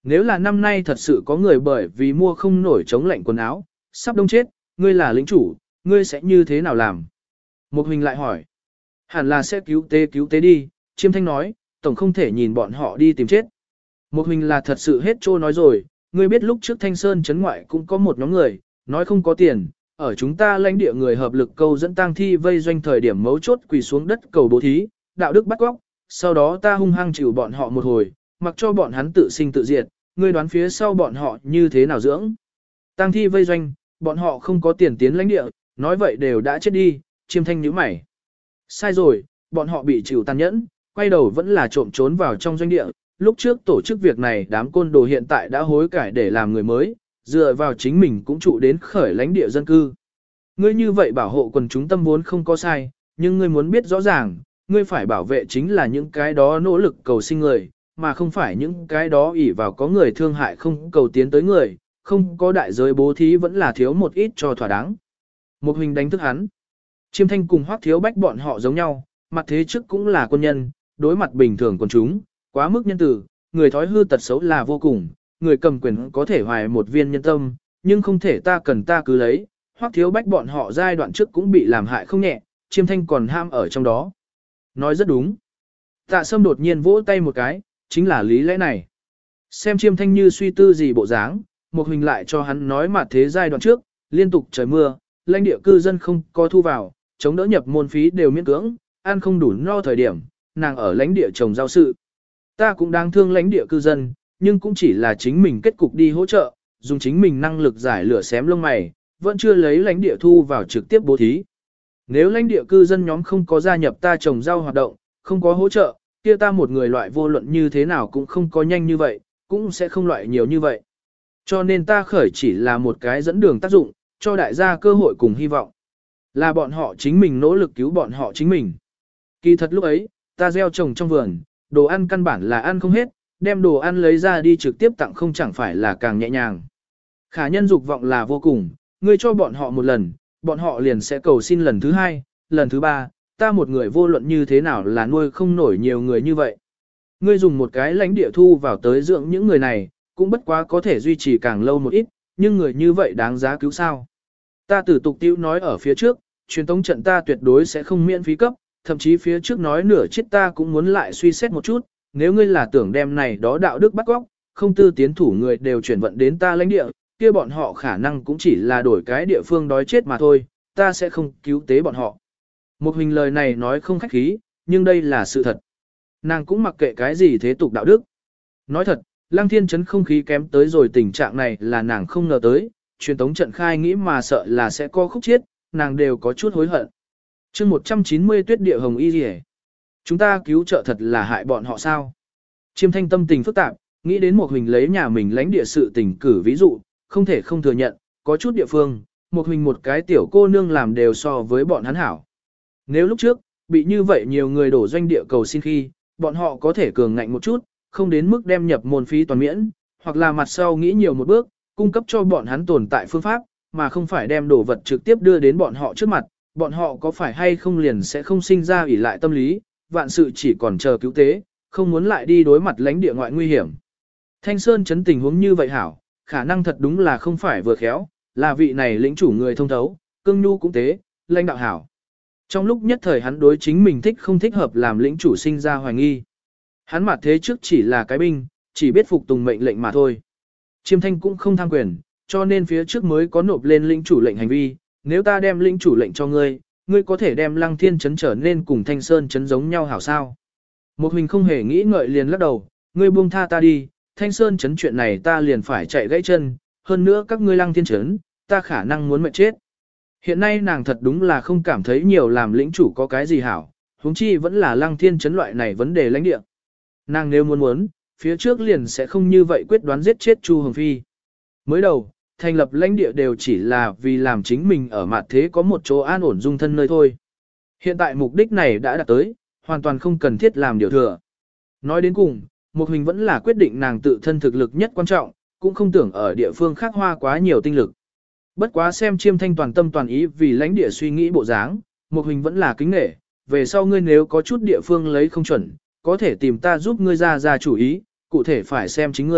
Nếu là năm nay thật sự có người bởi vì mua không nổi chống lạnh quần áo, sắp đông chết, ngươi là lính chủ, ngươi sẽ như thế nào làm? Một Huỳnh lại hỏi. Hẳn là sẽ cứu tế cứu tế đi, Chiêm Thanh nói, tổng không thể nhìn bọn họ đi tìm chết. Một Huỳnh là thật sự hết trô nói rồi, ngươi biết lúc trước Thanh Sơn trấn ngoại cũng có một nhóm người, nói không có tiền, ở chúng ta lãnh địa người hợp lực câu dẫn tang thi vây doanh thời điểm mấu chốt quỳ xuống đất cầu bố thí, đạo đức bắt góc, sau đó ta hung hăng chịu bọn họ một hồi, mặc cho bọn hắn tự sinh tự diệt, ngươi đoán phía sau bọn họ như thế nào dưỡng. Tang thi vây doanh, bọn họ không có tiền tiến lãnh địa, nói vậy đều đã chết đi, Chiêm Thanh nhíu mày. Sai rồi, bọn họ bị chịu tàn nhẫn, quay đầu vẫn là trộm trốn vào trong doanh địa, lúc trước tổ chức việc này đám côn đồ hiện tại đã hối cải để làm người mới, dựa vào chính mình cũng trụ đến khởi lãnh địa dân cư. Ngươi như vậy bảo hộ quần chúng tâm vốn không có sai, nhưng ngươi muốn biết rõ ràng, ngươi phải bảo vệ chính là những cái đó nỗ lực cầu sinh người, mà không phải những cái đó ỷ vào có người thương hại không cầu tiến tới người, không có đại giới bố thí vẫn là thiếu một ít cho thỏa đáng. Một Huỳnh đánh thức hắn. Chiêm Thanh cùng Hoắc Thiếu Bách bọn họ giống nhau, mặt thế trước cũng là quân nhân, đối mặt bình thường quần chúng, quá mức nhân từ, người thói hư tật xấu là vô cùng, người cầm quyền có thể hoài một viên nhân tâm, nhưng không thể ta cần ta cứ lấy. Hoắc Thiếu Bách bọn họ giai đoạn trước cũng bị làm hại không nhẹ, Chiêm Thanh còn ham ở trong đó. Nói rất đúng. Tạ Sâm đột nhiên vỗ tay một cái, chính là lý lẽ này. Xem Chiêm Thanh như suy tư gì bộ dáng, một Huỳnh lại cho hắn nói mặt thế giai đoạn trước, liên tục trời mưa, lãnh địa cư dân không có thu vào, chống đỡ nhập môn phí đều miễn cưỡng, ăn không đủ no thời điểm, nàng ở lãnh địa trồng rau sự. Ta cũng đang thương lãnh địa cư dân, nhưng cũng chỉ là chính mình kết cục đi hỗ trợ, dùng chính mình năng lực giải lửa xém lông mày, vẫn chưa lấy lãnh địa thu vào trực tiếp bố thí. Nếu lãnh địa cư dân nhóm không có gia nhập ta trồng rau hoạt động, không có hỗ trợ, kia ta một người loại vô luận như thế nào cũng không có nhanh như vậy, cũng sẽ không loại nhiều như vậy. Cho nên ta khởi chỉ là một cái dẫn đường tác dụng, cho đại gia cơ hội cùng hy vọng. Là bọn họ chính mình nỗ lực cứu bọn họ chính mình. Kỳ thật lúc ấy, ta gieo trồng trong vườn, đồ ăn căn bản là ăn không hết, đem đồ ăn lấy ra đi trực tiếp tặng không chẳng phải là càng nhẹ nhàng. Khả nhân dục vọng là vô cùng, ngươi cho bọn họ một lần, bọn họ liền sẽ cầu xin lần thứ hai, lần thứ ba, ta một người vô luận như thế nào là nuôi không nổi nhiều người như vậy. Ngươi dùng một cái lãnh địa thu vào tới dưỡng những người này, cũng bất quá có thể duy trì càng lâu một ít, nhưng người như vậy đáng giá cứu sao. Ta tử tục tiêu nói ở phía trước, truyền tống trận ta tuyệt đối sẽ không miễn phí cấp, thậm chí phía trước nói nửa chết ta cũng muốn lại suy xét một chút, nếu ngươi là tưởng đem này đó đạo đức bắt góc, không tư tiến thủ người đều chuyển vận đến ta lãnh địa, kia bọn họ khả năng cũng chỉ là đổi cái địa phương đói chết mà thôi, ta sẽ không cứu tế bọn họ. Một Huỳnh lời này nói không khách khí, nhưng đây là sự thật. Nàng cũng mặc kệ cái gì thế tục đạo đức. Nói thật, Lăng Thiên Trấn không khí kém tới rồi tình trạng này là nàng không ngờ tới, truyền tống trận khai nghĩ mà sợ là sẽ có khúc chiết, nàng đều có chút hối hận. chương một trăm chín mươi Tuyết Địa Hồng Y Rìa. Chúng ta cứu trợ thật là hại bọn họ sao? Chiêm Thanh tâm tình phức tạp, nghĩ đến một Huỳnh lấy nhà mình lãnh địa sự tình cử ví dụ, không thể không thừa nhận, có chút địa phương, một Huỳnh một cái tiểu cô nương làm đều so với bọn hắn hảo. Nếu lúc trước, bị như vậy nhiều người đổ doanh địa cầu xin khi, bọn họ có thể cường ngạnh một chút, không đến mức đem nhập môn phí toàn miễn, hoặc là mặt sau nghĩ nhiều một bước, cung cấp cho bọn hắn tồn tại phương pháp, mà không phải đem đồ vật trực tiếp đưa đến bọn họ trước mặt, bọn họ có phải hay không liền sẽ không sinh ra ủy lại tâm lý, vạn sự chỉ còn chờ cứu tế, không muốn lại đi đối mặt lãnh địa ngoại nguy hiểm. Thanh Sơn chấn tình huống như vậy hảo, khả năng thật đúng là không phải vừa khéo, là vị này lĩnh chủ người thông thấu, cương nhu cũng tế, lãnh đạo hảo. Trong lúc nhất thời hắn đối chính mình thích không thích hợp làm lĩnh chủ sinh ra hoài nghi. Hắn mặt thế trước chỉ là cái binh, chỉ biết phục tùng mệnh lệnh mà thôi. Chiêm Thanh cũng không tham quyền, cho nên phía trước mới có nộp lên lĩnh chủ lệnh hành vi, nếu ta đem lĩnh chủ lệnh cho ngươi, ngươi có thể đem Lăng Thiên Trấn trở nên cùng Thanh Sơn Trấn giống nhau hảo sao. Một Huỳnh không hề nghĩ ngợi liền lắc đầu, ngươi buông tha ta đi, Thanh Sơn Trấn chuyện này ta liền phải chạy gãy chân, hơn nữa các ngươi Lăng Thiên Trấn, ta khả năng muốn mệt chết. Hiện nay nàng thật đúng là không cảm thấy nhiều làm lĩnh chủ có cái gì hảo, huống chi vẫn là Lăng Thiên Trấn loại này vấn đề lãnh địa. Nàng nếu muốn muốn, phía trước liền sẽ không như vậy quyết đoán giết chết Chu Hồng Phi. Mới đầu, thành lập lãnh địa đều chỉ là vì làm chính mình ở mặt thế có một chỗ an ổn dung thân nơi thôi. Hiện tại mục đích này đã đạt tới, hoàn toàn không cần thiết làm điều thừa. Nói đến cùng, Một Huỳnh vẫn là quyết định nàng tự thân thực lực nhất quan trọng, cũng không tưởng ở địa phương khác hoa quá nhiều tinh lực. Bất quá xem Chiêm Thanh toàn tâm toàn ý vì lãnh địa suy nghĩ bộ dáng, Một Huỳnh vẫn là kính nể, về sau ngươi nếu có chút địa phương lấy không chuẩn, có thể tìm ta giúp ngươi ra ra chủ ý, cụ thể phải xem chính ngươi,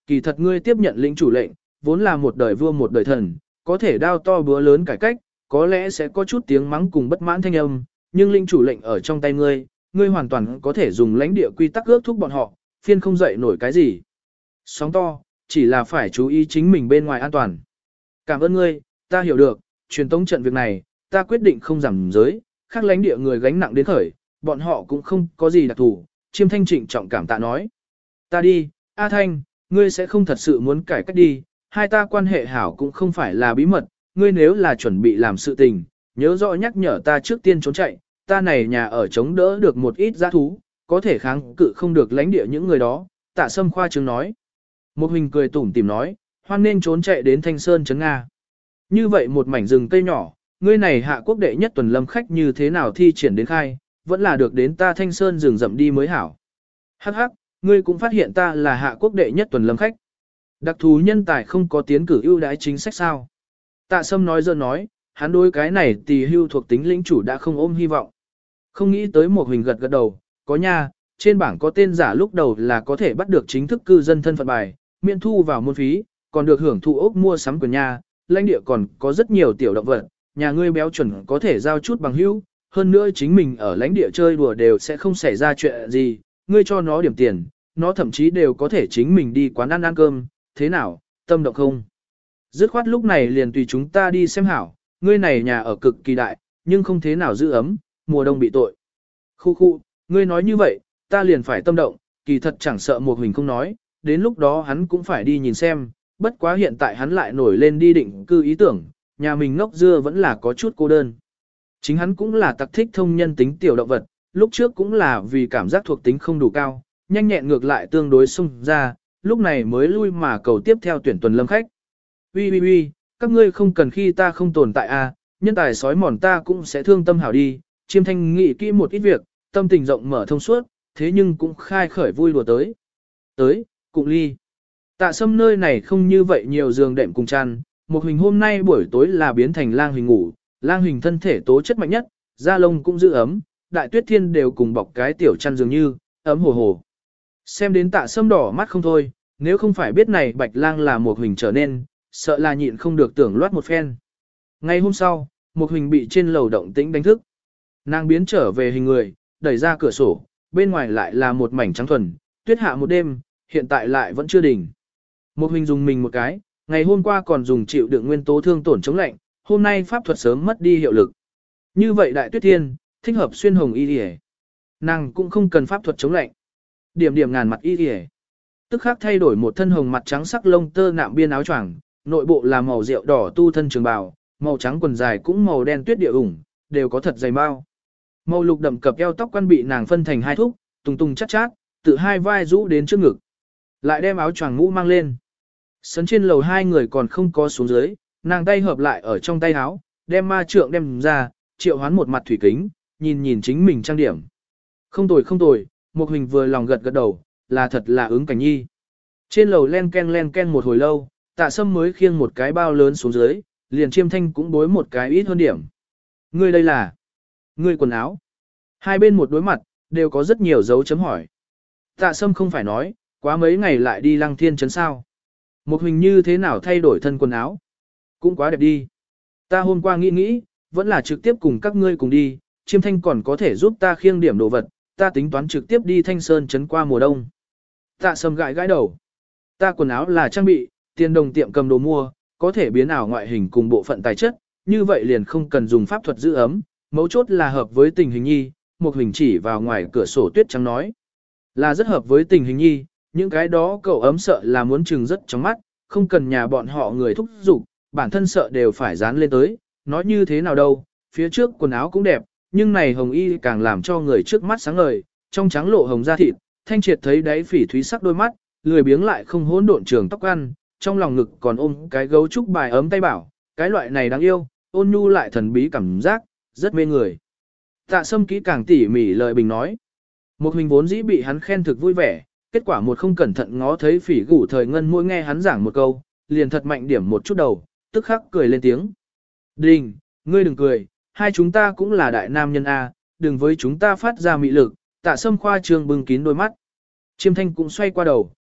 kỳ thật ngươi tiếp nhận lĩnh chủ lệnh, vốn là một đời vua một đời thần, có thể đao to búa lớn cải cách, có lẽ sẽ có chút tiếng mắng cùng bất mãn thanh âm, nhưng lĩnh chủ lệnh ở trong tay ngươi, ngươi hoàn toàn có thể dùng lãnh địa quy tắc ước thúc bọn họ, phiên không dậy nổi cái gì. Sóng to, chỉ là phải chú ý chính mình bên ngoài an toàn. Cảm ơn ngươi, ta hiểu được, truyền tống trận việc này, ta quyết định không giảm giới, khác lãnh địa người gánh nặng đến khởi, bọn họ cũng không có gì đặc thù. Chiêm Thanh trịnh trọng cảm tạ nói. Ta đi, A Thanh, ngươi sẽ không thật sự muốn cải cách đi, hai ta quan hệ hảo cũng không phải là bí mật, ngươi nếu là chuẩn bị làm sự tình, nhớ rõ nhắc nhở ta trước tiên trốn chạy, ta này nhà ở chống đỡ được một ít giã thú, có thể kháng cự không được lãnh địa những người đó, Tạ Sâm khoa trương nói. Một hình cười tủm tỉm nói, hoan nên trốn chạy đến Thanh Sơn trấn Nga. Như vậy một mảnh rừng cây nhỏ, ngươi này hạ quốc đệ nhất tuần lâm khách như thế nào thi triển đến khai, vẫn là được đến ta Thanh Sơn rừng rậm đi mới hảo. Hắc hắc, ngươi cũng phát hiện ta là hạ quốc đệ nhất tuần lâm khách. Đặc thù nhân tài không có tiến cử ưu đãi chính sách sao. Tạ Sâm nói dơ nói, hắn đối cái này tỳ hưu thuộc tính lĩnh chủ đã không ôm hy vọng. Không nghĩ tới một hình gật gật đầu, có nha, trên bảng có tên giả lúc đầu là có thể bắt được chính thức cư dân thân phận bài, miễn thu vào môn phí, còn được hưởng thụ ốc mua sắm của nhà, lãnh địa còn có rất nhiều tiểu động vật, nhà ngươi béo chuẩn có thể giao chút bằng hữu, hơn nữa chính mình ở lãnh địa chơi đùa đều sẽ không xảy ra chuyện gì, ngươi cho nó điểm tiền, nó thậm chí đều có thể chính mình đi quán ăn ăn cơm, thế nào, tâm động không? Dứt khoát lúc này liền tùy chúng ta đi xem hảo, ngươi này nhà ở cực kỳ đại, nhưng không thế nào giữ ấm, mùa đông bị tội. Khu khu, ngươi nói như vậy, ta liền phải tâm động, kỳ thật chẳng sợ một hình không nói, đến lúc đó hắn cũng phải đi nhìn xem, bất quá hiện tại hắn lại nổi lên đi định cư ý tưởng, nhà mình ngốc dưa vẫn là có chút cô đơn. Chính hắn cũng là tặc thích thông nhân tính tiểu động vật, lúc trước cũng là vì cảm giác thuộc tính không đủ cao, nhanh nhẹn ngược lại tương đối xung ra, lúc này mới lui mà cầu tiếp theo tuyển tuần lâm khách. Ui ui ui, các ngươi không cần khi ta không tồn tại à, nhân tài sói mòn ta cũng sẽ thương tâm hảo đi, Chiêm Thanh nghĩ kỹ một ít việc, tâm tình rộng mở thông suốt, thế nhưng cũng khai khởi vui đùa tới. Tới, cụng ly. Tạ Sâm nơi này không như vậy nhiều giường đệm cùng chăn, một hình hôm nay buổi tối là biến thành lang hình ngủ, lang hình thân thể tố chất mạnh nhất, da lông cũng giữ ấm, đại tuyết thiên đều cùng bọc cái tiểu chăn dường như, ấm hồ hồ. Xem đến Tạ Sâm đỏ mắt không thôi, nếu không phải biết này bạch lang là một hình trở nên, sợ là nhịn không được tưởng loát một phen. Ngay hôm sau, một hình bị trên lầu động tĩnh đánh thức. Nàng biến trở về hình người, đẩy ra cửa sổ, bên ngoài lại là một mảnh trắng thuần, tuyết hạ một đêm, hiện tại lại vẫn chưa đỉnh. Một hình dùng mình một cái, ngày hôm qua còn dùng chịu đựng nguyên tố thương tổn chống lạnh, hôm nay pháp thuật sớm mất đi hiệu lực. Như vậy đại tuyết thiên, thích hợp xuyên hồng y y. Nàng cũng không cần pháp thuật chống lạnh. Điểm điểm ngàn mặt y y. Tức khắc thay đổi một thân hồng mặt trắng sắc lông tơ nạm biên áo choàng, nội bộ là màu rượu đỏ tu thân trường bào, màu trắng quần dài cũng màu đen tuyết địa ủng, đều có thật dày bao. Màu lục đậm cập eo tóc quan bị nàng phân thành hai thúc, tung tung chát chát, từ hai vai rũ đến trước ngực. Lại đem áo choàng mũ mang lên. Sấn trên lầu hai người còn không có xuống dưới, nàng tay hợp lại ở trong tay áo, đem ma trượng đem ra, triệu hoán một mặt thủy kính, nhìn nhìn chính mình trang điểm. Không tồi không tồi, một hình vừa lòng gật gật đầu, là thật là ứng cảnh nhi. Trên lầu len ken len ken một hồi lâu, Tạ Sâm mới khiêng một cái bao lớn xuống dưới, liền Chiêm Thanh cũng bối một cái ít hơn điểm. Ngươi đây là? Ngươi quần áo? Hai bên một đối mặt, đều có rất nhiều dấu chấm hỏi. Tạ Sâm không phải nói, quá mấy ngày lại đi Lăng Thiên trấn sao? Một hình như thế nào thay đổi thân quần áo? Cũng quá đẹp đi. Ta hôm qua nghĩ nghĩ, vẫn là trực tiếp cùng các ngươi cùng đi, Chiêm Thanh còn có thể giúp ta khiêng điểm đồ vật, ta tính toán trực tiếp đi Thanh Sơn trấn qua mùa đông. Tạ Sâm gãi gãi đầu. Ta quần áo là trang bị, tiền đồng tiệm cầm đồ mua, có thể biến ảo ngoại hình cùng bộ phận tài chất, như vậy liền không cần dùng pháp thuật giữ ấm, mấu chốt là hợp với tình hình nhi, một hình chỉ vào ngoài cửa sổ tuyết trắng nói. Là rất hợp với tình hình nhi, những cái đó cậu ấm sợ là muốn chừng rất trong mắt, không cần nhà bọn họ người thúc giục, bản thân sợ đều phải dán lên tới, nói như thế nào đâu, phía trước quần áo cũng đẹp, nhưng này hồng y càng làm cho người trước mắt sáng ngời, trong trắng lộ hồng da thịt, thanh triệt thấy đáy phỉ thúy sắc đôi mắt, lười biếng lại không hỗn độn trường tóc ăn, trong lòng ngực còn ôm cái gấu trúc bài ấm tay bảo, cái loại này đáng yêu, ôn nhu lại thần bí cảm giác, rất mê người. Tạ Sâm kỹ càng tỉ mỉ lời bình nói. Một hình vốn dĩ bị hắn khen thực vui vẻ, kết quả một không cẩn thận ngó thấy phỉ gủ thời ngân mỗi nghe hắn giảng một câu, liền thật mạnh điểm một chút đầu, tức khắc cười lên tiếng. Đình, ngươi đừng cười, hai chúng ta cũng là đại nam nhân A, đừng với chúng ta phát ra mị lực, Tạ Sâm khoa trương bưng kín đôi mắt. Chiêm Thanh cũng xoay qua đầu,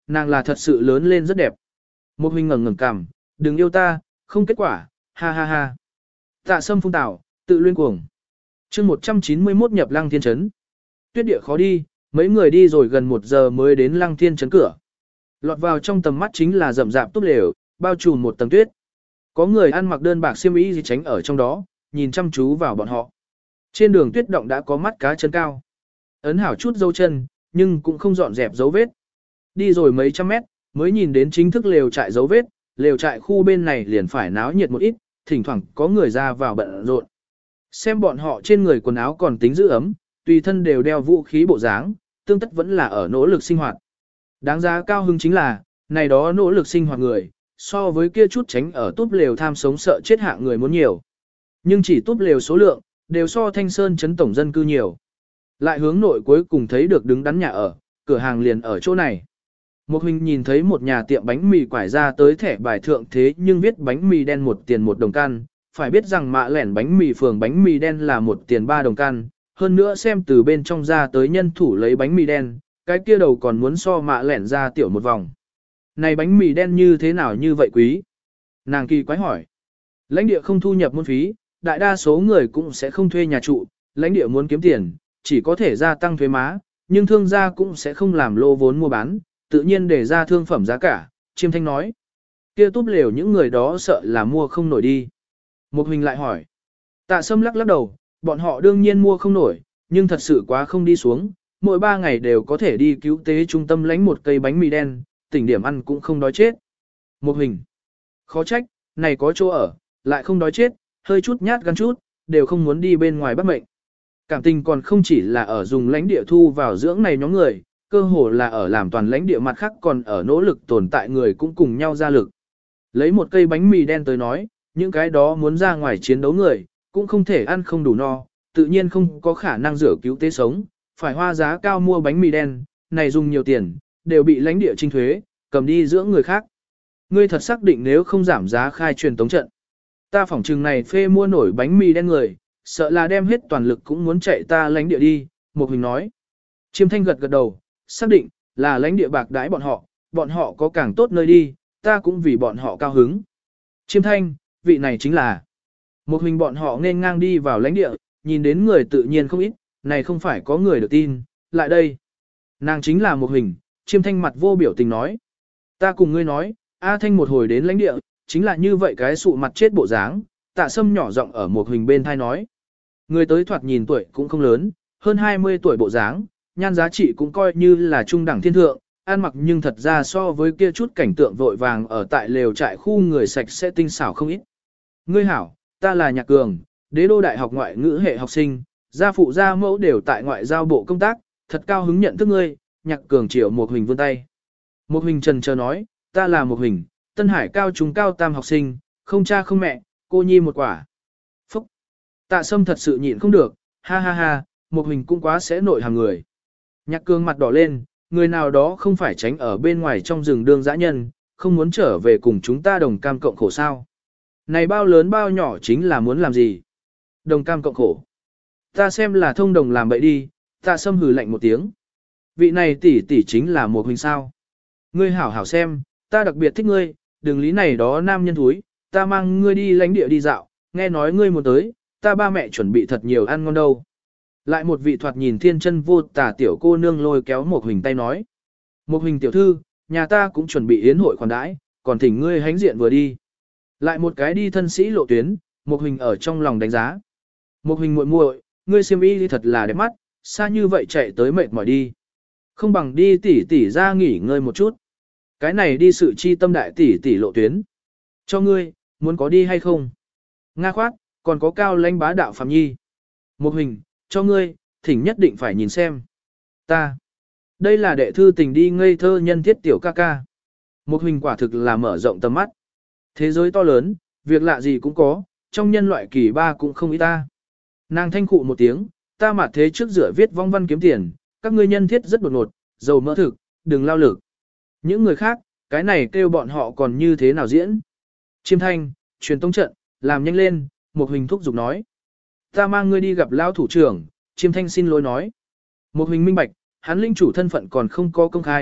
nàng là thật sự lớn lên rất đẹp. Một huynh ngẩng ngẩng cằm, đừng yêu ta, không kết quả, ha ha ha. Tạ Sâm phung tảo, tự luyên cuồng. chương một trăm chín mươi mốt nhập Lăng Thiên Trấn. Tuyết địa khó đi, mấy người đi rồi gần một giờ mới đến Lăng Thiên Trấn cửa. Lọt vào trong tầm mắt chính là rậm rạp túp lều, bao trùm một tầng tuyết. Có người ăn mặc đơn bạc xiêm y gì tránh ở trong đó, nhìn chăm chú vào bọn họ. Trên đường tuyết động đã có mắt cá chân cao. Ấn hảo chút dấu chân, nhưng cũng không dọn dẹp dấu vết. Đi rồi mấy trăm mét, mới nhìn đến chính thức lều trại dấu vết, lều trại khu bên này liền phải náo nhiệt một ít, thỉnh thoảng có người ra vào bận rộn. Xem bọn họ trên người quần áo còn tính giữ ấm, tùy thân đều đeo vũ khí bộ dáng, tương tất vẫn là ở nỗ lực sinh hoạt. Đáng giá cao hứng chính là, này đó nỗ lực sinh hoạt người, so với kia chút tránh ở túp lều tham sống sợ chết hạ người muốn nhiều. Nhưng chỉ túp lều số lượng, đều so Thanh Sơn trấn tổng dân cư nhiều. Lại hướng nội cuối cùng thấy được đứng đắn nhà ở, cửa hàng liền ở chỗ này. Một huynh nhìn thấy một nhà tiệm bánh mì quải ra tới thẻ bài thượng thế nhưng viết bánh mì đen một tiền một đồng can, phải biết rằng mạ lẻn bánh mì phường bánh mì đen là một tiền ba đồng can, hơn nữa xem từ bên trong ra tới nhân thủ lấy bánh mì đen, cái kia đầu còn muốn so mạ lẻn ra tiểu một vòng. Này bánh mì đen như thế nào như vậy quý? Nàng kỳ quái hỏi. Lãnh địa không thu nhập môn phí, đại đa số người cũng sẽ không thuê nhà trụ, lãnh địa muốn kiếm tiền, chỉ có thể gia tăng thuế má, nhưng thương gia cũng sẽ không làm lô vốn mua bán, tự nhiên để ra thương phẩm giá cả, Chiêm Thanh nói. Kia túp lều những người đó sợ là mua không nổi đi. Một huynh lại hỏi. Tạ Sâm lắc lắc đầu, bọn họ đương nhiên mua không nổi, nhưng thật sự quá không đi xuống, mỗi ba ngày đều có thể đi cứu tế trung tâm lãnh một cây bánh mì đen, tỉnh điểm ăn cũng không đói chết. Một huynh. Khó trách, này có chỗ ở, lại không đói chết, hơi chút nhát gan chút, đều không muốn đi bên ngoài bắt mệnh. Cảm tình còn không chỉ là ở dùng lãnh địa thu vào dưỡng này nhóm người, cơ hồ là ở làm toàn lãnh địa mặt khác còn ở nỗ lực tồn tại người cũng cùng nhau ra lực. Lấy một cây bánh mì đen tới nói, những cái đó muốn ra ngoài chiến đấu người, cũng không thể ăn không đủ no, tự nhiên không có khả năng rửa cứu tế sống, phải hoa giá cao mua bánh mì đen, này dùng nhiều tiền, đều bị lãnh địa trinh thuế, cầm đi dưỡng người khác. Ngươi thật xác định nếu không giảm giá khai truyền tống trận. Ta phỏng chừng này phê mua nổi bánh mì đen người, sợ là đem hết toàn lực cũng muốn chạy ta lãnh địa đi, Một Huỳnh nói. Chiêm Thanh gật gật đầu, xác định, là lãnh địa bạc đãi bọn họ, bọn họ có càng tốt nơi đi, ta cũng vì bọn họ cao hứng. Chiêm Thanh, vị này chính là. Một Huỳnh bọn họ nên ngang đi vào lãnh địa, nhìn đến người tự nhiên không ít, này không phải có người được tin, lại đây. Nàng chính là Một Huỳnh, Chiêm Thanh mặt vô biểu tình nói. Ta cùng ngươi nói, A Thanh một hồi đến lãnh địa, chính là như vậy cái sụ mặt chết bộ dáng, Tạ Sâm nhỏ giọng ở Một Huỳnh bên thai nói. Người tới thoạt nhìn tuổi cũng không lớn, hơn hai mươi tuổi bộ dáng, nhan giá trị cũng coi như là trung đẳng thiên thượng, ăn mặc nhưng thật ra so với kia chút cảnh tượng vội vàng ở tại lều trại khu người sạch sẽ tinh xảo không ít. Ngươi hảo, ta là Nhạc Cường, Đế Đô Đại học ngoại ngữ hệ học sinh, gia phụ gia mẫu đều tại ngoại giao bộ công tác, thật cao hứng nhận thức ngươi. Nhạc Cường chiều Một Huỳnh vươn tay. Một Huỳnh trần chờ nói, ta là Một Huỳnh, Tân Hải cao trung cao tam học sinh, không cha không mẹ, cô nhi một quả. Phúc! Tạ Sâm thật sự nhịn không được, ha ha ha, Một Huỳnh cũng quá sẽ nội hàng người. Nhạc Cường mặt đỏ lên, người nào đó không phải tránh ở bên ngoài trong rừng đương dã nhân, không muốn trở về cùng chúng ta đồng cam cộng khổ sao. Này bao lớn bao nhỏ chính là muốn làm gì? Đồng cam cộng khổ. Ta xem là thông đồng làm bậy đi, Tạ Sâm hừ lạnh một tiếng. Vị này tỷ tỷ chính là Một Huỳnh sao. Ngươi hảo hảo xem, ta đặc biệt thích ngươi, đừng lý này đó nam nhân thúi, ta mang ngươi đi lãnh địa đi dạo, nghe nói ngươi muốn tới, ta ba mẹ chuẩn bị thật nhiều ăn ngon đâu. Lại một vị thoạt nhìn thiên chân vô tả tiểu cô nương lôi kéo Một Huỳnh tay nói. Một Huỳnh tiểu thư, nhà ta cũng chuẩn bị yến hội khoản đãi, còn thỉnh ngươi hánh diện vừa đi. Lại một cái đi thân sĩ lộ tuyến, Một Huỳnh ở trong lòng đánh giá. Một Huỳnh muội muội, ngươi xiêm y đi thật là đẹp mắt, xa như vậy chạy tới mệt mỏi đi. Không bằng đi tỉ tỉ ra nghỉ ngơi một chút. Cái này đi sự chi tâm đại tỷ tỷ lộ tuyến. Cho ngươi, muốn có đi hay không? Nga khoát, còn có cao lãnh bá đạo Phạm Nhi. Một Huỳnh, cho ngươi, thỉnh nhất định phải nhìn xem. Ta. Đây là đệ thư tình đi ngây thơ nhân thiết tiểu ca ca. Một Huỳnh quả thực là mở rộng tầm mắt. Thế giới to lớn, việc lạ gì cũng có, trong nhân loại kỳ ba cũng không ít ta. Nàng thanh khụ một tiếng, ta mặt thế trước rửa viết vong văn kiếm tiền, các ngươi nhân thiết rất đột ngột, dầu mỡ thực, đừng lao lực. Những người khác, cái này kêu bọn họ còn như thế nào diễn. Chiêm Thanh, truyền tống trận, làm nhanh lên, Một Huỳnh thúc giục nói. Ta mang ngươi đi gặp lão thủ trưởng, Chiêm Thanh xin lỗi nói. Một Huỳnh minh bạch, hắn linh chủ thân phận còn không có công khai,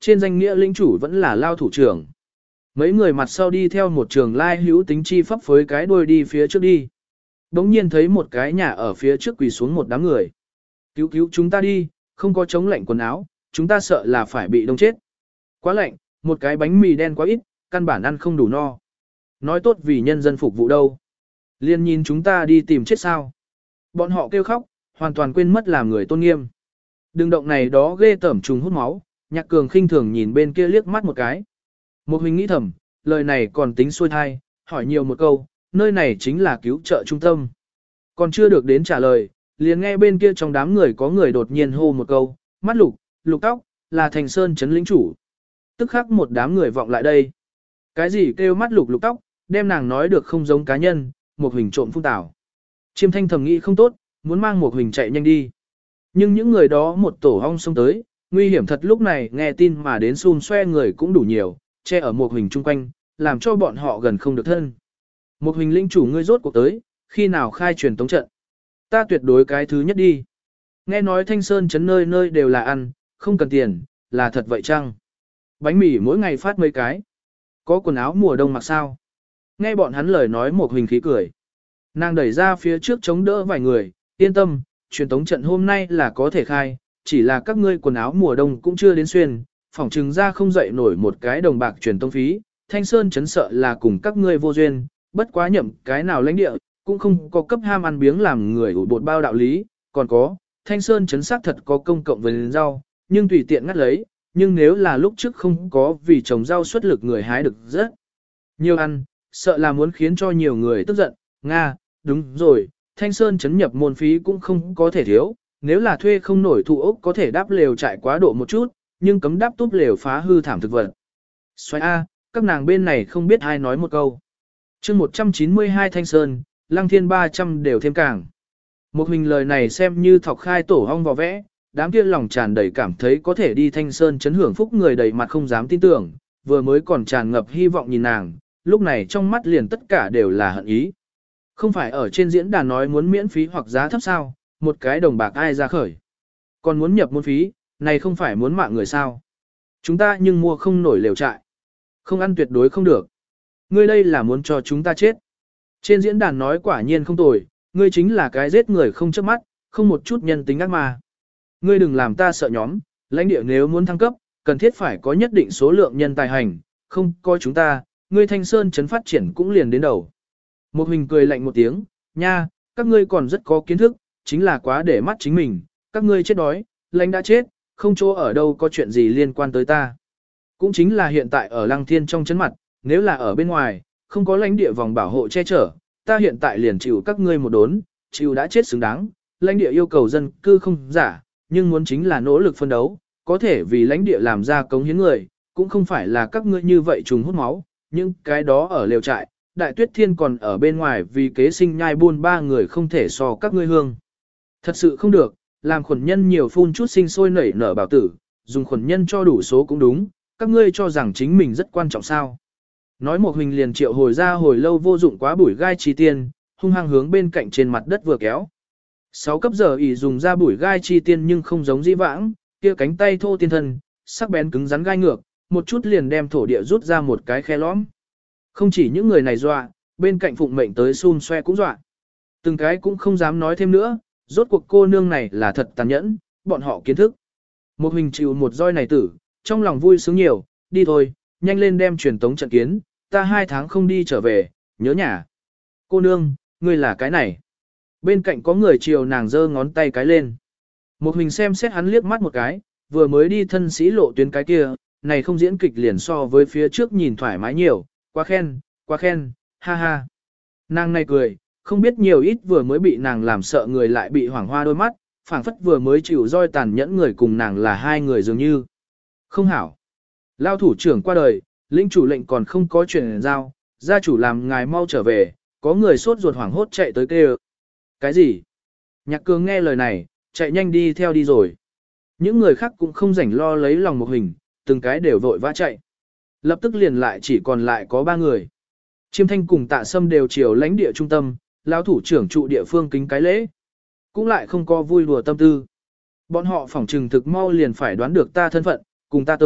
trên danh nghĩa lĩnh chủ vẫn là lao thủ trưởng. Mấy người mặt sau đi theo một trường lai hữu tính chi pháp với cái đuôi đi phía trước đi. Đống nhiên thấy một cái nhà ở phía trước quỳ xuống một đám người. Cứu cứu chúng ta đi, không có chống lạnh quần áo, chúng ta sợ là phải bị đông chết. Quá lạnh, một cái bánh mì đen quá ít, căn bản ăn không đủ no. Nói tốt vì nhân dân phục vụ đâu. Liên nhìn chúng ta đi tìm chết sao. Bọn họ kêu khóc, hoàn toàn quên mất làm người tôn nghiêm. Đừng động này đó ghê tởm trùng hút máu, Nhạc Cường khinh thường nhìn bên kia liếc mắt một cái. Một mình nghĩ thầm, lời này còn tính xuôi thai, hỏi nhiều một câu, nơi này chính là cứu trợ trung tâm. Còn chưa được đến trả lời, liền nghe bên kia trong đám người có người đột nhiên hô một câu, mắt lục, lục tóc, là Thành Sơn trấn lĩnh chủ. Tức khắc một đám người vọng lại đây. Cái gì kêu mắt lục lục tóc, đem nàng nói được không giống cá nhân, một hình trộm phun tảo. Chiêm thanh thầm nghĩ không tốt, muốn mang một hình chạy nhanh đi. Nhưng những người đó một tổ hong xông tới, nguy hiểm thật lúc này nghe tin mà đến xun xoe người cũng đủ nhiều, che ở một hình chung quanh, làm cho bọn họ gần không được thân. Một hình lĩnh chủ ngươi rốt cuộc tới, khi nào khai truyền tống trận. Ta tuyệt đối cái thứ nhất đi. Nghe nói Thanh Sơn trấn nơi nơi đều là ăn, không cần tiền, là thật vậy chăng? Bánh mì mỗi ngày phát mấy cái. Có quần áo mùa đông mặc sao? Nghe bọn hắn lời nói một hình khí cười. Nàng đẩy ra phía trước chống đỡ vài người, yên tâm, truyền tống trận hôm nay là có thể khai, chỉ là các ngươi quần áo mùa đông cũng chưa đến xuyên, phỏng chừng ra không dậy nổi một cái đồng bạc truyền tống phí, Thanh Sơn trấn sợ là cùng các ngươi vô duyên, bất quá nhậm cái nào lãnh địa, cũng không có cấp ham ăn biếng làm người ủ bột bao đạo lý, còn có, Thanh Sơn trấn xác thật có công cộng vườn rau, nhưng tùy tiện ngắt lấy, nhưng nếu là lúc trước không có vì trồng rau xuất lực người hái được rất nhiều ăn, sợ là muốn khiến cho nhiều người tức giận, Nga, đúng rồi, Thanh Sơn trấn nhập môn phí cũng không có thể thiếu, nếu là thuê không nổi thụ ốc có thể đáp lều trại quá độ một chút, nhưng cấm đáp túp lều phá hư thảm thực vật. Xoay A, các nàng bên này không biết ai nói một câu. chương một trăm chín mươi hai Thanh Sơn, Lăng Thiên ba trăm đều thêm càng. Một hình lời này xem như thọc khai tổ hong vò vẽ, đám kia lòng tràn đầy cảm thấy có thể đi Thanh Sơn chấn hưởng phúc người đầy mặt không dám tin tưởng, vừa mới còn tràn ngập hy vọng nhìn nàng, lúc này trong mắt liền tất cả đều là hận ý. Không phải ở trên diễn đàn nói muốn miễn phí hoặc giá thấp sao, một cái đồng bạc ai ra khởi. Còn muốn nhập môn phí, này không phải muốn mạng người sao. Chúng ta nhưng mua không nổi lều trại. Không ăn tuyệt đối không được. Ngươi đây là muốn cho chúng ta chết. Trên diễn đàn nói quả nhiên không tồi, ngươi chính là cái giết người không chớp mắt, không một chút nhân tính ác mà. Ngươi đừng làm ta sợ nhóm, lãnh địa nếu muốn thăng cấp, cần thiết phải có nhất định số lượng nhân tài hành, không coi chúng ta, ngươi Thanh Sơn trấn phát triển cũng liền đến đầu. Một hình cười lạnh một tiếng, nha, các ngươi còn rất có kiến thức, chính là quá để mắt chính mình, các ngươi chết đói, lãnh đã chết, không chỗ ở đâu có chuyện gì liên quan tới ta. Cũng chính là hiện tại ở Lăng Thiên trong chấn mặt, nếu là ở bên ngoài, không có lãnh địa vòng bảo hộ che chở, ta hiện tại liền chịu các ngươi một đốn, chịu đã chết xứng đáng, lãnh địa yêu cầu dân cư không giả, nhưng muốn chính là nỗ lực phân đấu, có thể vì lãnh địa làm ra cống hiến người, cũng không phải là các ngươi như vậy trùng hút máu, nhưng cái đó ở lều trại, Đại Tuyết Thiên còn ở bên ngoài vì kế sinh nhai buôn ba người không thể so các ngươi hương. Thật sự không được, làm khuẩn nhân nhiều phun chút sinh sôi nảy nở bảo tử, dùng khuẩn nhân cho đủ số cũng đúng, các ngươi cho rằng chính mình rất quan trọng sao. Nói một hình liền triệu hồi ra hồi lâu vô dụng quá bụi gai chi tiên, hung hăng hướng bên cạnh trên mặt đất vừa kéo. Sáu cấp giờ ỷ dùng ra bụi gai chi tiên nhưng không giống dĩ vãng, kia cánh tay thô tiên thân, sắc bén cứng rắn gai ngược, một chút liền đem thổ địa rút ra một cái khe lõm. Không chỉ những người này dọa, bên cạnh phụng mệnh tới xun xoe cũng dọa. Từng cái cũng không dám nói thêm nữa, rốt cuộc cô nương này là thật tàn nhẫn, bọn họ kiến thức. Một hình chịu một roi này tử, trong lòng vui sướng nhiều, đi thôi, nhanh lên đem truyền tống trận kiến, ta hai tháng không đi trở về, nhớ nhà. Cô nương, ngươi là cái này. Bên cạnh có người chiều nàng giơ ngón tay cái lên. Một hình xem xét hắn liếc mắt một cái, vừa mới đi thân sĩ lộ tuyến cái kia, này không diễn kịch liền so với phía trước nhìn thoải mái nhiều, quá khen, quá khen, ha ha. Nàng này cười, không biết nhiều ít vừa mới bị nàng làm sợ người lại bị hoảng hoa đôi mắt, phảng phất vừa mới chịu roi tàn nhẫn người cùng nàng là hai người dường như. Không hảo. Lao thủ trưởng qua đời, lĩnh chủ lệnh còn không có chuyện giao, gia chủ làm ngài mau trở về, có người sốt ruột hoảng hốt chạy tới kêu. Cái gì? Nhạc Cường nghe lời này, chạy nhanh đi theo đi rồi. Những người khác cũng không rảnh lo lấy lòng một hình, từng cái đều vội vã chạy. Lập tức liền lại chỉ còn lại có ba người. Chiêm Thanh cùng Tạ Sâm đều chiều lãnh địa trung tâm, lão thủ trưởng trụ địa phương kính cái lễ. Cũng lại không có vui đùa tâm tư. Bọn họ phỏng trừng thực mau liền phải đoán được ta thân phận, cùng ta tới,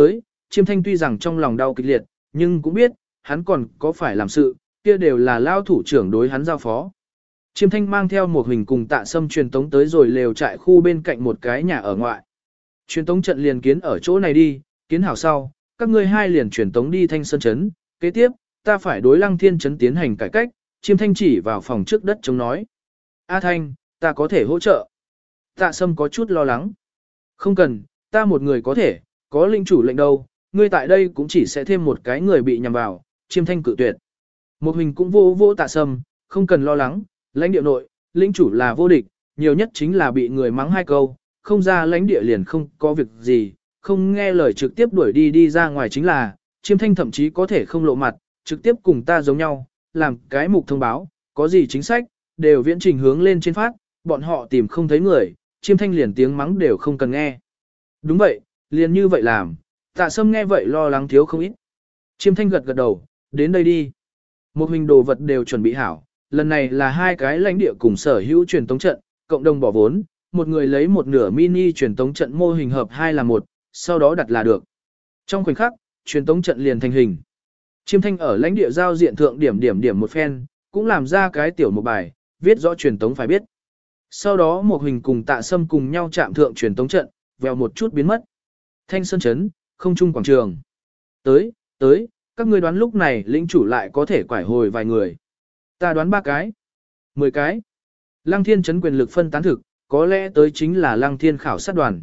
Chiêm Thanh tuy rằng trong lòng đau kịch liệt, nhưng cũng biết, hắn còn có phải làm sự, kia đều là lao thủ trưởng đối hắn giao phó. Chiêm Thanh mang theo một hình cùng Tạ Sâm truyền tống tới rồi lều trại khu bên cạnh một cái nhà ở ngoại. Truyền tống trận liền kiến ở chỗ này đi, kiến hảo sau, các ngươi hai liền truyền tống đi Thanh Sơn Trấn, kế tiếp, ta phải đối Lăng Thiên Trấn tiến hành cải cách. Chiêm Thanh chỉ vào phòng trước đất chống nói. A Thanh, ta có thể hỗ trợ. Tạ Sâm có chút lo lắng. Không cần, ta một người có thể, có linh chủ lệnh đâu, ngươi tại đây cũng chỉ sẽ thêm một cái người bị nhầm vào. Chiêm Thanh cự tuyệt. Một hình cũng vô vô Tạ Sâm, không cần lo lắng, lãnh địa nội, linh chủ là vô địch, nhiều nhất chính là bị người mắng hai câu, không ra lãnh địa liền không có việc gì, không nghe lời trực tiếp đuổi đi đi ra ngoài chính là, Chiêm Thanh thậm chí có thể không lộ mặt, trực tiếp cùng ta giống nhau, làm cái mục thông báo, có gì chính sách, đều viễn trình hướng lên trên phát, bọn họ tìm không thấy người, Chiêm Thanh liền tiếng mắng đều không cần nghe. Đúng vậy, liền như vậy làm, Tạ Sâm nghe vậy lo lắng thiếu không ít. Chiêm Thanh gật gật đầu, đến đây đi. Một hình đồ vật đều chuẩn bị hảo, lần này là hai cái lãnh địa cùng sở hữu truyền tống trận, cộng đồng bỏ vốn, một người lấy một nửa mini truyền tống trận mô hình hợp hai là một, sau đó đặt là được. Trong khoảnh khắc, truyền tống trận liền thành hình. Chiêm Thanh ở lãnh địa giao diện thượng điểm điểm điểm một phen, cũng làm ra cái tiểu một bài, viết rõ truyền tống phải biết. Sau đó một hình cùng Tạ Sâm cùng nhau chạm thượng truyền tống trận, vèo một chút biến mất. Thanh Sơn Trấn, không trung quảng trường. Tới, tới, các ngươi đoán lúc này lĩnh chủ lại có thể quải hồi vài người. Ta đoán ba cái, mười cái. Lăng Thiên Trấn quyền lực phân tán thực, có lẽ tới chính là Lăng Thiên khảo sát đoàn.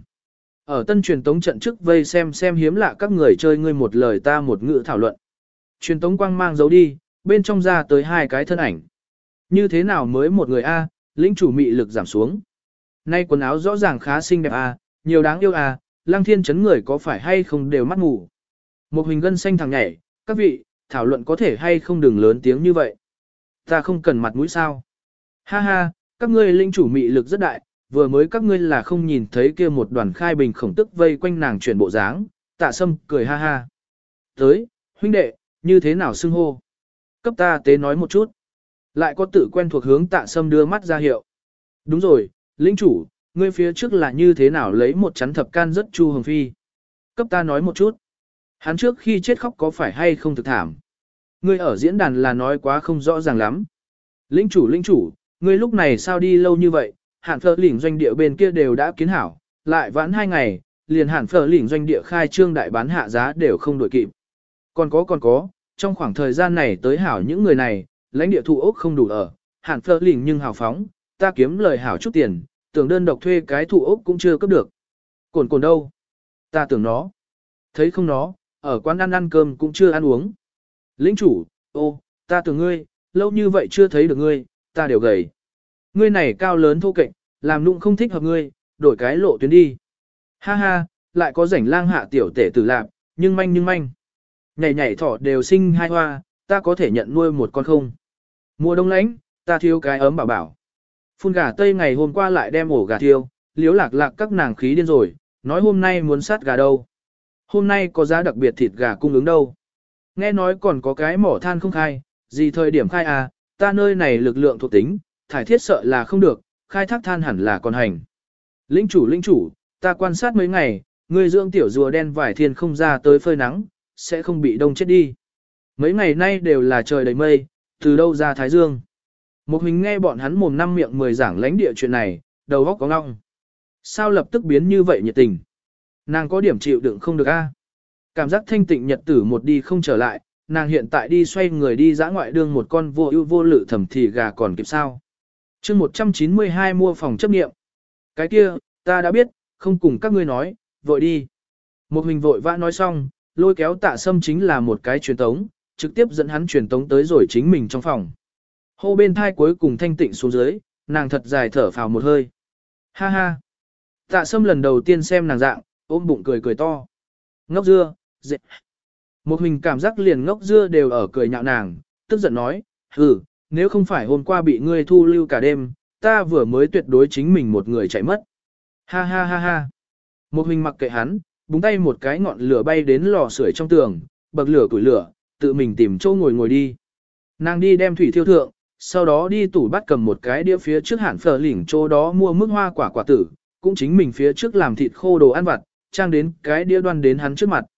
Ở tân truyền tống trận trước vây xem xem hiếm lạ các người chơi ngươi một lời ta một ngữ thảo luận. Truyền tống quang mang giấu đi, bên trong ra tới hai cái thân ảnh. Như thế nào mới một người A, lĩnh chủ mị lực giảm xuống. Nay quần áo rõ ràng khá xinh đẹp A, nhiều đáng yêu A, Lăng Thiên Trấn người có phải hay không đều mắt ngủ. Một hình gân xanh thằng nhảy, các vị, thảo luận có thể hay không đừng lớn tiếng như vậy. Ta không cần mặt mũi sao. Ha ha, các ngươi lĩnh chủ mị lực rất đại, vừa mới các ngươi là không nhìn thấy kia một đoàn khai bình khổng tức vây quanh nàng chuyển bộ dáng. Tạ Sâm cười ha ha. Tới, huynh đệ, như thế nào xưng hô? Cấp ta tế nói một chút. Lại có tự quen thuộc hướng Tạ Sâm đưa mắt ra hiệu. Đúng rồi, lĩnh chủ, ngươi phía trước là như thế nào lấy một chắn thập can rất Chu Hồng Phi. Cấp ta nói một chút. Hắn trước khi chết khóc có phải hay không thực thảm? Ngươi ở diễn đàn là nói quá không rõ ràng lắm. Lĩnh chủ lĩnh chủ, ngươi lúc này sao đi lâu như vậy? Hạn phở lỉnh doanh địa bên kia đều đã kiến hảo, lại vãn hai ngày, liền hạn phở lỉnh doanh địa khai trương đại bán hạ giá đều không đổi kịp. Còn có còn có, trong khoảng thời gian này tới hảo những người này, lãnh địa thụ ốc không đủ ở, hạn phở lỉnh nhưng hào phóng, ta kiếm lời hảo chút tiền, tưởng đơn độc thuê cái thụ ốc cũng chưa cấp được. Cồn cồn đâu? Ta tưởng nó. Thấy không nó, ở quán ăn ăn cơm cũng chưa ăn uống. Lĩnh chủ, ô, ta tưởng ngươi, lâu như vậy chưa thấy được ngươi, ta đều gầy. Ngươi này cao lớn thô kệch, làm nụng không thích hợp ngươi, đổi cái lộ tuyến đi. Ha ha, lại có rảnh lang hạ tiểu tể tử lạp, nhưng manh nhưng manh. Nhảy nhảy thỏ đều sinh hai hoa, ta có thể nhận nuôi một con không? Mùa đông lạnh, ta thiếu cái ấm bảo bảo. Phun gà tây ngày hôm qua lại đem ổ gà thiêu, liếu lạc lạc các nàng khí điên rồi, nói hôm nay muốn sát gà đâu. Hôm nay có giá đặc biệt thịt gà cung ứng đâu. Nghe nói còn có cái mỏ than không khai, gì thời điểm khai à, ta nơi này lực lượng thuộc tính, thải thiết sợ là không được, khai thác than hẳn là còn hành. Lĩnh chủ lĩnh chủ, ta quan sát mấy ngày, người dưỡng tiểu rùa đen vải thiên không ra tới phơi nắng, sẽ không bị đông chết đi. Mấy ngày nay đều là trời đầy mây, từ đâu ra thái dương. Một hình nghe bọn hắn mồm năm miệng mười giảng lãnh địa chuyện này, đầu óc có ngọng. Sao lập tức biến như vậy nhiệt tình? Nàng có điểm chịu đựng không được a? Cảm giác thanh tịnh nhật tử một đi không trở lại, nàng hiện tại đi xoay người đi dã ngoại đương một con vô ưu vô lự thầm thì gà còn kịp sao. chương một trăm chín mươi hai mua phòng chấp nghiệm. Cái kia, ta đã biết, không cùng các ngươi nói, vội đi. Một hình vội vã nói xong, lôi kéo Tạ Sâm chính là một cái truyền tống, trực tiếp dẫn hắn truyền tống tới rồi chính mình trong phòng. Hô bên thai cuối cùng thanh tịnh xuống dưới, nàng thật dài thở phào một hơi. Ha ha. Tạ Sâm lần đầu tiên xem nàng dạng, ôm bụng cười cười to. Ngốc dưa, dệt. Một hình cảm giác liền ngốc dưa đều ở cười nhạo nàng, tức giận nói, hừ, nếu không phải hôm qua bị ngươi thu lưu cả đêm, ta vừa mới tuyệt đối chính mình một người chạy mất. Ha ha ha ha. Một hình mặc kệ hắn, búng tay một cái ngọn lửa bay đến lò sưởi trong tường, bậc lửa củi lửa, tự mình tìm chỗ ngồi ngồi đi. Nàng đi đem thủy thiêu thượng, sau đó đi tủ bắt cầm một cái đĩa phía trước hạn phở lỉnh chỗ đó mua mức hoa quả quả tử, cũng chính mình phía trước làm thịt khô đồ ăn vặt, trang đến cái đĩa đoan đến hắn trước mặt.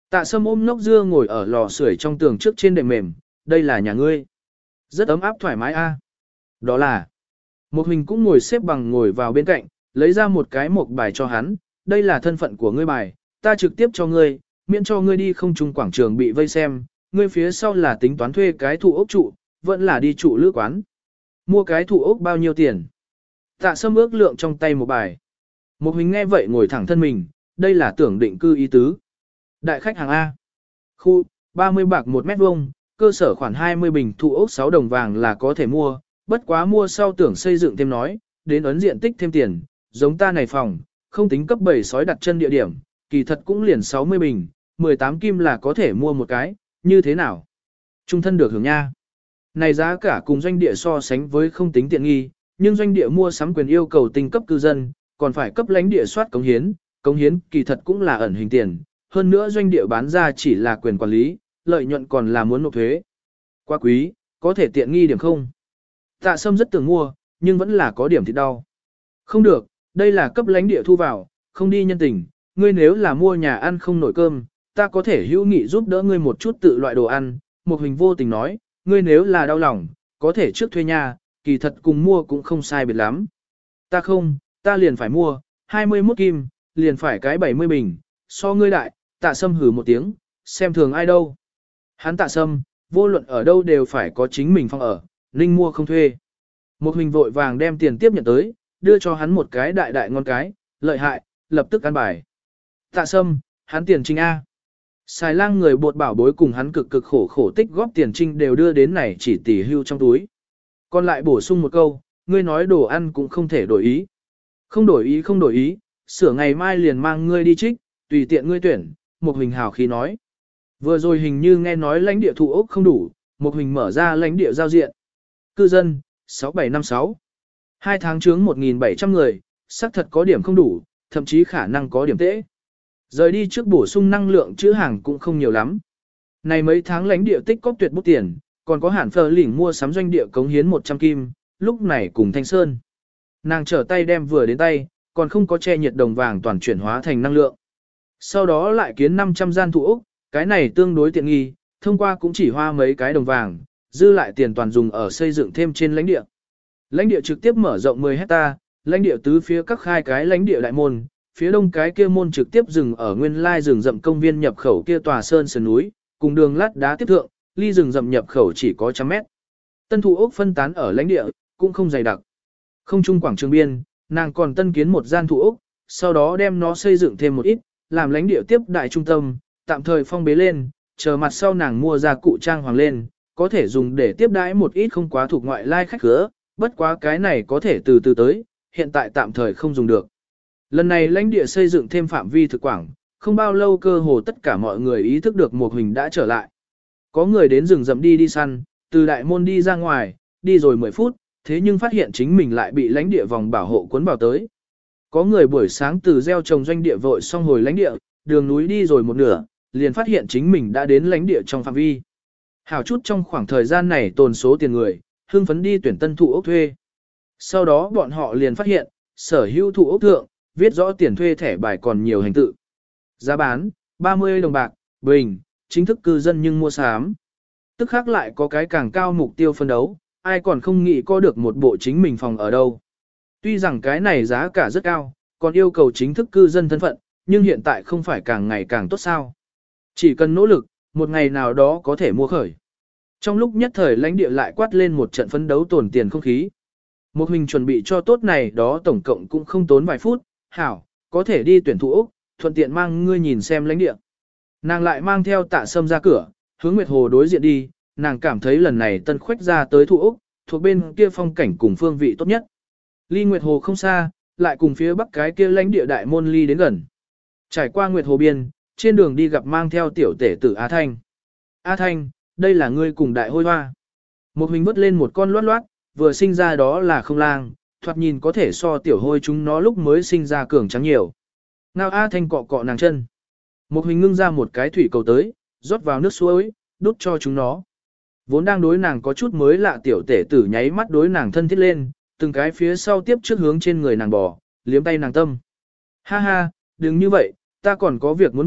Tạ Sâm ôm Ngốc Dưa ngồi ở lò sưởi trong tường trước trên đệm mềm, đây là nhà ngươi. Rất ấm áp thoải mái a. Đó là. Một Huỳnh cũng ngồi xếp bằng ngồi vào bên cạnh, lấy ra một cái mộc bài cho hắn, đây là thân phận của ngươi bài, ta trực tiếp cho ngươi, miễn cho ngươi đi không trung quảng trường bị vây xem, ngươi phía sau là tính toán thuê cái thụ ốc trụ, vẫn là đi trụ lữ quán. Mua cái thụ ốc bao nhiêu tiền? Tạ Sâm ước lượng trong tay một bài. Một Huỳnh nghe vậy ngồi thẳng thân mình, đây là tưởng định cư ý tứ. Đại khách hàng A. Khu, ba mươi bạc một mét vuông, cơ sở khoảng hai mươi bình thụ ốc sáu đồng vàng là có thể mua, bất quá mua sau tưởng xây dựng thêm nói, đến ấn diện tích thêm tiền, giống ta này phòng, không tính cấp bảy sói đặt chân địa điểm, kỳ thật cũng liền sáu mươi bình, mười tám kim là có thể mua một cái, như thế nào? Trung thân được hưởng nha. Này giá cả cùng doanh địa so sánh với không tính tiện nghi, nhưng doanh địa mua sắm quyền yêu cầu tinh cấp cư dân, còn phải cấp lãnh địa soát cống hiến, cống hiến kỳ thật cũng là ẩn hình tiền, hơn nữa doanh địa bán ra chỉ là quyền quản lý, lợi nhuận còn là muốn nộp thuế. Quá quý, có thể tiện nghi điểm không? Tạ Sâm rất tưởng mua, nhưng vẫn là có điểm thịt đau. Không được, đây là cấp lãnh địa thu vào, không đi nhân tình, ngươi nếu là mua nhà ăn không nổi cơm, ta có thể hữu nghị giúp đỡ ngươi một chút tự loại đồ ăn. Một Huỳnh vô tình nói, ngươi nếu là đau lòng, có thể trước thuê nhà, kỳ thật cùng mua cũng không sai biệt lắm. Ta không, ta liền phải mua, hai mươi mốt kim, liền phải cái bảy mươi bình, so ngươi đại. Tạ Sâm hử một tiếng, xem thường ai đâu. Hắn Tạ Sâm, vô luận ở đâu đều phải có chính mình phòng ở, Ninh mua không thuê. Một Huỳnh vội vàng đem tiền tiếp nhận tới, đưa cho hắn một cái đại đại ngon cái, lợi hại, lập tức ăn bài. Tạ Sâm, hắn tiền trinh A. Xài lang người bột bảo bối cùng hắn cực cực khổ khổ tích góp tiền trinh đều đưa đến này chỉ tỷ hưu trong túi. Còn lại bổ sung một câu, ngươi nói đồ ăn cũng không thể đổi ý. Không đổi ý không đổi ý, sửa ngày mai liền mang ngươi đi trích, tùy tiện ngươi tuyển, Một Huỳnh hào khí nói. Vừa rồi hình như nghe nói lãnh địa thụ ốc không đủ, Một Huỳnh mở ra lãnh địa giao diện. Cư dân, sáu bảy năm sáu. Hai tháng chướng một nghìn bảy trăm người, xác thật có điểm không đủ, thậm chí khả năng có điểm tễ. Rời đi trước bổ sung năng lượng chữ hàng cũng không nhiều lắm. Này mấy tháng lãnh địa tích cóp tuyệt bút tiền, còn có hẳn phờ lỉnh mua sắm doanh địa cống hiến một trăm kim, lúc này cùng Thanh Sơn. Nàng trở tay đem vừa đến tay, còn không có che nhiệt đồng vàng toàn chuyển hóa thành năng lượng. Sau đó lại kiến năm trăm gian thụ ốc, cái này tương đối tiện nghi, thông qua cũng chỉ hoa mấy cái đồng vàng, dư lại tiền toàn dùng ở xây dựng thêm trên lãnh địa. Lãnh địa trực tiếp mở rộng mười hecta, lãnh địa tứ phía các khai cái lãnh địa đại môn, phía đông cái kia môn trực tiếp dừng ở nguyên lai rừng rậm công viên nhập khẩu kia tòa sơn sườn núi, cùng đường lát đá tiếp thượng, ly rừng rậm nhập khẩu chỉ có trăm mét. Tân thụ ốc phân tán ở lãnh địa, cũng không dày đặc. Không trung quảng trường biên, nàng còn tân kiến một gian thụ ốc, sau đó đem nó xây dựng thêm một ít, làm lãnh địa tiếp đại trung tâm, tạm thời phong bế lên, chờ mặt sau nàng mua ra cụ trang hoàng lên, có thể dùng để tiếp đãi một ít không quá thuộc ngoại lai khách khứa, bất quá cái này có thể từ từ tới, hiện tại tạm thời không dùng được. Lần này lãnh địa xây dựng thêm phạm vi thực quảng, không bao lâu cơ hồ tất cả mọi người ý thức được Một Huỳnh đã trở lại. Có người đến rừng rậm đi đi săn, từ đại môn đi ra ngoài, đi rồi mười phút, thế nhưng phát hiện chính mình lại bị lãnh địa vòng bảo hộ cuốn vào tới. Có người buổi sáng từ gieo trồng doanh địa vội xong hồi lãnh địa, đường núi đi rồi một nửa, liền phát hiện chính mình đã đến lãnh địa trong phạm vi. Hảo chút trong khoảng thời gian này tồn số tiền người, hưng phấn đi tuyển tân thụ ốc thuê. Sau đó bọn họ liền phát hiện, sở hữu thụ ốc thượng, viết rõ tiền thuê thẻ bài còn nhiều hành tự. Giá bán, ba mươi đồng bạc, bình, chính thức cư dân nhưng mua sắm. Tức khác lại có cái càng cao mục tiêu phân đấu, ai còn không nghĩ có được một bộ chính mình phòng ở đâu. Tuy rằng cái này giá cả rất cao, còn yêu cầu chính thức cư dân thân phận, nhưng hiện tại không phải càng ngày càng tốt sao. Chỉ cần nỗ lực, một ngày nào đó có thể mua khởi. Trong lúc nhất thời lãnh địa lại quát lên một trận phấn đấu tổn tiền không khí. Một Huỳnh chuẩn bị cho tốt này đó tổng cộng cũng không tốn vài phút, hảo, có thể đi tuyển thụ Úc, thuận tiện mang ngươi nhìn xem lãnh địa. Nàng lại mang theo Tạ Sâm ra cửa, hướng Nguyệt Hồ đối diện đi, nàng cảm thấy lần này tân khoách ra tới thụ Úc, thuộc bên kia phong cảnh cùng phương vị tốt nhất. Ly Nguyệt Hồ không xa, lại cùng phía bắc cái kia lãnh địa đại môn ly đến gần. Trải qua Nguyệt Hồ biên, trên đường đi gặp mang theo tiểu tể tử A Thanh. A Thanh, đây là ngươi cùng đại hôi hoa. Một Huỳnh vứt lên một con loát loát, vừa sinh ra đó là không lang, thoạt nhìn có thể so tiểu hôi chúng nó lúc mới sinh ra cường trắng nhiều. Nào A Thanh cọ cọ nàng chân. Một Huỳnh ngưng ra một cái thủy cầu tới, rót vào nước suối, đút cho chúng nó. Vốn đang đối nàng có chút mới lạ tiểu tể tử nháy mắt đối nàng thân thiết lên, từng cái phía sau tiếp trước hướng trên người nàng bò, liếm tay nàng tâm. Ha ha, đừng như vậy, ta còn có việc muốn nội,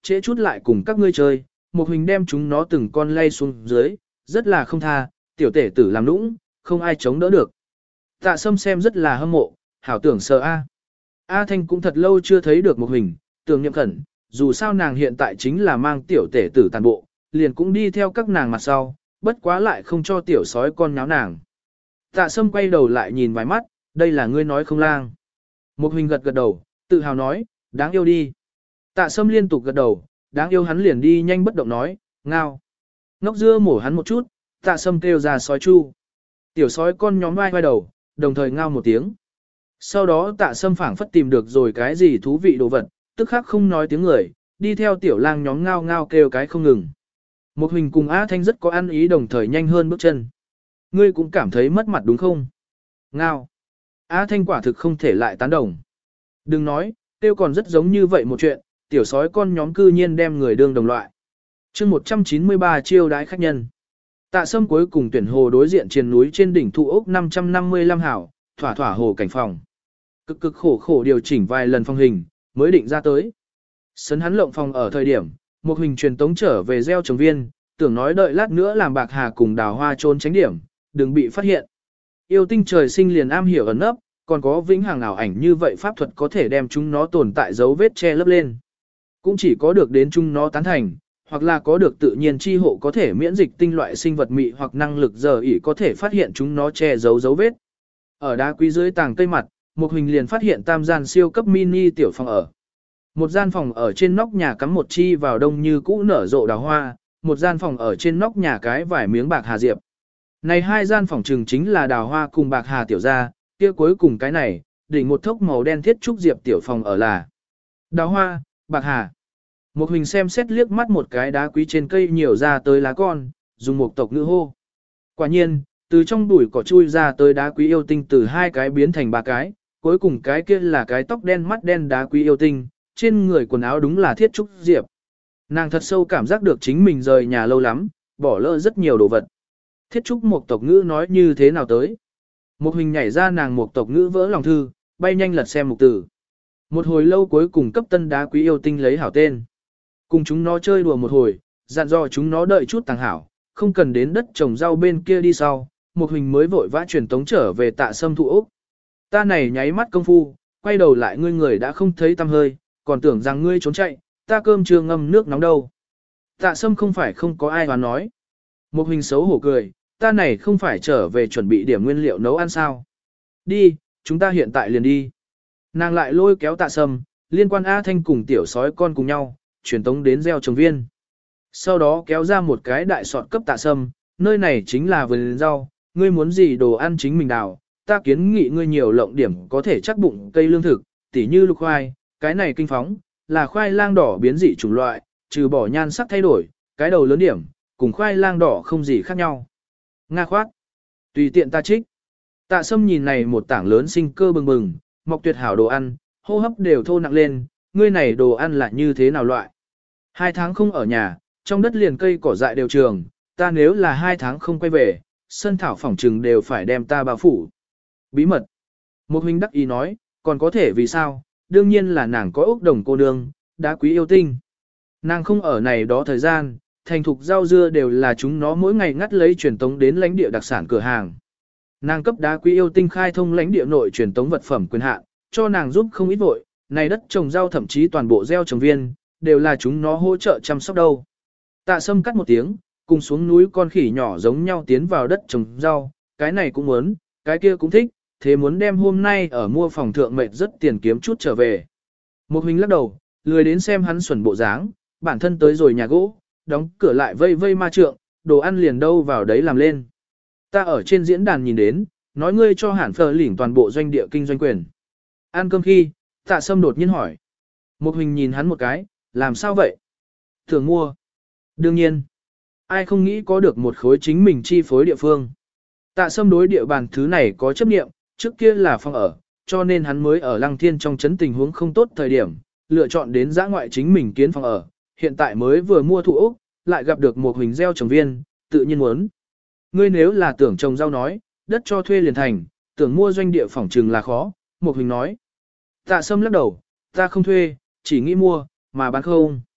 trễ chút lại cùng các ngươi chơi, một hình đem chúng nó từng con lay xuống dưới, rất là không tha, tiểu tể tử làm nũng, không ai chống đỡ được. Tạ Sâm xem rất là hâm mộ, hảo tưởng sợ A. A Thanh cũng thật lâu chưa thấy được một hình, tưởng niệm khẩn, dù sao nàng hiện tại chính là mang tiểu tể tử tàn bộ, liền cũng đi theo các nàng mặt sau, bất quá lại không cho tiểu sói con nháo nàng. Tạ Sâm quay đầu lại nhìn vài mắt, đây là ngươi nói không lang. Một hình gật gật đầu, tự hào nói, đáng yêu đi. Tạ Sâm liên tục gật đầu, đáng yêu hắn liền đi nhanh bất động nói, ngao. Ngốc dưa mổ hắn một chút, Tạ Sâm kêu ra sói chu. Tiểu sói con nhóm vai vai đầu, đồng thời ngao một tiếng. Sau đó Tạ Sâm phảng phất tìm được rồi cái gì thú vị đồ vật, tức khắc không nói tiếng người, đi theo tiểu lang nhóm ngao ngao kêu cái không ngừng. Một hình cùng A Thanh rất có ăn ý đồng thời nhanh hơn bước chân. Ngươi cũng cảm thấy mất mặt đúng không? Ngao. A Thanh quả thực không thể lại tán đồng. Đừng nói, tiêu còn rất giống như vậy một chuyện, tiểu sói con nhóm cư nhiên đem người đương đồng loại. chương một trăm chín mươi ba chiêu đái khách nhân. Tạ Sâm cuối cùng tuyển hồ đối diện trên núi trên đỉnh thụ ốc năm trăm năm mươi lăm hảo, thỏa thỏa hồ cảnh phòng. Cực cực khổ khổ điều chỉnh vài lần phong hình, mới định ra tới. Sấn hắn lộng phòng ở thời điểm, một hình truyền tống trở về gieo trồng viên, tưởng nói đợi lát nữa làm bạc hà cùng đào hoa trốn tránh điểm, đừng bị phát hiện. Yêu tinh trời sinh liền am hiểu ẩn nấp, còn có vĩnh hằng ảo ảnh như vậy pháp thuật có thể đem chúng nó tồn tại dấu vết che lấp lên. Cũng chỉ có được đến chúng nó tán thành, hoặc là có được tự nhiên chi hộ có thể miễn dịch tinh loại sinh vật mị hoặc năng lực giờ ỉ có thể phát hiện chúng nó che giấu dấu vết. Ở đá quý dưới tàng cây mặt, một hình liền phát hiện tam gian siêu cấp mini tiểu phòng ở. Một gian phòng ở trên nóc nhà cắm một chi vào đông như cũ nở rộ đào hoa, một gian phòng ở trên nóc nhà cái vài miếng bạc hà diệp. Này hai gian phòng trừng chính là đào hoa cùng bạc hà tiểu gia, kia cuối cùng cái này, đỉnh một thốc màu đen thiết trúc diệp tiểu phòng ở là đào hoa, bạc hà. Một hình xem xét liếc mắt một cái đá quý trên cây nhiều ra tới lá con, dùng một tộc ngữ hô. Quả nhiên, từ trong bụi cỏ chui ra tới đá quý yêu tinh từ hai cái biến thành ba cái, cuối cùng cái kia là cái tóc đen mắt đen đá quý yêu tinh, trên người quần áo đúng là thiết trúc diệp. Nàng thật sâu cảm giác được chính mình rời nhà lâu lắm, bỏ lỡ rất nhiều đồ vật. Thiết trúc một tộc ngữ nói như thế nào tới? Một hình nhảy ra nàng một tộc ngữ vỡ lòng thư, bay nhanh lật xem mục tử. Một hồi lâu cuối cùng cấp tân đá quý yêu tinh lấy hảo tên. Cùng chúng nó chơi đùa một hồi, dặn dò chúng nó đợi chút tàng hảo, không cần đến đất trồng rau bên kia đi sau. Một hình mới vội vã truyền tống trở về Tạ Sâm thụ ốc. Ta này nháy mắt công phu, quay đầu lại ngươi người đã không thấy tăm hơi, còn tưởng rằng ngươi trốn chạy, ta cơm chưa ngâm nước nóng đâu. Tạ Sâm không phải không có ai hoán nói. Một hình xấu hổ cười, ta này không phải trở về chuẩn bị điểm nguyên liệu nấu ăn sao. Đi, chúng ta hiện tại liền đi. Nàng lại lôi kéo Tạ Sâm, liên quan A Thanh cùng tiểu sói con cùng nhau, truyền tống đến gieo trồng viên. Sau đó kéo ra một cái đại sọt cấp Tạ Sâm, nơi này chính là vườn rau, ngươi muốn gì đồ ăn chính mình đào, ta kiến nghị ngươi nhiều lộng điểm có thể chắc bụng cây lương thực, tỉ như lục khoai, cái này kinh phóng, là khoai lang đỏ biến dị chủng loại, trừ bỏ nhan sắc thay đổi, cái đầu lớn điểm, cùng khoai lang đỏ không gì khác nhau. Nga khoát, tùy tiện ta trích. Tạ Sâm nhìn này một tảng lớn sinh cơ bừng bừng, mọc tuyệt hảo đồ ăn, hô hấp đều thô nặng lên, ngươi này đồ ăn là như thế nào loại. Hai tháng không ở nhà, trong đất liền cây cỏ dại đều trường, ta nếu là hai tháng không quay về, sân thảo phỏng trừng đều phải đem ta bao phủ. Bí mật. Một huynh đắc ý nói, còn có thể vì sao, đương nhiên là nàng có ốc đồng cô nương, đá quý yêu tinh. Nàng không ở này đó thời gian, thành thục rau dưa đều là chúng nó mỗi ngày ngắt lấy truyền tống đến lãnh địa đặc sản cửa hàng. Nàng cấp đá quý yêu tinh khai thông lãnh địa nội truyền tống vật phẩm quyền hạn, cho nàng giúp không ít vội, này đất trồng rau thậm chí toàn bộ gieo trồng viên, đều là chúng nó hỗ trợ chăm sóc đâu. Tạ Sâm cắt một tiếng, cùng xuống núi con khỉ nhỏ giống nhau tiến vào đất trồng rau, cái này cũng muốn, cái kia cũng thích, thế muốn đem hôm nay ở mua phòng thượng mệt rất tiền kiếm chút trở về. Một huynh lắc đầu, lười đến xem hắn xuẩn bộ dáng, bản thân tới rồi nhà gỗ, đóng cửa lại vây vây ma trượng, đồ ăn liền đâu vào đấy làm lên. Ta ở trên diễn đàn nhìn đến, nói ngươi cho hẳn phờ lỉnh toàn bộ doanh địa kinh doanh quyền. Ăn cơm khi, Tạ Sâm đột nhiên hỏi. Một huynh nhìn hắn một cái, làm sao vậy? Thường mua. Đương nhiên. Ai không nghĩ có được một khối chính mình chi phối địa phương. Tạ Sâm đối địa bàn thứ này có chấp niệm, trước kia là phòng ở, cho nên hắn mới ở Lăng Thiên trong chấn tình huống không tốt thời điểm, lựa chọn đến giã ngoại chính mình kiến phòng ở, hiện tại mới vừa mua thụ ốc, lại gặp được một huỳnh gieo trồng viên, tự nhiên muốn. Ngươi nếu là tưởng trồng rau nói, đất cho thuê liền thành, tưởng mua doanh địa phòng trừng là khó, một huỳnh nói. Tạ Sâm lắc đầu, ta không thuê, chỉ nghĩ mua, mà bán không.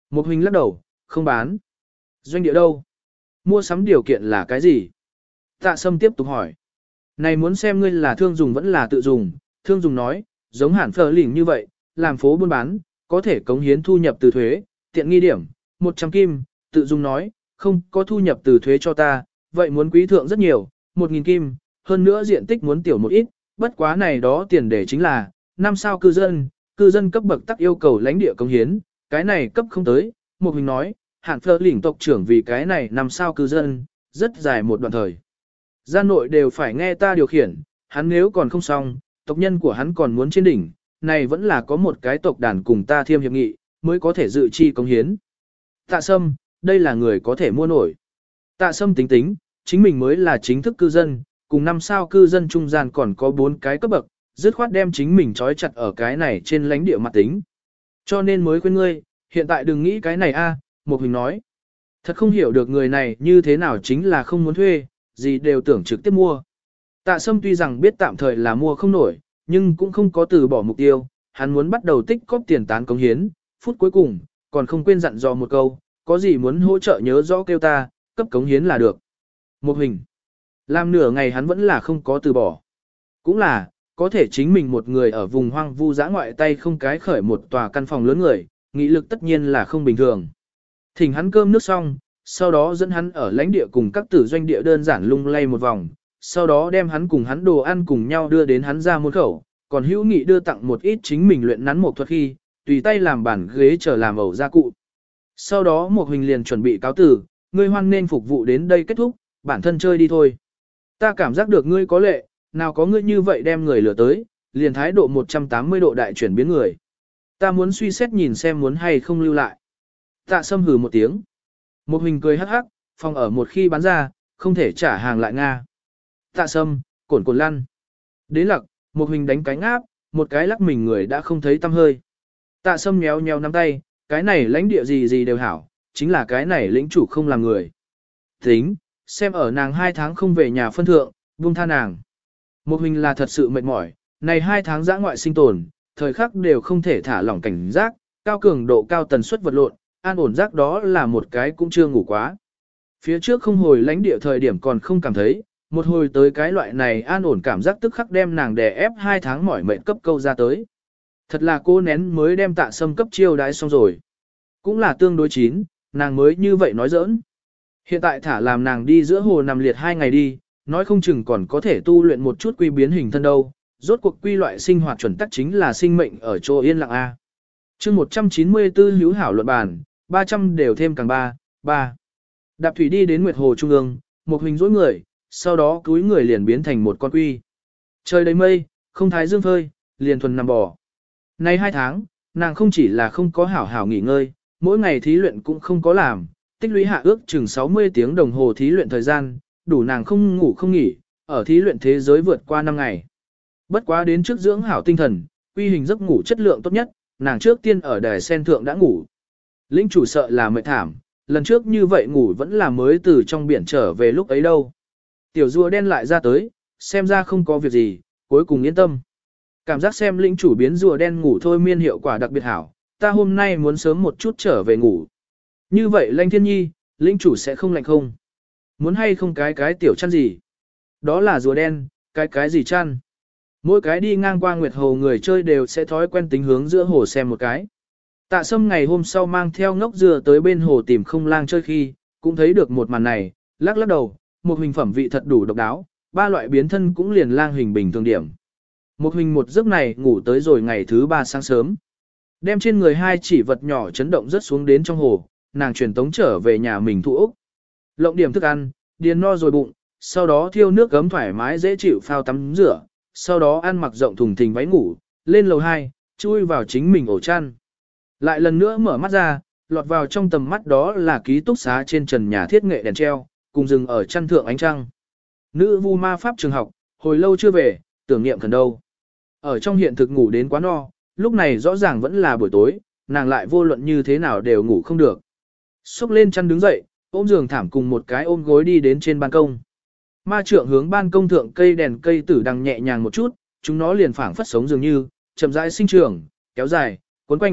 Một Huỳnh lắc đầu, không bán. Doanh địa đâu? Mua sắm điều kiện là cái gì? Tạ Sâm tiếp tục hỏi. Này muốn xem ngươi là thương dùng vẫn là tự dùng, thương dùng nói, giống hẳn phở lỉnh như vậy, làm phố buôn bán, có thể cống hiến thu nhập từ thuế, tiện nghi điểm, một trăm kim, tự dùng nói, không có thu nhập từ thuế cho ta, vậy muốn quý thượng rất nhiều, một nghìn kim, hơn nữa diện tích muốn tiểu một ít, bất quá này đó tiền để chính là, năm sao cư dân, cư dân cấp bậc tắc yêu cầu lãnh địa cống hiến, cái này cấp không tới, một mình nói, hẳn phở lỉnh tộc trưởng vì cái này năm sao cư dân, rất dài một đoạn thời. Gian nội đều phải nghe ta điều khiển, hắn nếu còn không xong, tộc nhân của hắn còn muốn trên đỉnh, này vẫn là có một cái tộc đàn cùng ta thiêm hiệp nghị, mới có thể dự chi cống hiến. Tạ Sâm, đây là người có thể mua nổi. Tạ Sâm tính tính, chính mình mới là chính thức cư dân, cùng năm sao cư dân trung gian còn có bốn cái cấp bậc, dứt khoát đem chính mình trói chặt ở cái này trên lãnh địa mặt tính. Cho nên mới khuyên ngươi, hiện tại đừng nghĩ cái này a, à, Một Huỳnh nói. Thật không hiểu được người này như thế nào chính là không muốn thuê, gì đều tưởng trực tiếp mua. Tạ Sâm tuy rằng biết tạm thời là mua không nổi, nhưng cũng không có từ bỏ mục tiêu, hắn muốn bắt đầu tích cóp tiền tán cống hiến, phút cuối cùng, còn không quên dặn dò một câu, có gì muốn hỗ trợ nhớ rõ kêu ta, cấp cống hiến là được. Một Huỳnh, làm nửa ngày hắn vẫn là không có từ bỏ. Cũng là, có thể chính mình một người ở vùng hoang vu dã ngoại tay không cái khởi một tòa căn phòng lớn người, nghị lực tất nhiên là không bình thường. Thỉnh hắn cơm nước xong, sau đó dẫn hắn ở lãnh địa cùng các tử doanh địa đơn giản lung lay một vòng, sau đó đem hắn cùng hắn đồ ăn cùng nhau đưa đến hắn ra môn khẩu, còn hữu nghị đưa tặng một ít chính mình luyện nắn một thuật khi, tùy tay làm bản ghế chờ làm ẩu gia cụ. Sau đó một Huỳnh liền chuẩn bị cáo tử, ngươi hoan nên phục vụ đến đây kết thúc, bản thân chơi đi thôi. Ta cảm giác được ngươi có lệ, nào có ngươi như vậy đem người lừa tới, liền thái độ một trăm tám mươi độ đại chuyển biến người. Ta muốn suy xét nhìn xem muốn hay không lưu lại. Tạ Sâm hừ một tiếng. Một Huỳnh cười hắc hắc, phòng ở một khi bán ra, không thể trả hàng lại Nga. Tạ Sâm, cổn cổn lăn. Đến lặc, một Huỳnh đánh cánh áp, một cái lắc mình người đã không thấy tăm hơi. Tạ Sâm nhéo nhéo nắm tay, cái này lãnh địa gì gì đều hảo, chính là cái này lĩnh chủ không làm người. Tính, xem ở nàng hai tháng không về nhà phân thượng, buông tha nàng. Một Huỳnh là thật sự mệt mỏi, này hai tháng giã ngoại sinh tồn, thời khắc đều không thể thả lỏng cảnh giác, cao cường độ cao tần suất vật lộn, an ổn giác đó là một cái cũng chưa ngủ quá. Phía trước không hồi lãnh địa thời điểm còn không cảm thấy, một hồi tới cái loại này an ổn cảm giác tức khắc đem nàng đè ép hai tháng mỏi mệt cấp câu ra tới. Thật là cô nén mới đem Tạ Sâm cấp chiêu đái xong rồi. Cũng là tương đối chín, nàng mới như vậy nói giỡn. Hiện tại thả làm nàng đi giữa hồ nằm liệt hai ngày đi, nói không chừng còn có thể tu luyện một chút quy biến hình thân đâu. Rốt cuộc quy loại sinh hoạt chuẩn tắc chính là sinh mệnh ở chỗ yên lặng A. chương một trăm chín mươi tư hữu hảo luận bàn, ba trăm đều thêm càng ba, ba. Đạp thủy đi đến Nguyệt Hồ Trung ương, một Huỳnh dối người, sau đó cúi người liền biến thành một con quy. Trời đầy mây, không thái dương phơi, liền thuần nằm bò. Nay hai tháng, nàng không chỉ là không có hảo hảo nghỉ ngơi, mỗi ngày thí luyện cũng không có làm, tích lũy hạ ước chừng sáu mươi tiếng đồng hồ thí luyện thời gian, đủ nàng không ngủ không nghỉ, ở thí luyện thế giới vượt qua năm ngày. Bất quá đến trước dưỡng hảo tinh thần, quy hình giấc ngủ chất lượng tốt nhất, nàng trước tiên ở đài sen thượng đã ngủ. Lĩnh chủ sợ là mệt thảm, lần trước như vậy ngủ vẫn là mới từ trong biển trở về lúc ấy đâu. Tiểu rùa đen lại ra tới, xem ra không có việc gì, cuối cùng yên tâm. Cảm giác xem lĩnh chủ biến rùa đen ngủ thôi miên hiệu quả đặc biệt hảo, ta hôm nay muốn sớm một chút trở về ngủ. Như vậy Lanh Thiên Nhi, lĩnh chủ sẽ không lạnh không? Muốn hay không cái cái tiểu chăn gì? Đó là rùa đen, cái cái gì chăn? Mỗi cái đi ngang qua Nguyệt Hồ người chơi đều sẽ thói quen tính hướng giữa hồ xem một cái. Tạ Sâm ngày hôm sau mang theo ngốc dừa tới bên hồ tìm không lang chơi khi, cũng thấy được một màn này, lắc lắc đầu, một hình phẩm vị thật đủ độc đáo, ba loại biến thân cũng liền lang hình bình thường điểm. Một hình một giấc này ngủ tới rồi ngày thứ ba sáng sớm. Đem trên người hai chỉ vật nhỏ chấn động rất xuống đến trong hồ, nàng truyền tống trở về nhà mình thụ Úc. Lộng điểm thức ăn, điền no rồi bụng, sau đó thiêu nước gấm thoải mái dễ chịu phao tắm rửa, sau đó ăn mặc rộng thùng thình váy ngủ, lên lầu hai, chui vào chính mình ổ chăn. Lại lần nữa mở mắt ra, lọt vào trong tầm mắt đó là ký túc xá trên trần nhà thiết nghệ đèn treo, cùng rừng ở chăn thượng ánh trăng. Nữ vu ma pháp trường học, hồi lâu chưa về, tưởng niệm thần đâu. Ở trong hiện thực ngủ đến quá no, lúc này rõ ràng vẫn là buổi tối, nàng lại vô luận như thế nào đều ngủ không được. Xúc lên chăn đứng dậy, ôm giường thảm cùng một cái ôm gối đi đến trên ban công. Ma trượng hướng ban công thượng cây đèn cây tử đằng nhẹ nhàng một chút, chúng nó liền phảng phất sống dường như, chậm rãi sinh trưởng, kéo dài, cuốn quanh,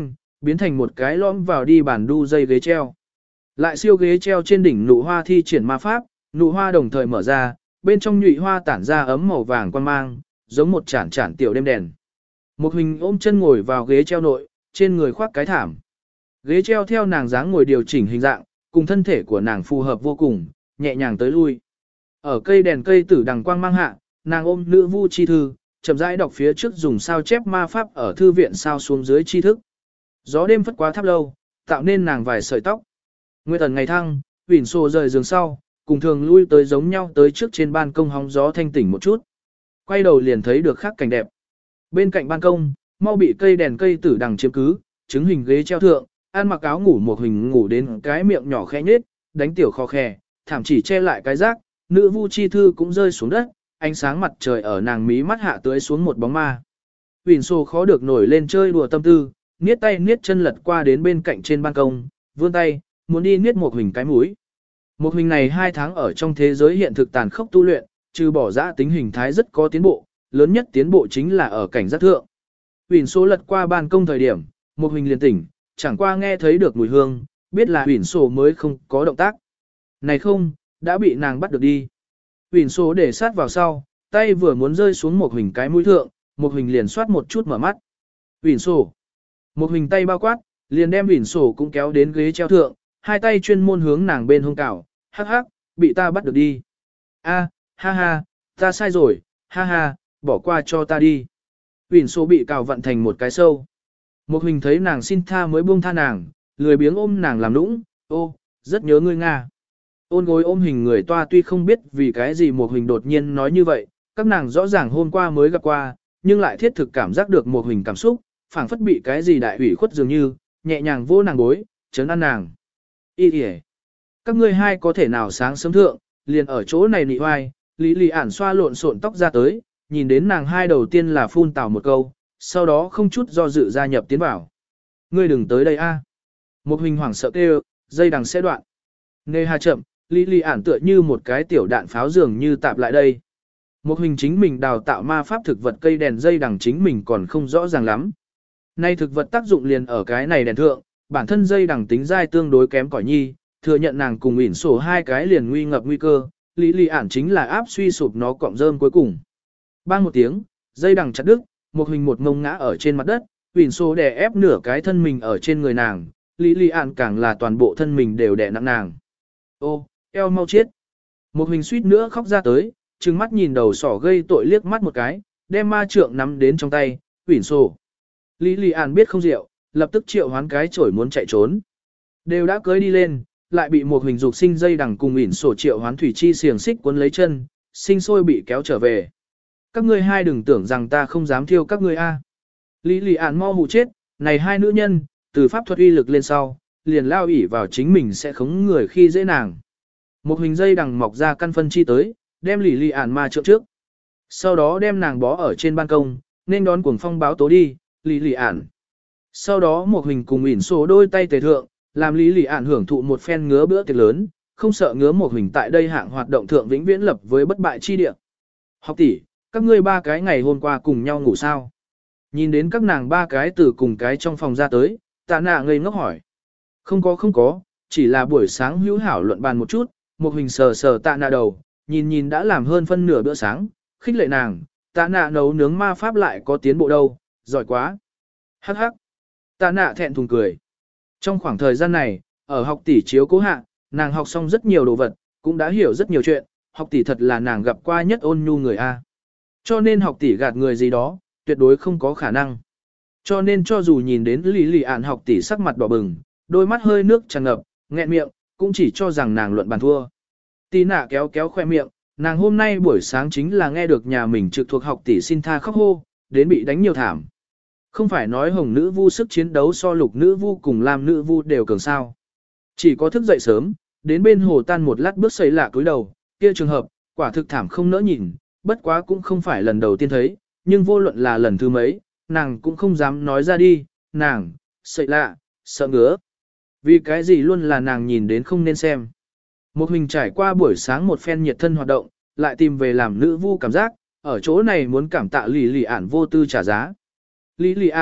biến thành một cái lõm vào đi bàn đu dây ghế treo. Lại siêu ghế treo trên đỉnh nụ hoa thi triển ma pháp, nụ hoa đồng thời mở ra, bên trong nhụy hoa tản ra ấm màu vàng quan mang, giống một chản chản tiểu đêm đèn. Một hình ôm chân ngồi vào ghế treo nội, trên người khoác cái thảm. Ghế treo theo nàng dáng ngồi điều chỉnh hình dạng, cùng thân thể của nàng phù hợp vô cùng, nhẹ nhàng tới lui. Ở cây đèn cây tử đằng quang mang hạ, nàng ôm nữ vu chi thư, chậm rãi đọc phía trước dùng sao chép ma pháp ở thư viện sao xuống dưới tri thức. Gió đêm phất quá tháp lâu, tạo nên nàng vài sợi tóc. Nguyệt ẩn ngày thăng, Uyển Sô rời giường sau, cùng thường lui tới giống nhau tới trước trên ban công hóng gió thanh tỉnh một chút. Quay đầu liền thấy được khác cảnh đẹp. Bên cạnh ban công, mau bị cây đèn cây tử đằng chiếm cứ, trứng hình ghế treo thượng, ăn mặc áo ngủ một hình ngủ đến cái miệng nhỏ khẽ nhếch, đánh tiểu kho khè, thảm chỉ che lại cái rác, nữ vu chi thư cũng rơi xuống đất, ánh sáng mặt trời ở nàng mí mắt hạ tưới xuống một bóng ma. Uyển Sô khó được nổi lên chơi đùa tâm tư, niết tay niết chân lật qua đến bên cạnh trên ban công, vươn tay, muốn đi niết một hình cái mũi. Một hình này hai tháng ở trong thế giới hiện thực tàn khốc tu luyện, trừ bỏ giã tính hình thái rất có tiến bộ, lớn nhất tiến bộ chính là ở cảnh giác thượng. Uyển Sô lật qua ban công thời điểm, một hình liền tỉnh, chẳng qua nghe thấy được mùi hương, biết là Uyển Sô mới không có động tác. Này không, đã bị nàng bắt được đi. Uyển Sô để sát vào sau, tay vừa muốn rơi xuống một hình cái mũi thượng, một hình liền soát một chút mở mắt. Uyển Sô. Một hình tay bao quát, liền đem Uyển Sô cũng kéo đến ghế treo thượng, hai tay chuyên môn hướng nàng bên hông cào, hắc hắc, bị ta bắt được đi. A, ha ha, ta sai rồi, ha ha, bỏ qua cho ta đi. Uyển Sô bị cào vận thành một cái sâu. Một hình thấy nàng xin tha mới buông tha nàng, lười biếng ôm nàng làm nũng, ô, rất nhớ ngươi Nga. Ôn gối ôm hình người toa tuy không biết vì cái gì một hình đột nhiên nói như vậy, các nàng rõ ràng hôm qua mới gặp qua, nhưng lại thiết thực cảm giác được một hình cảm xúc, phảng phất bị cái gì đại hủy khuất dường như, nhẹ nhàng vô nàng gối, chấn an nàng. Ý kìa, các ngươi hai có thể nào sáng sớm thượng, liền ở chỗ này nị hoai, lý lì ản xoa lộn xộn tóc ra tới, nhìn đến nàng hai đầu tiên là phun tào một câu, sau đó không chút do dự gia nhập tiến vào. Ngươi đừng tới đây a. Một hình hoảng sợ kêu, dây đằng sẽ đoạn. Nê hà chậm, lý lì ản tựa như một cái tiểu đạn pháo dường như tạp lại đây. Một hình chính mình đào tạo ma pháp thực vật cây đèn dây đằng chính mình còn không rõ ràng lắm. Nay thực vật tác dụng liền ở cái này đèn thượng, bản thân dây đằng tính dai tương đối kém cỏi nhi, thừa nhận nàng cùng Uyển Sô hai cái liền nguy ngập nguy cơ, lý lì ản chính là áp suy sụp nó cọng rơm cuối cùng. Bang một tiếng, dây đằng chặt đứt, một hình một ngông ngã ở trên mặt đất, Uyển Sô đè ép nửa cái thân mình ở trên người nàng, lý lì ản càng là toàn bộ thân mình đều đè nặng nàng. Ô, eo mau chết. Một hình suýt nữa khóc ra tới, trừng mắt nhìn đầu sỏ gây tội liếc mắt một cái, đem ma trượng nắm đến trong tay, Uyển Sô. Lý lì ản biết không rượu, lập tức triệu hoán cái chổi muốn chạy trốn. Đều đã cưới đi lên, lại bị một hình dục sinh dây đằng cùng Uyển Sô triệu hoán thủy chi xiềng xích cuốn lấy chân, sinh sôi bị kéo trở về. Các ngươi hai đừng tưởng rằng ta không dám thiêu các ngươi a. Lý lì ản mau hụ chết, này hai nữ nhân, từ pháp thuật uy lực lên sau, liền lao ỉ vào chính mình sẽ khống người khi dễ nàng. Một hình dây đằng mọc ra căn phân chi tới, đem Lý lì ản ma trượng trước. Sau đó đem nàng bó ở trên ban công, nên đón cuồng phong báo tố đi, Lý lì ản. Sau đó một hình cùng Uyển Sô đôi tay tề thượng, làm Lý lì ản hưởng thụ một phen ngứa bữa tiệc lớn, không sợ ngứa một hình tại đây hạng hoạt động thượng vĩnh viễn lập với bất bại chi địa. Học tỷ, các ngươi ba cái ngày hôm qua cùng nhau ngủ sao? Nhìn đến các nàng ba cái từ cùng cái trong phòng ra tới, Tạ Nạ ngây ngốc hỏi. Không có không có, chỉ là buổi sáng hữu hảo luận bàn một chút, một hình sờ sờ Tạ Nạ đầu, nhìn nhìn đã làm hơn phân nửa bữa sáng, khích lệ nàng, Tạ Nạ nấu nướng ma pháp lại có tiến bộ đâu, giỏi quá. Hắc hắc. Tạ Nạ thẹn thùng cười. Trong khoảng thời gian này, ở học tỷ chiếu cố hạ, nàng học xong rất nhiều đồ vật, cũng đã hiểu rất nhiều chuyện, học tỷ thật là nàng gặp qua nhất ôn nhu người A. Cho nên học tỷ gạt người gì đó, tuyệt đối không có khả năng. Cho nên cho dù nhìn đến Lý lì ản học tỷ sắc mặt đỏ bừng, đôi mắt hơi nước tràn ngập, nghẹn miệng, cũng chỉ cho rằng nàng luận bàn thua. Tí nạ kéo kéo khoe miệng, nàng hôm nay buổi sáng chính là nghe được nhà mình trực thuộc học tỷ xin tha khóc hô, đến bị đánh nhiều thảm. Không phải nói hồng nữ vu sức chiến đấu so lục nữ vu cùng lam nữ vu đều cường sao. Chỉ có thức dậy sớm, đến bên hồ tan một lát bước xây lạ cúi đầu, kia trường hợp, quả thực thảm không nỡ nhìn, bất quá cũng không phải lần đầu tiên thấy, nhưng vô luận là lần thứ mấy, nàng cũng không dám nói ra đi, nàng, sậy lạ, sợ ngứa. Vì cái gì luôn là nàng nhìn đến không nên xem. Một mình trải qua buổi sáng một phen nhiệt thân hoạt động, lại tìm về làm nữ vu cảm giác, ở chỗ này muốn cảm tạ lì lì ản vô tư trả giá. Lý lì ản,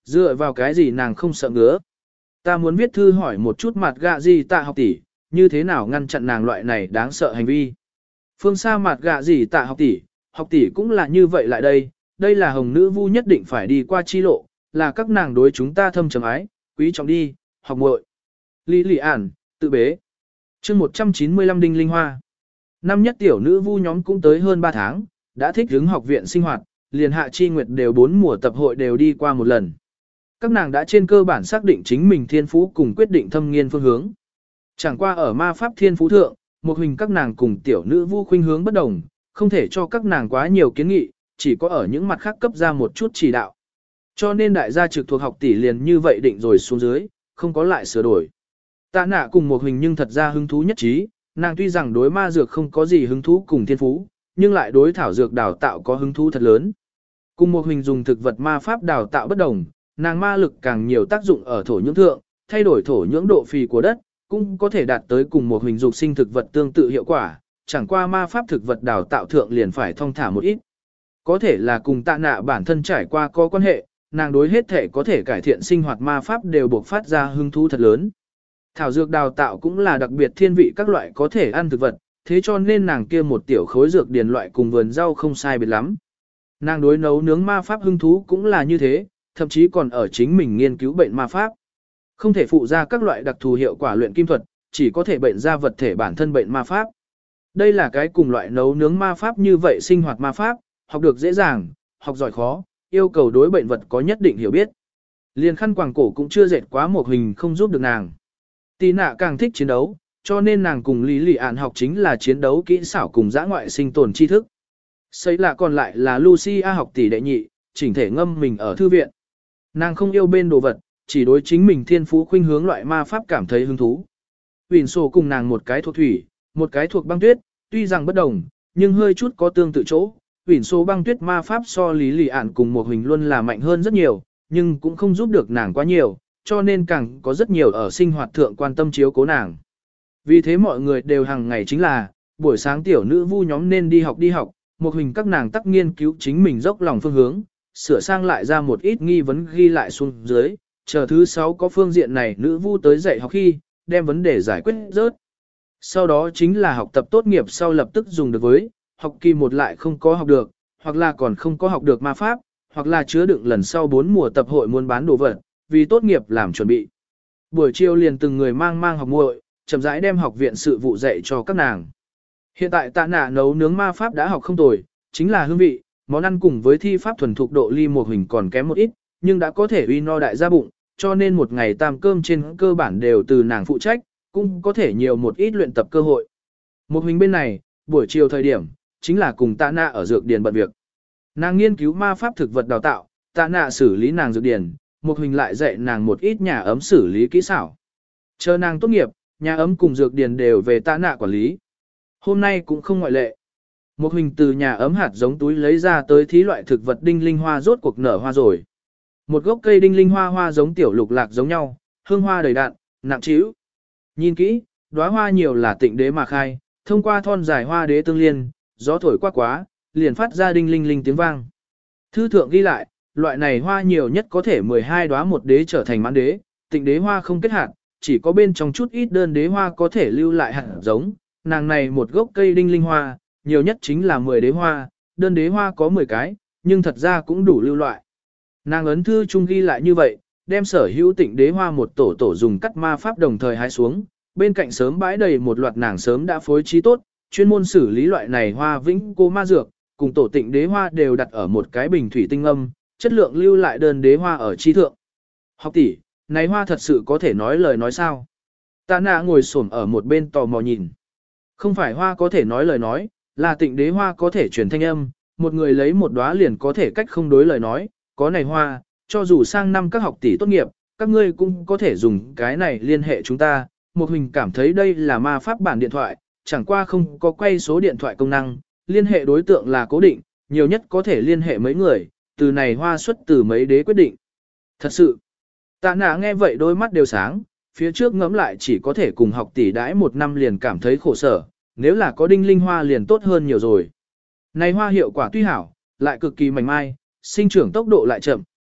Dựa vào cái gì nàng không sợ ngứa. Ta muốn viết thư hỏi một chút mặt gạ gì tạ học tỷ, như thế nào ngăn chặn nàng loại này đáng sợ hành vi. Phương xa mặt gạ gì tạ học tỷ, học tỷ cũng là như vậy lại đây, đây là hồng nữ vu nhất định phải đi qua chi lộ, là các nàng đối chúng ta thâm trầm ái, quý trọng đi, học muội. Lý lì ản, tự bế. chương một trăm chín mươi lăm Đinh Linh Hoa. Năm nhất tiểu nữ vu nhóm cũng tới hơn ba tháng, đã thích ứng học viện sinh hoạt, liền hạ chi nguyệt đều bốn mùa tập hội đều đi qua một lần. Các nàng đã trên cơ bản xác định chính mình thiên phú cùng quyết định thâm nghiên phương hướng. Chẳng qua ở ma pháp thiên phú thượng, một hình các nàng cùng tiểu nữ vu khuynh hướng bất đồng, không thể cho các nàng quá nhiều kiến nghị, chỉ có ở những mặt khác cấp ra một chút chỉ đạo. Cho nên đại gia trực thuộc học tỷ liền như vậy định rồi xuống dưới, không có lại sửa đổi. Tạ nạ cùng một hình nhưng thật ra hứng thú nhất trí, nàng tuy rằng đối ma dược không có gì hứng thú cùng thiên phú, nhưng lại đối thảo dược đào tạo có hứng thú thật lớn. Cùng một hình dùng thực vật ma pháp đào tạo bất đồng, nàng ma lực càng nhiều tác dụng ở thổ nhưỡng thượng, thay đổi thổ nhưỡng độ phì của đất, cũng có thể đạt tới cùng một hình dục sinh thực vật tương tự hiệu quả, chẳng qua ma pháp thực vật đào tạo thượng liền phải thông thả một ít. Có thể là cùng tạ nạ bản thân trải qua có quan hệ, nàng đối hết thể có thể cải thiện sinh hoạt ma pháp đều buộc phát ra hứng thú thật lớn. Thảo dược đào tạo cũng là đặc biệt thiên vị các loại có thể ăn thực vật, thế cho nên nàng kia một tiểu khối dược điền loại cùng vườn rau không sai biệt lắm. Nàng đối nấu nướng ma pháp hứng thú cũng là như thế, thậm chí còn ở chính mình nghiên cứu bệnh ma pháp. Không thể phụ ra các loại đặc thù hiệu quả luyện kim thuật, chỉ có thể bệnh ra vật thể bản thân bệnh ma pháp. Đây là cái cùng loại nấu nướng ma pháp như vậy sinh hoạt ma pháp, học được dễ dàng, học giỏi khó, yêu cầu đối bệnh vật có nhất định hiểu biết. Liền khăn quàng cổ cũng chưa dệt quá một hình không giúp được nàng. Tì nạ càng thích chiến đấu, cho nên nàng cùng Lý Lị Ản học chính là chiến đấu kỹ xảo cùng dã ngoại sinh tồn tri thức. Xây lạ còn lại là Lucia học tỷ đệ nhị, chỉnh thể ngâm mình ở thư viện. Nàng không yêu bên đồ vật, chỉ đối chính mình thiên phú khuynh hướng loại ma pháp cảm thấy hứng thú. Huỳnh sổ cùng nàng một cái thuộc thủy, một cái thuộc băng tuyết, tuy rằng bất đồng, nhưng hơi chút có tương tự chỗ. Huỳnh sổ băng tuyết ma pháp so Lý Lị Ản cùng một hình luôn là mạnh hơn rất nhiều, nhưng cũng không giúp được nàng quá nhiều, cho nên càng có rất nhiều ở sinh hoạt thượng quan tâm chiếu cố nàng. Vì thế mọi người đều hàng ngày chính là, buổi sáng tiểu nữ vu nhóm nên đi học đi học, một hình các nàng tắc nghiên cứu chính mình dốc lòng phương hướng, sửa sang lại ra một ít nghi vấn ghi lại xuống dưới, chờ thứ sáu có phương diện này nữ vu tới dạy học khi, đem vấn đề giải quyết rớt. Sau đó chính là học tập tốt nghiệp sau lập tức dùng được với, học kỳ một lại không có học được, hoặc là còn không có học được ma pháp, hoặc là chứa đựng lần sau bốn mùa tập hội muốn bán đồ vật, vì tốt nghiệp làm chuẩn bị. Buổi chiều liền từng người mang mang học muội, chậm rãi đem học viện sự vụ dạy cho các nàng. Hiện tại tạ nạ nấu nướng ma pháp đã học không tồi, chính là hương vị, món ăn cùng với thi pháp thuần thục độ ly một hình còn kém một ít, nhưng đã có thể uy no đại gia bụng, cho nên một ngày tam cơm trên cơ bản đều từ nàng phụ trách, cũng có thể nhiều một ít luyện tập cơ hội. Một hình bên này, buổi chiều thời điểm, chính là cùng tạ nạ ở dược điền bận việc. Nàng nghiên cứu ma pháp thực vật đào tạo, tạ nạ xử lý nàng dược điền, một hình lại dạy nàng một ít nhà ấm xử lý kỹ xảo. Chờ nàng tốt nghiệp, nhà ấm cùng dược điền đều về tạ nạ quản lý. Hôm nay cũng không ngoại lệ. Một hình từ nhà ấm hạt giống túi lấy ra tới thí loại thực vật đinh linh hoa rốt cuộc nở hoa rồi. Một gốc cây đinh linh hoa hoa giống tiểu lục lạc giống nhau, hương hoa đầy đạn, nặng trĩu. Nhìn kỹ, đóa hoa nhiều là tịnh đế mà khai, thông qua thon dài hoa đế tương liên, gió thổi quá quá, liền phát ra đinh linh linh tiếng vang. Thư thượng ghi lại, loại này hoa nhiều nhất có thể mười hai đóa một đế trở thành mãn đế, tịnh đế hoa không kết hạt, chỉ có bên trong chút ít đơn đế hoa có thể lưu lại hạt giống. Nàng này một gốc cây đinh linh hoa, nhiều nhất chính là mười đế hoa, đơn đế hoa có mười cái, nhưng thật ra cũng đủ lưu loại. Nàng ấn thư chung ghi lại như vậy, đem sở hữu tịnh đế hoa một tổ tổ dùng cắt ma pháp đồng thời hái xuống, bên cạnh sớm bãi đầy một loạt nàng sớm đã phối trí tốt, chuyên môn xử lý loại này hoa vĩnh cô ma dược, cùng tổ tịnh đế hoa đều đặt ở một cái bình thủy tinh âm, chất lượng lưu lại đơn đế hoa ở chi thượng. Học tỷ, này hoa thật sự có thể nói lời nói sao? Tạ nạ ngồi xổm ở một bên tò mò nhìn. Không phải hoa có thể nói lời nói, là tịnh đế hoa có thể truyền thanh âm, một người lấy một đóa liền có thể cách không đối lời nói, có này hoa, cho dù sang năm các học tỷ tốt nghiệp, các ngươi cũng có thể dùng cái này liên hệ chúng ta. Một hình cảm thấy đây là ma pháp bản điện thoại, chẳng qua không có quay số điện thoại công năng, liên hệ đối tượng là cố định, nhiều nhất có thể liên hệ mấy người, từ này hoa xuất từ mấy đế quyết định. Thật sự, tạ nạ nghe vậy đôi mắt đều sáng, phía trước ngẫm lại chỉ có thể cùng học tỷ đãi một năm liền cảm thấy khổ sở, nếu là có đinh linh hoa liền tốt hơn nhiều rồi. Này hoa hiệu quả tuy hảo, lại cực kỳ mảnh mai, sinh trưởng tốc độ lại chậm,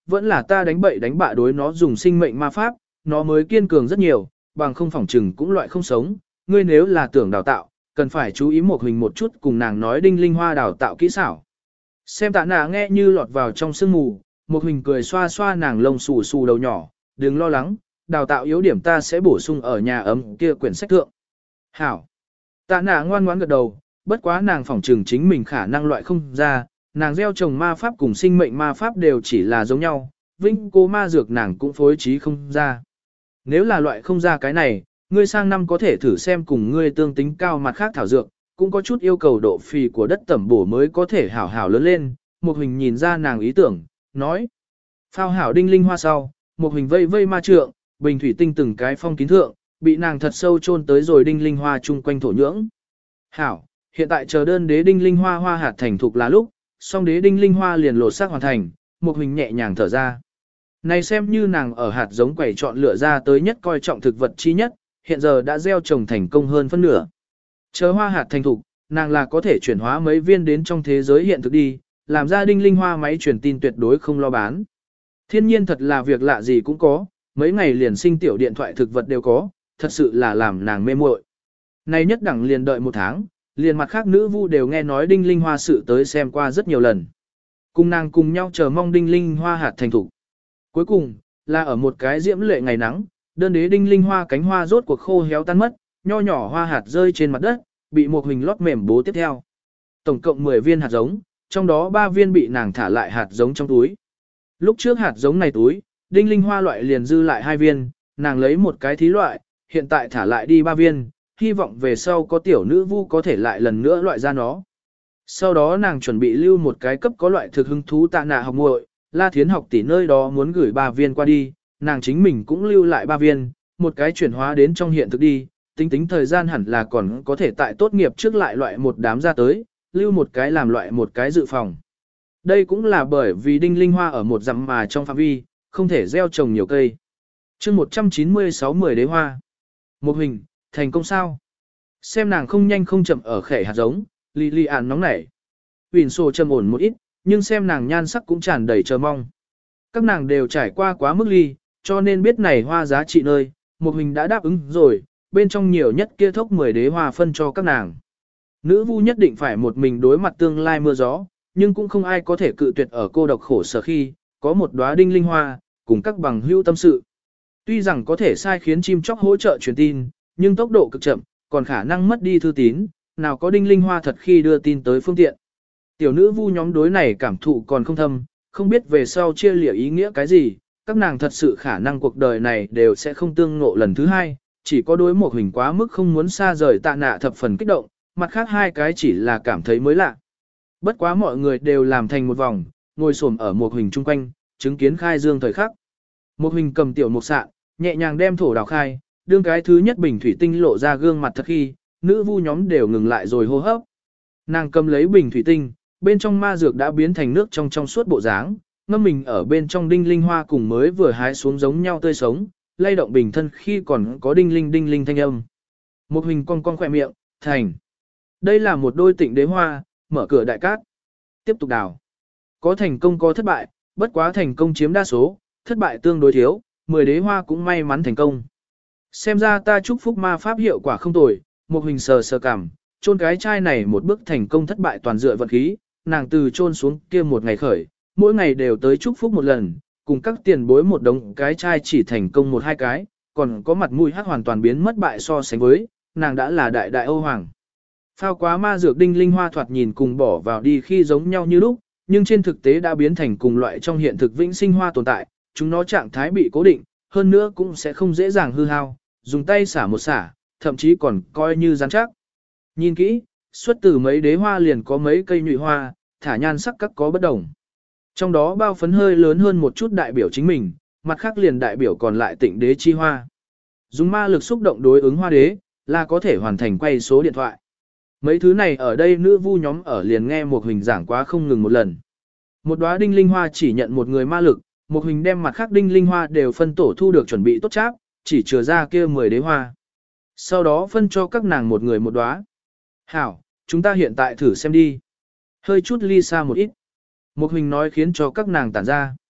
vẫn là ta đánh bậy đánh bạ đối nó dùng sinh mệnh ma pháp, nó mới kiên cường rất nhiều, bằng không phỏng trừng cũng loại không sống. Ngươi nếu là tưởng đào tạo, cần phải chú ý một hình một chút cùng nàng nói đinh linh hoa đào tạo kỹ xảo. Xem tạ nạ nghe như lọt vào trong sương mù, một hình cười xoa xoa nàng lông xù xù đầu nhỏ, đừng lo lắng, đào tạo yếu điểm ta sẽ bổ sung ở nhà ấm kia quyển sách thượng. Hảo. Tạ nạ ngoan ngoãn gật đầu, bất quá nàng phỏng trừng chính mình khả năng loại không ra, nàng gieo trồng ma pháp cùng sinh mệnh ma pháp đều chỉ là giống nhau, vinh cố ma dược nàng cũng phối trí không ra. Nếu là loại không ra cái này, ngươi sang năm có thể thử xem cùng ngươi tương tính cao mặt khác thảo dược, cũng có chút yêu cầu độ phì của đất tẩm bổ mới có thể hảo hảo lớn lên. Một hình nhìn ra nàng ý tưởng, nói. Phao hảo đinh linh hoa sau, một hình vây vây ma trượng, bình thủy tinh từng cái phong kín thượng, bị nàng thật sâu chôn tới rồi đinh linh hoa chung quanh thổ nhưỡng. Hảo, hiện tại chờ đơn đế đinh linh hoa hoa hạt thành thục là lúc, song đế đinh linh hoa liền lột xác hoàn thành, một hình nhẹ nhàng thở ra. Này xem như nàng ở hạt giống quẩy chọn lựa ra tới nhất coi trọng thực vật chi nhất, hiện giờ đã gieo trồng thành công hơn phân nửa. Chờ hoa hạt thành thục, nàng là có thể chuyển hóa mấy viên đến trong thế giới hiện thực đi, làm ra đinh linh hoa máy truyền tin tuyệt đối không lo bán. Thiên nhiên thật là việc lạ gì cũng có, mấy ngày liền sinh tiểu điện thoại thực vật đều có, thật sự là làm nàng mê muội. Này nhất đẳng liền đợi một tháng, liền mặt khác nữ vu đều nghe nói đinh linh hoa sự tới xem qua rất nhiều lần. Cùng nàng cùng nhau chờ mong đinh linh hoa hạt thành thục. Cuối cùng, là ở một cái diễm lệ ngày nắng, đơn đế đinh linh hoa cánh hoa rốt cuộc khô héo tan mất, nho nhỏ hoa hạt rơi trên mặt đất, bị một hình lót mềm bố tiếp theo. Tổng cộng mười viên hạt giống, trong đó ba viên bị nàng thả lại hạt giống trong túi. Lúc trước hạt giống này túi, đinh linh hoa loại liền dư lại hai viên, nàng lấy một cái thí loại, hiện tại thả lại đi ba viên, hy vọng về sau có tiểu nữ vu có thể lại lần nữa loại ra nó. Sau đó nàng chuẩn bị lưu một cái cấp có loại thực hứng thú tạ nạ học muội, La Thiến học tỷ nơi đó muốn gửi ba viên qua đi, nàng chính mình cũng lưu lại ba viên, một cái chuyển hóa đến trong hiện thực đi, tính tính thời gian hẳn là còn có thể tại tốt nghiệp trước lại loại một đám ra tới, lưu một cái làm loại một cái dự phòng. Đây cũng là bởi vì đinh linh hoa ở một dặm mà trong phạm vi, không thể gieo trồng nhiều cây. chương một trăm chín mươi sáu mười đế hoa. Một hình, thành công sao? Xem nàng không nhanh không chậm ở khẻ hạt giống, Lý Lý ản nóng nảy. Huỳnh sổ trầm ổn một ít, nhưng xem nàng nhan sắc cũng tràn đầy chờ mong. Các nàng đều trải qua quá mức ly, cho nên biết này hoa giá trị nơi, một hình đã đáp ứng rồi, bên trong nhiều nhất kia thốc mười đế hoa phân cho các nàng. Nữ vu nhất định phải một mình đối mặt tương lai mưa gió, nhưng cũng không ai có thể cự tuyệt ở cô độc khổ sở khi, có một đóa đinh linh hoa, cùng các bằng hữu tâm sự. Tuy rằng có thể sai khiến chim chóc hỗ trợ truyền tin, nhưng tốc độ cực chậm, còn khả năng mất đi thư tín, nào có đinh linh hoa thật khi đưa tin tới phương tiện. Tiểu nữ vu nhóm đối này cảm thụ còn không thâm, không biết về sau chia lịa ý nghĩa cái gì, các nàng thật sự khả năng cuộc đời này đều sẽ không tương ngộ lần thứ hai, chỉ có đối một hình quá mức không muốn xa rời tạ nạ thập phần kích động, mặt khác hai cái chỉ là cảm thấy mới lạ. Bất quá mọi người đều làm thành một vòng, ngồi xổm ở một hình chung quanh, chứng kiến khai dương thời khắc. Một hình cầm tiểu mục sạn, nhẹ nhàng đem thổ đào khai, đương cái thứ nhất bình thủy tinh lộ ra gương mặt thật khi, nữ vu nhóm đều ngừng lại rồi hô hấp. Nàng cầm lấy bình thủy tinh, bên trong ma dược đã biến thành nước trong trong suốt bộ dáng, ngâm mình ở bên trong đinh linh hoa cùng mới vừa hái xuống giống nhau tươi sống, lay động bình thân khi còn có đinh linh đinh linh thanh âm. Một hình cong cong khỏe miệng, thành. Đây là một đôi tịnh đế hoa, mở cửa đại cát. Tiếp tục đào. Có thành công có thất bại, bất quá thành công chiếm đa số, thất bại tương đối thiếu, mười đế hoa cũng may mắn thành công. Xem ra ta chúc phúc ma pháp hiệu quả không tồi, một hình sờ sờ cảm, chôn cái chai này một bước thành công thất bại toàn dựa vận khí, nàng từ chôn xuống kia một ngày khởi, mỗi ngày đều tới chúc phúc một lần, cùng các tiền bối một đống cái chai chỉ thành công một hai cái, còn có mặt mũi hắc hoàn toàn biến mất bại so sánh với, nàng đã là đại đại Âu Hoàng. Phao quá ma dược đinh linh hoa thoạt nhìn cùng bỏ vào đi khi giống nhau như lúc, nhưng trên thực tế đã biến thành cùng loại trong hiện thực vĩnh sinh hoa tồn tại, chúng nó trạng thái bị cố định, hơn nữa cũng sẽ không dễ dàng hư hao, dùng tay xả một xả, thậm chí còn coi như rắn chắc. Nhìn kỹ, xuất từ mấy đế hoa liền có mấy cây nhụy hoa, thả nhan sắc các có bất đồng. Trong đó bao phấn hơi lớn hơn một chút đại biểu chính mình, mặt khác liền đại biểu còn lại tịnh đế chi hoa. Dùng ma lực xúc động đối ứng hoa đế, là có thể hoàn thành quay số điện thoại. Mấy thứ này ở đây nữ vu nhóm ở liền nghe một hình giảng quá không ngừng một lần. Một đóa đinh linh hoa chỉ nhận một người ma lực, một hình đem mặt khác đinh linh hoa đều phân tổ thu được chuẩn bị tốt cháp, chỉ chừa ra kia mười đế hoa. Sau đó phân cho các nàng một người một đóa. Hảo, chúng ta hiện tại thử xem đi. Hơi chút ly xa một ít. Một hình nói khiến cho các nàng tản ra.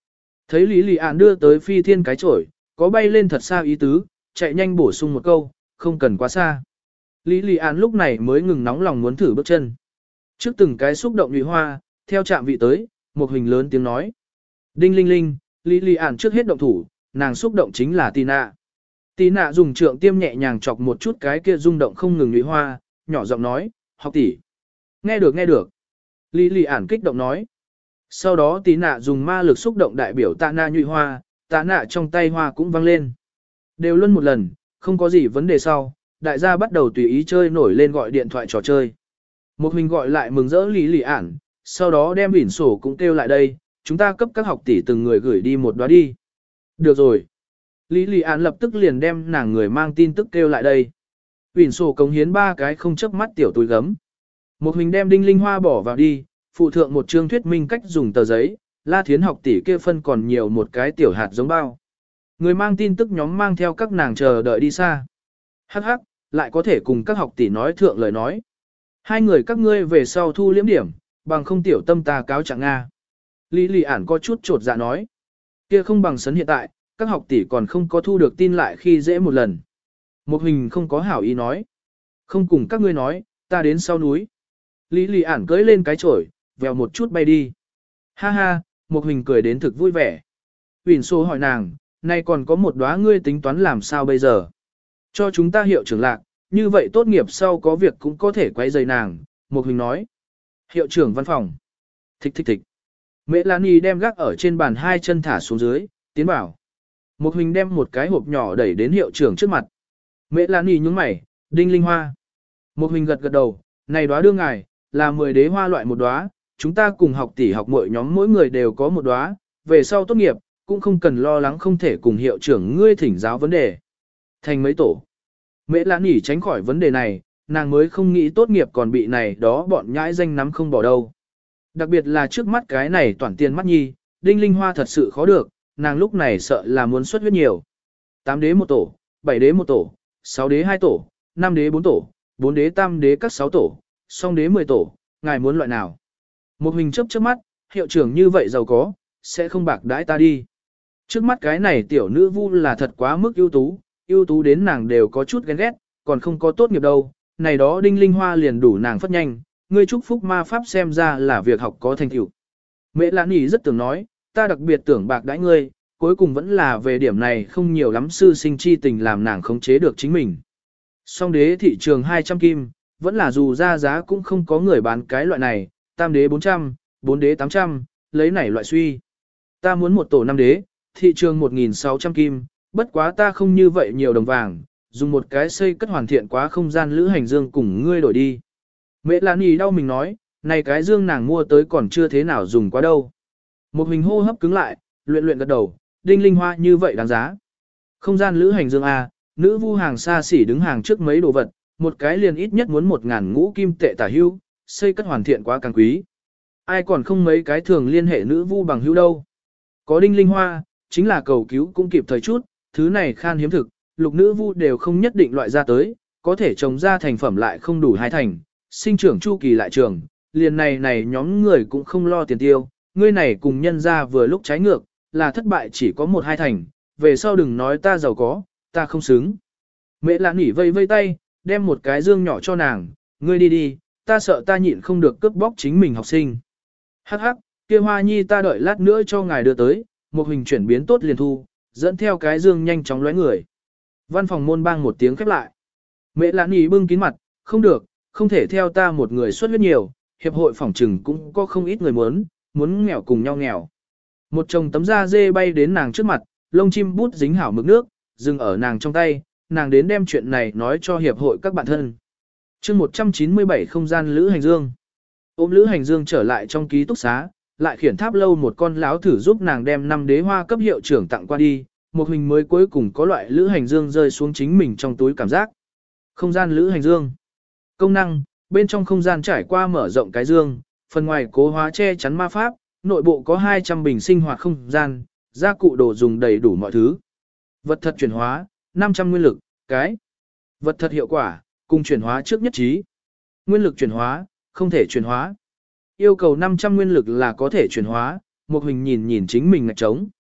Thấy Lý Lị Ản đưa tới phi thiên cái chổi, có bay lên thật xa ý tứ, chạy nhanh bổ sung một câu, không cần quá xa. Lý Lị Ản lúc này mới ngừng nóng lòng muốn thử bước chân. Trước từng cái xúc động nhụy hoa, theo chạm vị tới, một hình lớn tiếng nói. Đinh linh linh, Lý Lị Ản trước hết động thủ, nàng xúc động chính là Tina. Tina dùng trượng tiêm nhẹ nhàng chọc một chút cái kia rung động không ngừng nhụy hoa, nhỏ giọng nói, học tỷ. Nghe được nghe được. Lý Lị Ản kích động nói. Sau đó Tina dùng ma lực xúc động đại biểu tạ na nhụy hoa, tạ nạ trong tay hoa cũng văng lên. Đều luôn một lần, không có gì vấn đề sau, đại gia bắt đầu tùy ý chơi nổi lên gọi điện thoại trò chơi. Một hình gọi lại mừng rỡ Lý Lị Ản, sau đó đem bỉn sổ cũng kêu lại đây, chúng ta cấp các học tỷ từng người gửi đi một đóa đi. Được rồi. Lý Lị Ản lập tức liền đem nàng người mang tin tức kêu lại đây. Bỉn sổ cống hiến ba cái không chớp mắt tiểu túi gấm. Một hình đem đinh linh hoa bỏ vào đi, phụ thượng một chương thuyết minh cách dùng tờ giấy, La Thiến học tỷ kia phân còn nhiều một cái tiểu hạt giống bao. Người mang tin tức nhóm mang theo các nàng chờ đợi đi xa. Hắc hắc, lại có thể cùng các học tỷ nói thượng lời nói. Hai người các ngươi về sau thu liễm điểm, bằng không tiểu tâm ta cáo trạng Nga. Lý Lị Ản có chút trột dạ nói. Kia không bằng sấn hiện tại, các học tỷ còn không có thu được tin lại khi dễ một lần. Một hình không có hảo ý nói. Không cùng các ngươi nói, ta đến sau núi. Lý Lị Ản cưỡi lên cái chổi, vèo một chút bay đi. Ha ha, một hình cười đến thực vui vẻ. Huỳnh Xô hỏi nàng, nay còn có một đóa ngươi tính toán làm sao bây giờ? Cho chúng ta hiệu trưởng lạc, như vậy tốt nghiệp sau có việc cũng có thể quấy rầy nàng. Một hình nói. Hiệu trưởng văn phòng. Thích thích thích. Mẹ Lan Y đem gác ở trên bàn hai chân thả xuống dưới, tiến bảo. Một hình đem một cái hộp nhỏ đẩy đến hiệu trưởng trước mặt. Mẹ Lan Y nhúng mày, đinh linh hoa. Một hình gật gật đầu, này đóa đưa ngài, là mười đế hoa loại một đóa, chúng ta cùng học tỷ học mỗi nhóm mỗi người đều có một đóa, về sau tốt nghiệp, cũng không cần lo lắng không thể cùng hiệu trưởng ngươi thỉnh giáo vấn đề. Thành mấy tổ. Mẹ Lan Y tránh khỏi vấn đề này, nàng mới không nghĩ tốt nghiệp còn bị này đó bọn nhãi danh nắm không bỏ đâu. Đặc biệt là trước mắt cái này toàn tiền mắt nhi, đinh linh hoa thật sự khó được, nàng lúc này sợ là muốn xuất huyết nhiều. tám đế một tổ, bảy đế một tổ, sáu đế hai tổ, năm đế bốn tổ, bốn đế tam đế các sáu tổ, song đế mười tổ, ngài muốn loại nào? Một hình chấp trước mắt, hiệu trưởng như vậy giàu có, sẽ không bạc đãi ta đi. Trước mắt cái này tiểu nữ vu là thật quá mức ưu tú, ưu tú đến nàng đều có chút ghen ghét, còn không có tốt nghiệp đâu, này đó đinh linh hoa liền đủ nàng phất nhanh, ngươi chúc phúc ma pháp xem ra là việc học có thành tựu. Mẹ Lãn Ý rất tưởng nói, ta đặc biệt tưởng bạc đãi ngươi, cuối cùng vẫn là về điểm này không nhiều lắm sư sinh chi tình làm nàng khống chế được chính mình. Song đế thị trường hai trăm kim, vẫn là dù ra giá cũng không có người bán cái loại này, tam đế bốn trăm, bốn đế tám trăm, lấy này loại suy. Ta muốn một tổ năm đế, thị trường một nghìn sáu trăm kim, bất quá ta không như vậy nhiều đồng vàng, dùng một cái xây cất hoàn thiện quá không gian lữ hành dương cùng ngươi đổi đi. Mẹ Lan Ý đau mình nói, này cái dương nàng mua tới còn chưa thế nào dùng quá đâu. Một hình hô hấp cứng lại, luyện luyện gật đầu, đinh linh hoa như vậy đáng giá. Không gian lữ hành dương A, nữ vu hàng xa xỉ đứng hàng trước mấy đồ vật, một cái liền ít nhất muốn một ngàn ngũ kim tệ tả hưu, xây cất hoàn thiện quá càng quý. Ai còn không mấy cái thường liên hệ nữ vu bằng hữu đâu. Có đinh linh hoa, chính là cầu cứu cũng kịp thời chút, thứ này khan hiếm thực, lục nữ vu đều không nhất định loại ra tới, có thể trồng ra thành phẩm lại không đủ hai thành, sinh trưởng chu kỳ lại trường, liền này này nhóm người cũng không lo tiền tiêu, ngươi này cùng nhân ra vừa lúc trái ngược, là thất bại chỉ có một hai thành, về sau đừng nói ta giàu có, ta không xứng. Mẹ Lãn Ý vây vây tay, đem một cái dương nhỏ cho nàng, ngươi đi đi, ta sợ ta nhịn không được cướp bóc chính mình học sinh. Hắc hắc, kia hoa nhi ta đợi lát nữa cho ngài đưa tới, một hình chuyển biến tốt liền thu, dẫn theo cái dương nhanh chóng lóe người. Văn phòng môn bang một tiếng khép lại. Mẹ Lãn Ý bưng kín mặt, không được, không thể theo ta một người xuất huyết nhiều, hiệp hội phỏng trừng cũng có không ít người muốn, muốn nghèo cùng nhau nghèo. Một chồng tấm da dê bay đến nàng trước mặt, lông chim bút dính hảo mực nước, dừng ở nàng trong tay, nàng đến đem chuyện này nói cho hiệp hội các bạn thân. chương một trăm chín mươi bảy không gian Lữ Hành Dương. Ôm Lữ Hành Dương trở lại trong ký túc xá, lại khiển tháp lâu một con láo thử giúp nàng đem năm đế hoa cấp hiệu trưởng tặng qua đi, một hình mới cuối cùng có loại Lữ Hành Dương rơi xuống chính mình trong túi cảm giác. Không gian Lữ Hành Dương. Công năng, bên trong không gian trải qua mở rộng cái dương, phần ngoài cố hóa che chắn ma pháp, nội bộ có hai trăm bình sinh hoạt không gian, gia cụ đồ dùng đầy đủ mọi thứ. Vật thật chuyển hóa, năm trăm nguyên lực, cái. Vật thật hiệu quả, cùng chuyển hóa trước nhất trí. Nguyên lực chuyển hóa, không thể chuyển hóa. Yêu cầu năm trăm nguyên lực là có thể chuyển hóa, một hình nhìn nhìn chính mình ngạch trống.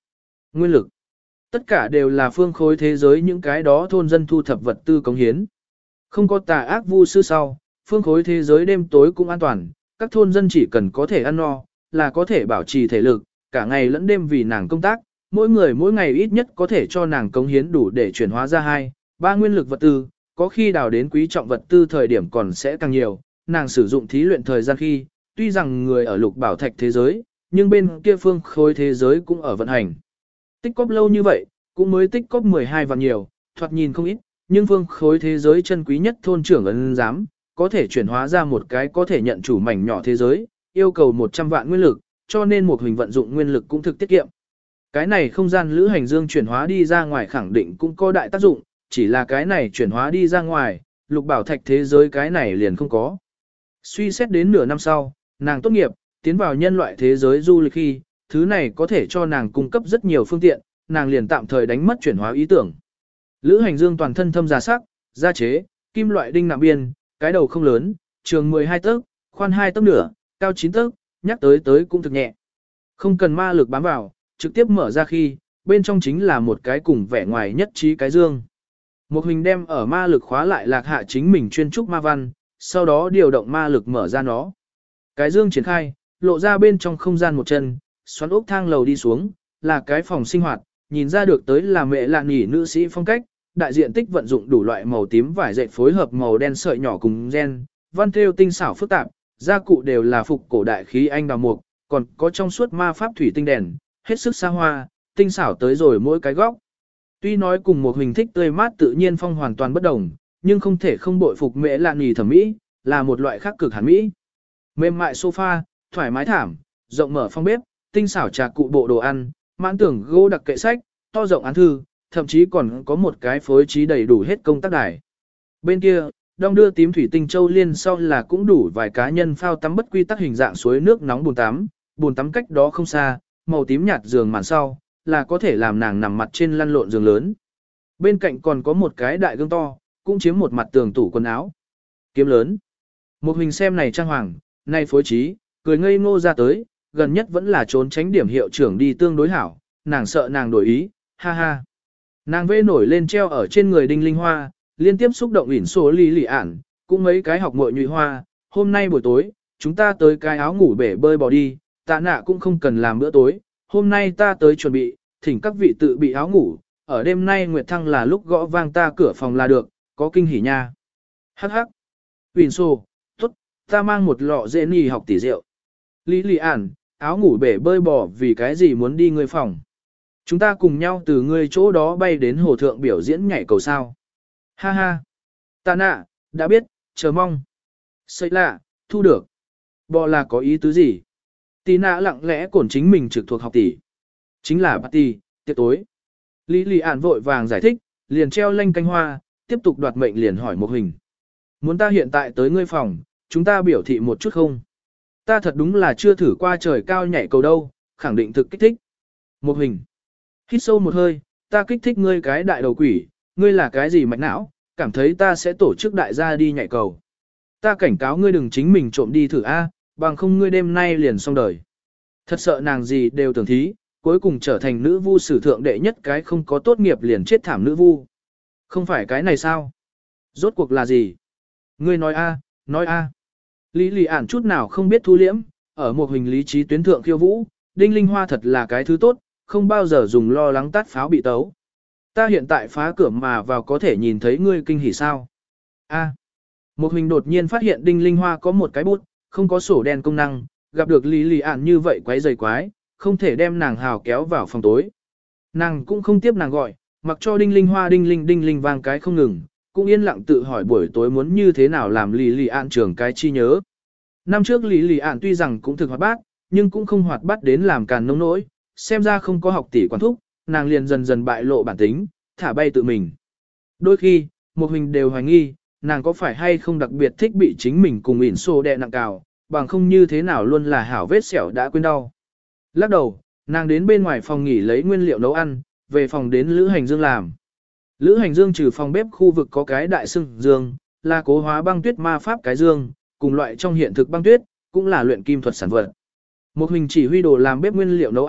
nguyên lực. Tất cả đều là phương khối thế giới những cái đó thôn dân thu thập vật tư cống hiến. Không có tà ác vu sư sau, phương khối thế giới đêm tối cũng an toàn, các thôn dân chỉ cần có thể ăn no, là có thể bảo trì thể lực, cả ngày lẫn đêm vì nàng công tác, mỗi người mỗi ngày ít nhất có thể cho nàng cống hiến đủ để chuyển hóa ra hai, ba nguyên lực vật tư, có khi đào đến quý trọng vật tư thời điểm còn sẽ càng nhiều, nàng sử dụng thí luyện thời gian khi, tuy rằng người ở lục bảo thạch thế giới, nhưng bên kia phương khối thế giới cũng ở vận hành. Tích cóp lâu như vậy, cũng mới tích cóp mười hai vạn nhiều, thoạt nhìn không ít, nhưng phương khối thế giới chân quý nhất thôn trưởng ấn giám, có thể chuyển hóa ra một cái có thể nhận chủ mảnh nhỏ thế giới, yêu cầu một trăm vạn nguyên lực, cho nên một hình vận dụng nguyên lực cũng thực tiết kiệm. Cái này không gian lữ hành dương chuyển hóa đi ra ngoài khẳng định cũng có đại tác dụng, chỉ là cái này chuyển hóa đi ra ngoài, lục bảo thạch thế giới cái này liền không có. Suy xét đến nửa năm sau, nàng tốt nghiệp, tiến vào nhân loại thế giới du lịch khi, thứ này có thể cho nàng cung cấp rất nhiều phương tiện, nàng liền tạm thời đánh mất chuyển hóa ý tưởng. Lữ hành dương toàn thân thâm giá sắc, da chế, kim loại đinh nạm biên, cái đầu không lớn, trường mười hai tấc, khoan hai tấc nửa, cao chín tấc, nhắc tới tới cũng thực nhẹ. Không cần ma lực bám vào, trực tiếp mở ra khi, bên trong chính là một cái cùng vẻ ngoài nhất trí cái dương. Một hình đem ở ma lực khóa lại lạc hạ chính mình chuyên trúc ma văn, sau đó điều động ma lực mở ra nó. Cái dương triển khai, lộ ra bên trong không gian một chân, xoắn ốc thang lầu đi xuống, là cái phòng sinh hoạt, nhìn ra được tới là mẹ lạ nhỉ nữ sĩ phong cách, đại diện tích vận dụng đủ loại màu tím vải dệt phối hợp màu đen sợi nhỏ cùng gen, văn thêu tinh xảo phức tạp, gia cụ đều là phục cổ đại khí anh đào mục, còn có trong suốt ma pháp thủy tinh đèn, hết sức xa hoa, tinh xảo tới rồi mỗi cái góc. Tuy nói cùng một hình thích tươi mát tự nhiên phong hoàn toàn bất đồng, nhưng không thể không bội phục mẹ lạ nhỉ thẩm mỹ, là một loại khác cực hẳn mỹ. Mềm mại sofa, thoải mái thảm, rộng mở phòng bếp, tinh xảo trà cụ bộ đồ ăn, mãn tưởng gỗ đặc kệ sách, to rộng án thư, thậm chí còn có một cái phối trí đầy đủ hết công tác đài. Bên kia, đong đưa tím thủy tinh châu liên sau là cũng đủ vài cá nhân phao tắm bất quy tắc hình dạng suối nước nóng bồn tắm, bồn tắm cách đó không xa, màu tím nhạt giường màn sau, là có thể làm nàng nằm mặt trên lăn lộn giường lớn. Bên cạnh còn có một cái đại gương to, cũng chiếm một mặt tường tủ quần áo. Kiếm lớn. Một hình xem này trang hoàng, này phối trí, cười ngây ngô ra tới, gần nhất vẫn là trốn tránh điểm hiệu trưởng đi tương đối hảo, nàng sợ nàng đổi ý, ha ha. Nàng vê nổi lên treo ở trên người đinh linh hoa, liên tiếp xúc động ỉn số ly lì ản, cũng mấy cái học muội nhụy hoa, hôm nay buổi tối, chúng ta tới cái áo ngủ bể bơi bỏ đi, tạ nạ cũng không cần làm bữa tối, hôm nay ta tới chuẩn bị, thỉnh các vị tự bị áo ngủ, ở đêm nay Nguyệt Thăng là lúc gõ vang ta cửa phòng là được, có kinh hỉ nha. Hắc hắc. ỉn số, tốt, ta mang một lọ dễ nì học tỷ rượu. Lý lì ản, áo ngủ bể bơi bỏ vì cái gì muốn đi ngươi phòng. Chúng ta cùng nhau từ ngươi chỗ đó bay đến hồ thượng biểu diễn nhảy cầu sao. Ha ha. Tạ nạ, đã biết, chờ mong. Xây lạ, thu được. Bò là có ý tứ gì? Tí nạ lặng lẽ cổn chính mình trực thuộc học tỷ. Chính là party, tiệc tối. Lý lì ản vội vàng giải thích, liền treo lanh canh hoa, tiếp tục đoạt mệnh liền hỏi một hình. Muốn ta hiện tại tới ngươi phòng, chúng ta biểu thị một chút không? Ta thật đúng là chưa thử qua trời cao nhảy cầu đâu, khẳng định thực kích thích. Một hình. Hít sâu một hơi, ta kích thích ngươi cái đại đầu quỷ, ngươi là cái gì mạch não, cảm thấy ta sẽ tổ chức đại gia đi nhảy cầu. Ta cảnh cáo ngươi đừng chính mình trộm đi thử A, bằng không ngươi đêm nay liền xong đời. Thật sợ nàng gì đều tưởng thí, cuối cùng trở thành nữ vu sử thượng đệ nhất cái không có tốt nghiệp liền chết thảm nữ vu. Không phải cái này sao? Rốt cuộc là gì? Ngươi nói A, nói A. Lý lì ản chút nào không biết thu liễm, ở một hình lý trí tuyến thượng khiêu vũ, đinh linh hoa thật là cái thứ tốt, không bao giờ dùng lo lắng tát pháo bị tấu. Ta hiện tại phá cửa mà vào có thể nhìn thấy ngươi kinh hỉ sao? A. Một hình đột nhiên phát hiện đinh linh hoa có một cái bút, không có sổ đen công năng, gặp được lý lì ản như vậy quấy rầy quái, không thể đem nàng hào kéo vào phòng tối. Nàng cũng không tiếp nàng gọi, mặc cho đinh linh hoa đinh linh đinh linh vang cái không ngừng, cũng yên lặng tự hỏi buổi tối muốn như thế nào làm lý lì ản trường cái chi nhớ. Năm trước lý lì ản tuy rằng cũng thực hoạt bát, nhưng cũng không hoạt bát đến làm càn nông nỗi, xem ra không có học tỷ quản thúc, nàng liền dần dần bại lộ bản tính, thả bay tự mình. Đôi khi, một hình đều hoài nghi, nàng có phải hay không đặc biệt thích bị chính mình cùng ỉn xô đè nặng cào, bằng không như thế nào luôn là hảo vết sẹo đã quên đau. Lắc đầu, nàng đến bên ngoài phòng nghỉ lấy nguyên liệu nấu ăn, về phòng đến Lữ Hành Dương làm. Lữ Hành Dương trừ phòng bếp khu vực có cái đại sưng dương, là cố hóa băng tuyết ma pháp cái dương, cùng loại trong hiện thực băng tuyết, cũng là luyện kim thuật sản vật. Một hình chỉ huy đồ làm bếp nguyên liệu nấu ăn,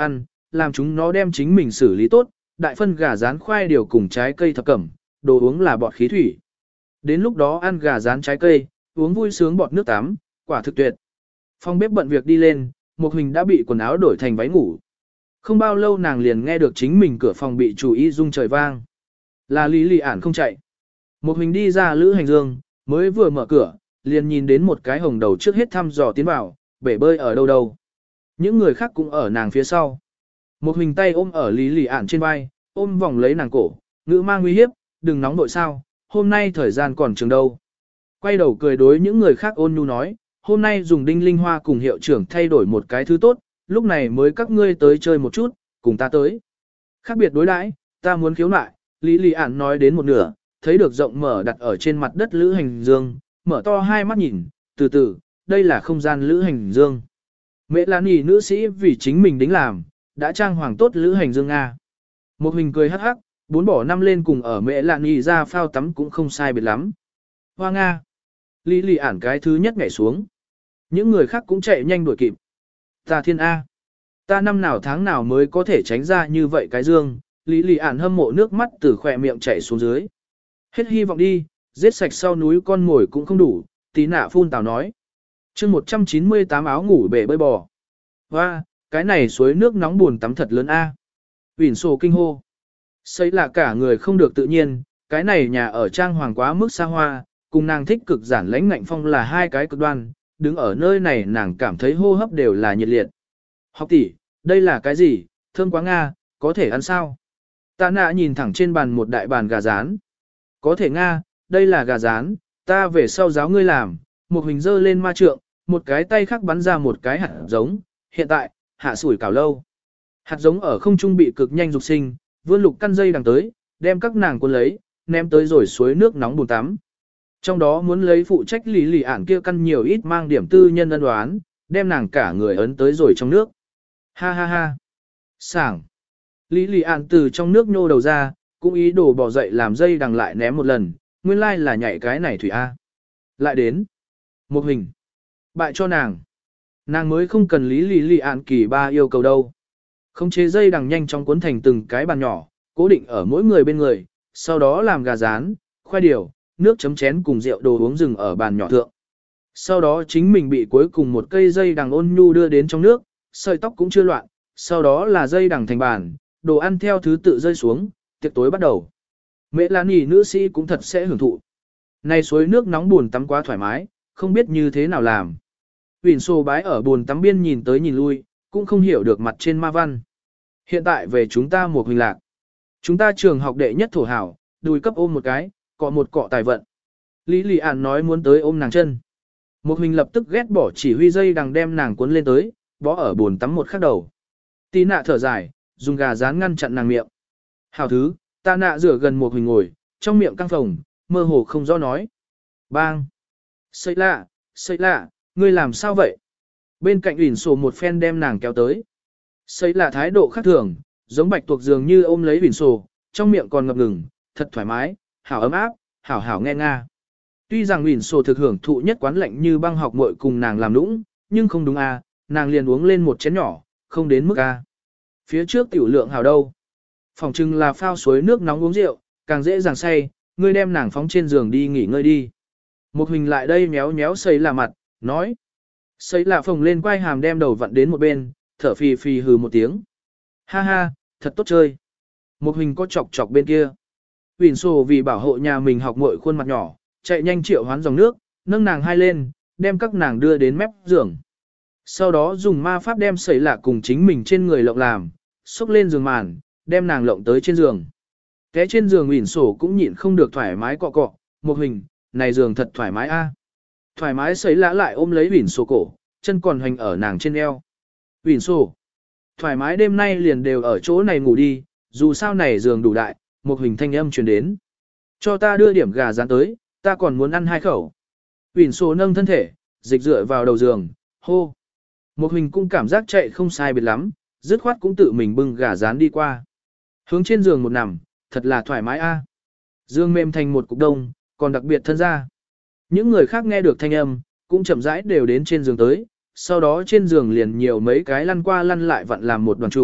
làm chúng nó đem chính mình xử lý tốt, đại phân gà rán khoai điều cùng trái cây thập cẩm, đồ uống là bọt khí thủy. Đến lúc đó ăn gà rán trái cây, uống vui sướng bọt nước tắm, quả thực tuyệt. Phòng bếp bận việc đi lên, Mục Hình đã bị quần áo đổi thành váy ngủ. Không bao lâu nàng liền nghe được chính mình cửa phòng bị chủ ý rung trời vang. Là Lý Lị Ản không chạy. Mục Hình đi ra lữ hành dương, mới vừa mở cửa, liền nhìn đến một cái hồng đầu trước hết thăm dò tiến vào, bể bơi ở đâu đâu. Những người khác cũng ở nàng phía sau. Mục Hình tay ôm ở Lý Lị Ản trên vai, ôm vòng lấy nàng cổ, ngữ mang nguy hiếp, đừng nóng nội sao, hôm nay thời gian còn trường đâu. Quay đầu cười đối những người khác ôn nhu nói, hôm nay dùng đinh linh hoa cùng hiệu trưởng thay đổi một cái thứ tốt, lúc này mới các ngươi tới chơi một chút, cùng ta tới. Khác biệt đối đãi, ta muốn khiếu nại, Lý Lị Ản nói đến một nửa, thấy được rộng mở đặt ở trên mặt đất lữ hành dương, mở to hai mắt nhìn, từ từ, đây là không gian lữ hành dương. Mẹ là nỉ nữ sĩ vì chính mình đính làm, đã trang hoàng tốt lữ hành dương Nga. Một Hình cười hắc hắc, bốn bỏ năm lên cùng ở mẹ lạ nỉ ra phao tắm cũng không sai biệt lắm. Hoa Nga. Lý Lị Ản cái thứ nhất nhảy xuống. Những người khác cũng chạy nhanh đuổi kịp. Ta thiên A. Ta năm nào tháng nào mới có thể tránh ra như vậy cái dương. Lý Lị Ản hâm mộ nước mắt từ khỏe miệng chảy xuống dưới. Hết hy vọng đi, giết sạch sau núi con mồi cũng không đủ, tí nạ phun tào nói. chương một trăm chín mươi tám áo ngủ bể bơi bò. Hoa, cái này suối nước nóng buồn tắm thật lớn A. Uyển sổ kinh hô. Xây là cả người không được tự nhiên, cái này nhà ở trang hoàng quá mức xa hoa, cùng nàng thích cực giản lãnh ngạnh phong là hai cái cực đoan, đứng ở nơi này nàng cảm thấy hô hấp đều là nhiệt liệt. Học tỷ, đây là cái gì, thơm quá Nga, có thể ăn sao? Ta nạ nhìn thẳng trên bàn một đại bàn gà rán. Có thể Nga, đây là gà rán, ta về sau giáo ngươi làm, một hình dơ lên ma trượng, một cái tay khác bắn ra một cái hạt giống, hiện tại, hạ sủi cảo lâu. Hạt giống ở không trung bị cực nhanh dục sinh, vươn lục căn dây đằng tới, đem các nàng cuốn lấy, ném tới rồi suối nước nóng bùn tắm. Trong đó muốn lấy phụ trách Lý Lị Ản kia căn nhiều ít mang điểm tư nhân ân đoán, đem nàng cả người ấn tới rồi trong nước. Ha ha ha. Sảng. Lý Lị Ản từ trong nước nhô đầu ra, cũng ý đồ bỏ dậy làm dây đằng lại ném một lần, nguyên lai là nhảy cái này thủy A. Lại đến. Một hình. Bại cho nàng. Nàng mới không cần Lý Lị Lị Ản kỳ ba yêu cầu đâu. Khống chế dây đằng nhanh chóng cuốn thành từng cái bàn nhỏ, cố định ở mỗi người bên người, sau đó làm gà rán, khoai điều, nước chấm chén cùng rượu đồ uống rừng ở bàn nhỏ thượng. Sau đó chính mình bị cuối cùng một cây dây đằng ôn nhu đưa đến trong nước, sợi tóc cũng chưa loạn, sau đó là dây đằng thành bàn, đồ ăn theo thứ tự rơi xuống, tiệc tối bắt đầu. Mẹ là nỉ nữ sĩ cũng thật sẽ hưởng thụ. Này suối nước nóng buồn tắm quá thoải mái, không biết như thế nào làm. Huỳnh xô bái ở buồn tắm biên nhìn tới nhìn lui, cũng không hiểu được mặt trên ma văn. Hiện tại về chúng ta một huỳnh lạc. Chúng ta trường học đệ nhất thổ hảo, đùi cấp ôm một cái, cọ một cọ tài vận. Lý Lị Ản nói muốn tới ôm nàng chân. Một huỳnh lập tức ghét bỏ chỉ huy dây đằng đem nàng cuốn lên tới, bó ở buồn tắm một khắc đầu. Tí nạ thở dài, dùng gà rán ngăn chặn nàng miệng. Hảo thứ, ta nạ rửa gần một huỳnh ngồi, trong miệng căng phồng, mơ hồ không rõ nói. Bang! Xây lạ, xây lạ, ngươi làm sao vậy? Bên cạnh ủy sổ một phen đem nàng kéo tới. Xây lạ thái độ khác thường, giống bạch tuộc dường như ôm lấy ủy sổ, trong miệng còn ngập ngừng, thật thoải mái, hảo ấm áp, hảo hảo nghe nga. Tuy rằng ủy sổ thực hưởng thụ nhất quán lạnh như băng học muội cùng nàng làm nũng, nhưng không đúng à, nàng liền uống lên một chén nhỏ, không đến mức a. Phía trước tiểu lượng hảo đâu. Phòng trưng là phao suối nước nóng uống rượu, càng dễ dàng say, ngươi đem nàng phóng trên giường đi nghỉ ngơi đi. Một huỳnh lại đây méo méo xây là mặt, nói. Xây là phồng lên quay hàm đem đầu vặn đến một bên, thở phì phì hừ một tiếng. Ha ha, thật tốt chơi. Một huỳnh có chọc chọc bên kia. Huỳnh sổ vì bảo hộ nhà mình học muội khuôn mặt nhỏ, chạy nhanh triệu hoán dòng nước, nâng nàng hai lên, đem các nàng đưa đến mép giường. Sau đó dùng ma pháp đem sấy lạ cùng chính mình trên người lộng làm, xúc lên giường màn, đem nàng lộng tới trên giường. Té trên giường Huỳnh sổ cũng nhịn không được thoải mái cọ cọ, một huỳnh, này giường thật thoải mái a. Thoải mái sấy lạ lại ôm lấy Huỳnh sổ cổ, chân còn hoành ở nàng trên eo. Huỳnh sổ, thoải mái đêm nay liền đều ở chỗ này ngủ đi, dù sao này giường đủ đại, một huỳnh thanh âm truyền đến. Cho ta đưa điểm gà rán tới, ta còn muốn ăn hai khẩu. Huỳnh sổ nâng thân thể, dịch dựa vào đầu giường, hô. Một huỳnh cũng cảm giác chạy không sai biệt lắm, dứt khoát cũng tự mình bưng gà rán đi qua. Hướng trên giường một nằm, thật là thoải mái a. Dương mềm thành một cục đông, còn đặc biệt thân ra. Những người khác nghe được thanh âm, cũng chậm rãi đều đến trên giường tới, sau đó trên giường liền nhiều mấy cái lăn qua lăn lại vặn làm một đoàn trùng,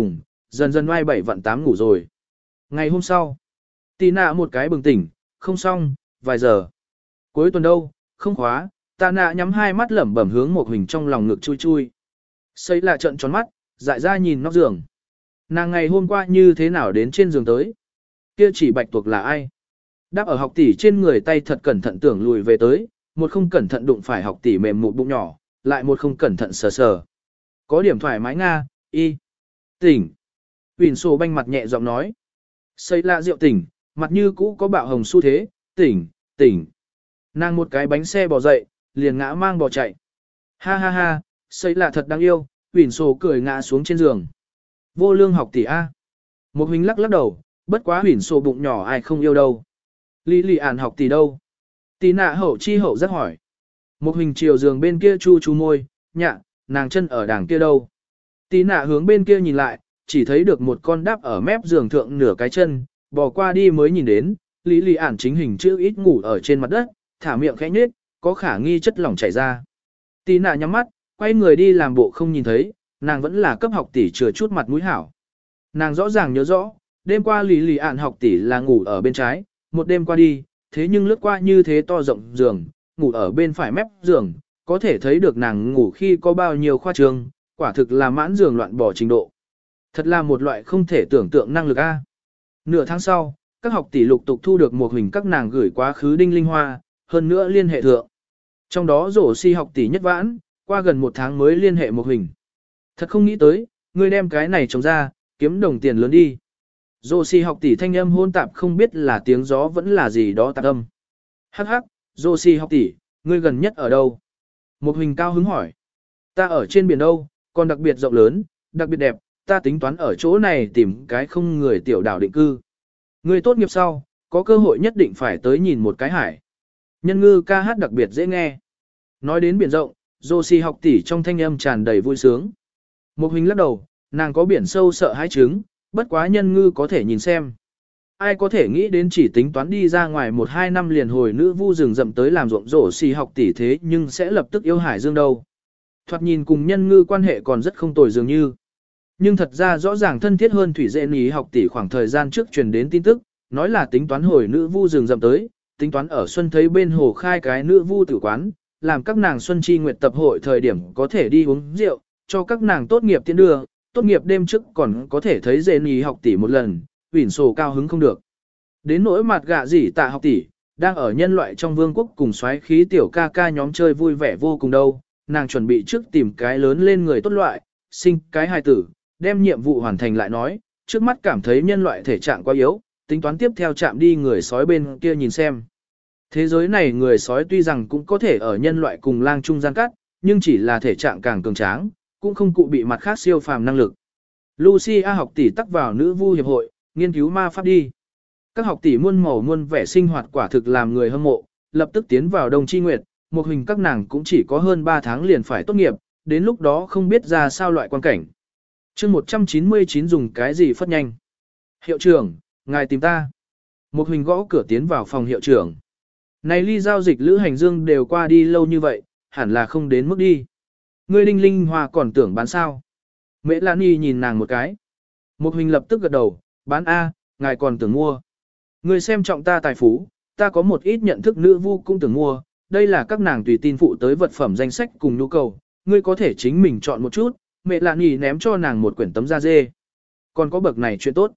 dần dần oai bảy vặn tám ngủ rồi. Ngày hôm sau, Tì nạ một cái bừng tỉnh, không xong, vài giờ. Cuối tuần đâu, không khóa, tạ nạ nhắm hai mắt lẩm bẩm hướng một hình trong lòng ngực chui chui. Xây là trận tròn mắt, dại ra nhìn nóc giường. Nàng ngày hôm qua như thế nào đến trên giường tới? Kia chỉ bạch tuộc là ai? Đáp ở học tỷ trên người tay thật cẩn thận tưởng lùi về tới, một không cẩn thận đụng phải học tỷ mềm một bụng nhỏ, lại một không cẩn thận sờ sờ. Có điểm thoải mái nga, y. Tỉnh. Huỳnh sổ banh mặt nhẹ giọng nói. Xây lạ rượu tỉnh, mặt như cũ có bạo hồng xu thế, tỉnh, tỉnh. Nàng một cái bánh xe bò dậy, liền ngã mang bò chạy. Ha ha ha, xây lạ thật đáng yêu, Huỳnh sổ cười ngã xuống trên giường. Vô lương học tỷ A. Một huynh lắc lắc đầu, bất quá Huỳnh sổ bụng nhỏ ai không yêu đâu. Lý lì ản học tỷ đâu? Tỷ nạ hậu chi hậu rất hỏi. Một huynh chiều giường bên kia chu chu môi, nhạ, nàng chân ở đàng kia đâu? Tỷ nạ hướng bên kia nhìn lại, chỉ thấy được một con đáp ở mép giường thượng nửa cái chân, bò qua đi mới nhìn đến, Lý lì ản chính hình chữ ít ngủ ở trên mặt đất, thả miệng khẽ nhếch, có khả nghi chất lỏng chảy ra. Tỷ nạ nhắm mắt, quay người đi làm bộ không nhìn thấy, nàng vẫn là cấp học tỷ chừa chút mặt mũi hảo. Nàng rõ ràng nhớ rõ, đêm qua Lý lì ản học tỷ là ngủ ở bên trái, một đêm qua đi, thế nhưng lướt qua như thế to rộng giường, ngủ ở bên phải mép giường, có thể thấy được nàng ngủ khi có bao nhiêu khoa trương, quả thực là mãn giường loạn bỏ trình độ. Thật là một loại không thể tưởng tượng năng lực A. Nửa tháng sau, các học tỷ lục tục thu được một hình các nàng gửi quá khứ đinh linh hoa, hơn nữa liên hệ thượng. Trong đó rổ si học tỷ nhất vãn, qua gần một tháng mới liên hệ một hình. Thật không nghĩ tới, ngươi đem cái này trồng ra, kiếm đồng tiền lớn đi. Rổ si học tỷ thanh âm hôn tạp không biết là tiếng gió vẫn là gì đó tạp âm. Hắc hắc, rổ si học tỷ, ngươi gần nhất ở đâu? Một hình cao hứng hỏi. Ta ở trên biển đâu, còn đặc biệt rộng lớn, đặc biệt đẹp, ta tính toán ở chỗ này tìm cái không người tiểu đảo định cư. Ngươi tốt nghiệp sau, có cơ hội nhất định phải tới nhìn một cái hải. Nhân ngư ca hát đặc biệt dễ nghe. Nói đến biển rộng, Josie học tỷ trong thanh âm tràn đầy vui sướng. Một hình lắc đầu, nàng có biển sâu sợ hãi trứng, bất quá nhân ngư có thể nhìn xem. Ai có thể nghĩ đến chỉ tính toán đi ra ngoài một hai năm liền hồi nữ vu rừng rậm tới làm ruộng Josie học tỷ thế nhưng sẽ lập tức yêu hải dương đâu. Thoạt nhìn cùng nhân ngư quan hệ còn rất không tồi dường như. Nhưng thật ra rõ ràng thân thiết hơn Thủy Dệ Ní học tỷ khoảng thời gian trước truyền đến tin tức, nói là tính toán hồi nữ vu rừng rậm tới, tính toán ở xuân thấy bên hồ khai cái nữ vu tử quán, làm các nàng xuân chi nguyệt tập hội thời điểm có thể đi uống rượu, cho các nàng tốt nghiệp tiến đưa, tốt nghiệp đêm trước còn có thể thấy Dệ Ní học tỷ một lần, Huỳnh sổ cao hứng không được. Đến nỗi mặt gạ gì tạ học tỷ, đang ở nhân loại trong vương quốc cùng xoáy khí tiểu ca ca nhóm chơi vui vẻ vô cùng đâu, nàng chuẩn bị trước tìm cái lớn lên người tốt loại, sinh cái hài tử, đem nhiệm vụ hoàn thành lại nói, trước mắt cảm thấy nhân loại thể trạng quá yếu, tính toán tiếp theo chạm đi người sói bên kia nhìn xem. Thế giới này người sói tuy rằng cũng có thể ở nhân loại cùng lang trung gian cắt, nhưng chỉ là thể trạng càng cường tráng, cũng không cụ bị mặt khác siêu phàm năng lực. Lucia học tỷ tắc vào nữ vu hiệp hội, nghiên cứu ma pháp đi. Các học tỷ muôn màu muôn vẻ sinh hoạt quả thực làm người hâm mộ, lập tức tiến vào Đông Chi Nguyệt, một hình các nàng cũng chỉ có hơn ba tháng liền phải tốt nghiệp, đến lúc đó không biết ra sao loại quan cảnh. chương một trăm chín mươi chín dùng cái gì phất nhanh. Hiệu trưởng, ngài tìm ta. Một hình gõ cửa tiến vào phòng hiệu trưởng. Này ly giao dịch lữ hành dương đều qua đi lâu như vậy, hẳn là không đến mức đi. Ngươi Đinh Linh Hoa còn tưởng bán sao. Mễ Lan Y nhìn nàng một cái. Một hình lập tức gật đầu, bán A, ngài còn tưởng mua. Ngươi xem trọng ta tài phú, ta có một ít nhận thức nữ vu cũng tưởng mua, đây là các nàng tùy tin phụ tới vật phẩm danh sách cùng nhu cầu, ngươi có thể chính mình chọn một chút, mẹ lạ nhì ném cho nàng một quyển tấm da dê. Còn có bậc này chuyện tốt.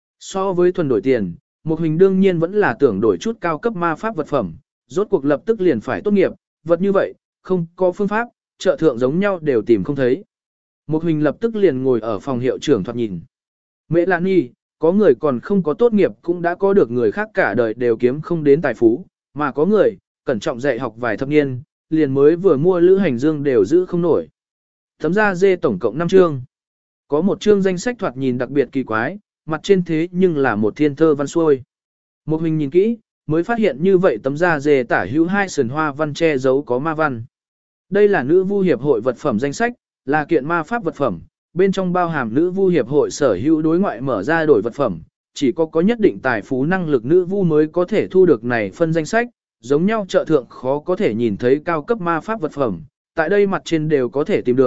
So với thuần đổi tiền, một hình đương nhiên vẫn là tưởng đổi chút cao cấp ma pháp vật phẩm, rốt cuộc lập tức liền phải tốt nghiệp, vật như vậy, không có phương pháp, chợ thượng giống nhau đều tìm không thấy. Một hình lập tức liền ngồi ở phòng hiệu trưởng thoạt nhìn. Mẹ lạ nhì, có người còn không có tốt nghiệp cũng đã có được người khác cả đời đều kiếm không đến tài phú, mà có người, cẩn trọng dạy học vài thập niên, liền mới vừa mua lữ hành dương đều giữ không nổi. Tấm da dê tổng cộng năm chương. Có một chương danh sách thoạt nhìn đặc biệt kỳ quái, mặt trên thế nhưng là một thiên thơ văn xuôi. Một hình nhìn kỹ, mới phát hiện như vậy tấm da dê tả hữu hai sườn hoa văn che giấu có ma văn. Đây là nữ vu hiệp hội vật phẩm danh sách, là kiện ma pháp vật phẩm, bên trong bao hàm nữ vu hiệp hội sở hữu đối ngoại mở ra đổi vật phẩm, chỉ có có nhất định tài phú năng lực nữ vu mới có thể thu được này phân danh sách, giống nhau chợ thượng khó có thể nhìn thấy cao cấp ma pháp vật phẩm, tại đây mặt trên đều có thể tìm được,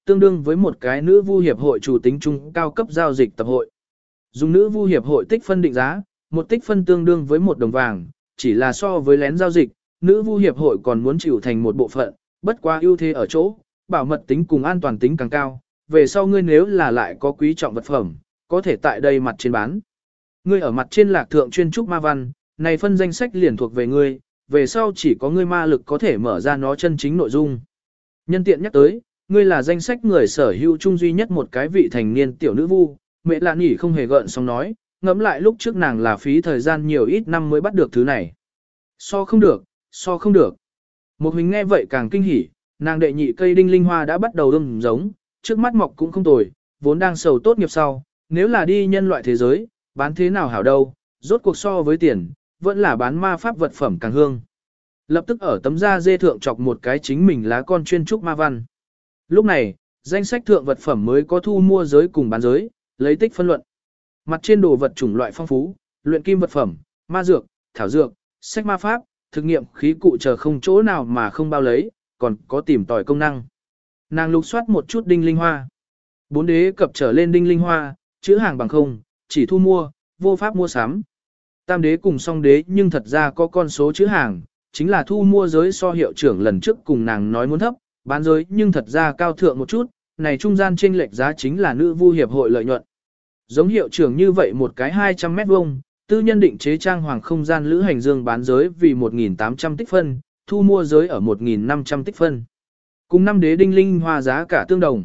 tương đương với một cái nữ vu hiệp hội chủ tính chung cao cấp giao dịch tập hội. Dùng nữ vu hiệp hội tích phân định giá, một tích phân tương đương với một đồng vàng, chỉ là so với lén giao dịch, nữ vu hiệp hội còn muốn chịu thành một bộ phận, bất quá ưu thế ở chỗ, bảo mật tính cùng an toàn tính càng cao, về sau ngươi nếu là lại có quý trọng vật phẩm, có thể tại đây mặt trên bán. Ngươi ở mặt trên lạc thượng chuyên trúc ma văn, này phân danh sách liền thuộc về ngươi, về sau chỉ có ngươi ma lực có thể mở ra nó chân chính nội dung. Nhân tiện nhắc tới, ngươi là danh sách người sở hữu chung duy nhất một cái vị thành niên tiểu nữ vu, mẹ lạ nhỉ không hề gợn xong nói, ngẫm lại lúc trước nàng là phí thời gian nhiều ít năm mới bắt được thứ này. So không được, so không được. Một hình nghe vậy càng kinh hỉ, nàng đệ nhị cây đinh linh hoa đã bắt đầu đâm giống, trước mắt mọc cũng không tồi, vốn đang sầu tốt nghiệp sau, nếu là đi nhân loại thế giới, bán thế nào hảo đâu, rốt cuộc so với tiền, vẫn là bán ma pháp vật phẩm càng hương. Lập tức ở tấm da dê thượng chọc một cái chính mình lá con chuyên trúc ma văn. Lúc này, danh sách thượng vật phẩm mới có thu mua giới cùng bán giới, lấy tích phân luận. Mặt trên đồ vật chủng loại phong phú, luyện kim vật phẩm, ma dược, thảo dược, sách ma pháp, thực nghiệm khí cụ chờ không chỗ nào mà không bao lấy, còn có tìm tòi công năng. Nàng lục soát một chút đinh linh hoa. Bốn đế cập trở lên đinh linh hoa, chữ hàng bằng không, chỉ thu mua, vô pháp mua sắm. Tam đế cùng song đế nhưng thật ra có con số chữ hàng, chính là thu mua giới so hiệu trưởng lần trước cùng nàng nói muốn thấp, bán giới nhưng thật ra cao thượng một chút, này trung gian chênh lệch giá chính là nữ vu hiệp hội lợi nhuận. Giống hiệu trưởng như vậy một cái hai trăm mét vuông, tư nhân định chế trang hoàng không gian lữ hành dương bán giới vì một nghìn tám trăm tích phân, thu mua giới ở một nghìn năm trăm tích phân. Cùng năm đế đinh linh hoa giá cả tương đồng.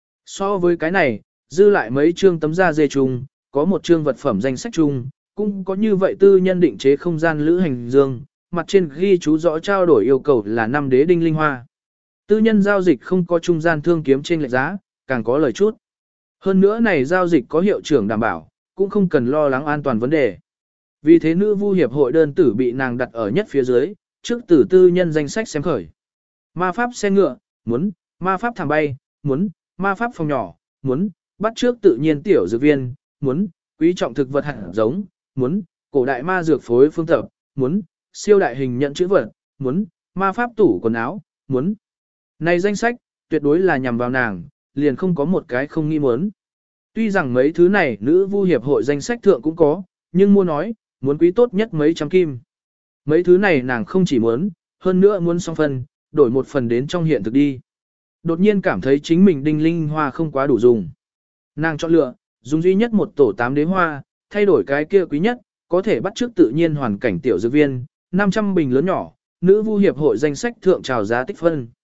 So với cái này, dư lại mấy chương tấm da dê chung, có một chương vật phẩm danh sách chung, cũng có như vậy tư nhân định chế không gian lữ hành dương, mặt trên ghi chú rõ trao đổi yêu cầu là năm đế đinh linh hoa. Tư nhân giao dịch không có trung gian thương kiếm trên lệch giá, càng có lời chút. Hơn nữa này giao dịch có hiệu trưởng đảm bảo, cũng không cần lo lắng an toàn vấn đề. Vì thế nữ vu hiệp hội đơn tử bị nàng đặt ở nhất phía dưới, trước tử tư nhân danh sách xem khởi. Ma pháp xe ngựa, muốn, ma pháp thảm bay, muốn, ma pháp phòng nhỏ, muốn, bắt trước tự nhiên tiểu dược viên, muốn, quý trọng thực vật hạt giống, muốn, cổ đại ma dược phối phương tập, muốn, siêu đại hình nhận chữ vật, muốn, ma pháp tủ quần áo, muốn. Này danh sách, tuyệt đối là nhằm vào nàng, liền không có một cái không nghi muốn. Tuy rằng mấy thứ này nữ vu hiệp hội danh sách thượng cũng có, nhưng mua nói, muốn quý tốt nhất mấy trăm kim. Mấy thứ này nàng không chỉ muốn, hơn nữa muốn xong phần, đổi một phần đến trong hiện thực đi. Đột nhiên cảm thấy chính mình đinh linh hoa không quá đủ dùng. Nàng chọn lựa, dùng duy nhất một tổ tám đế hoa, thay đổi cái kia quý nhất, có thể bắt chước tự nhiên hoàn cảnh tiểu dược viên, năm trăm bình lớn nhỏ, nữ vu hiệp hội danh sách thượng trào giá tích phân.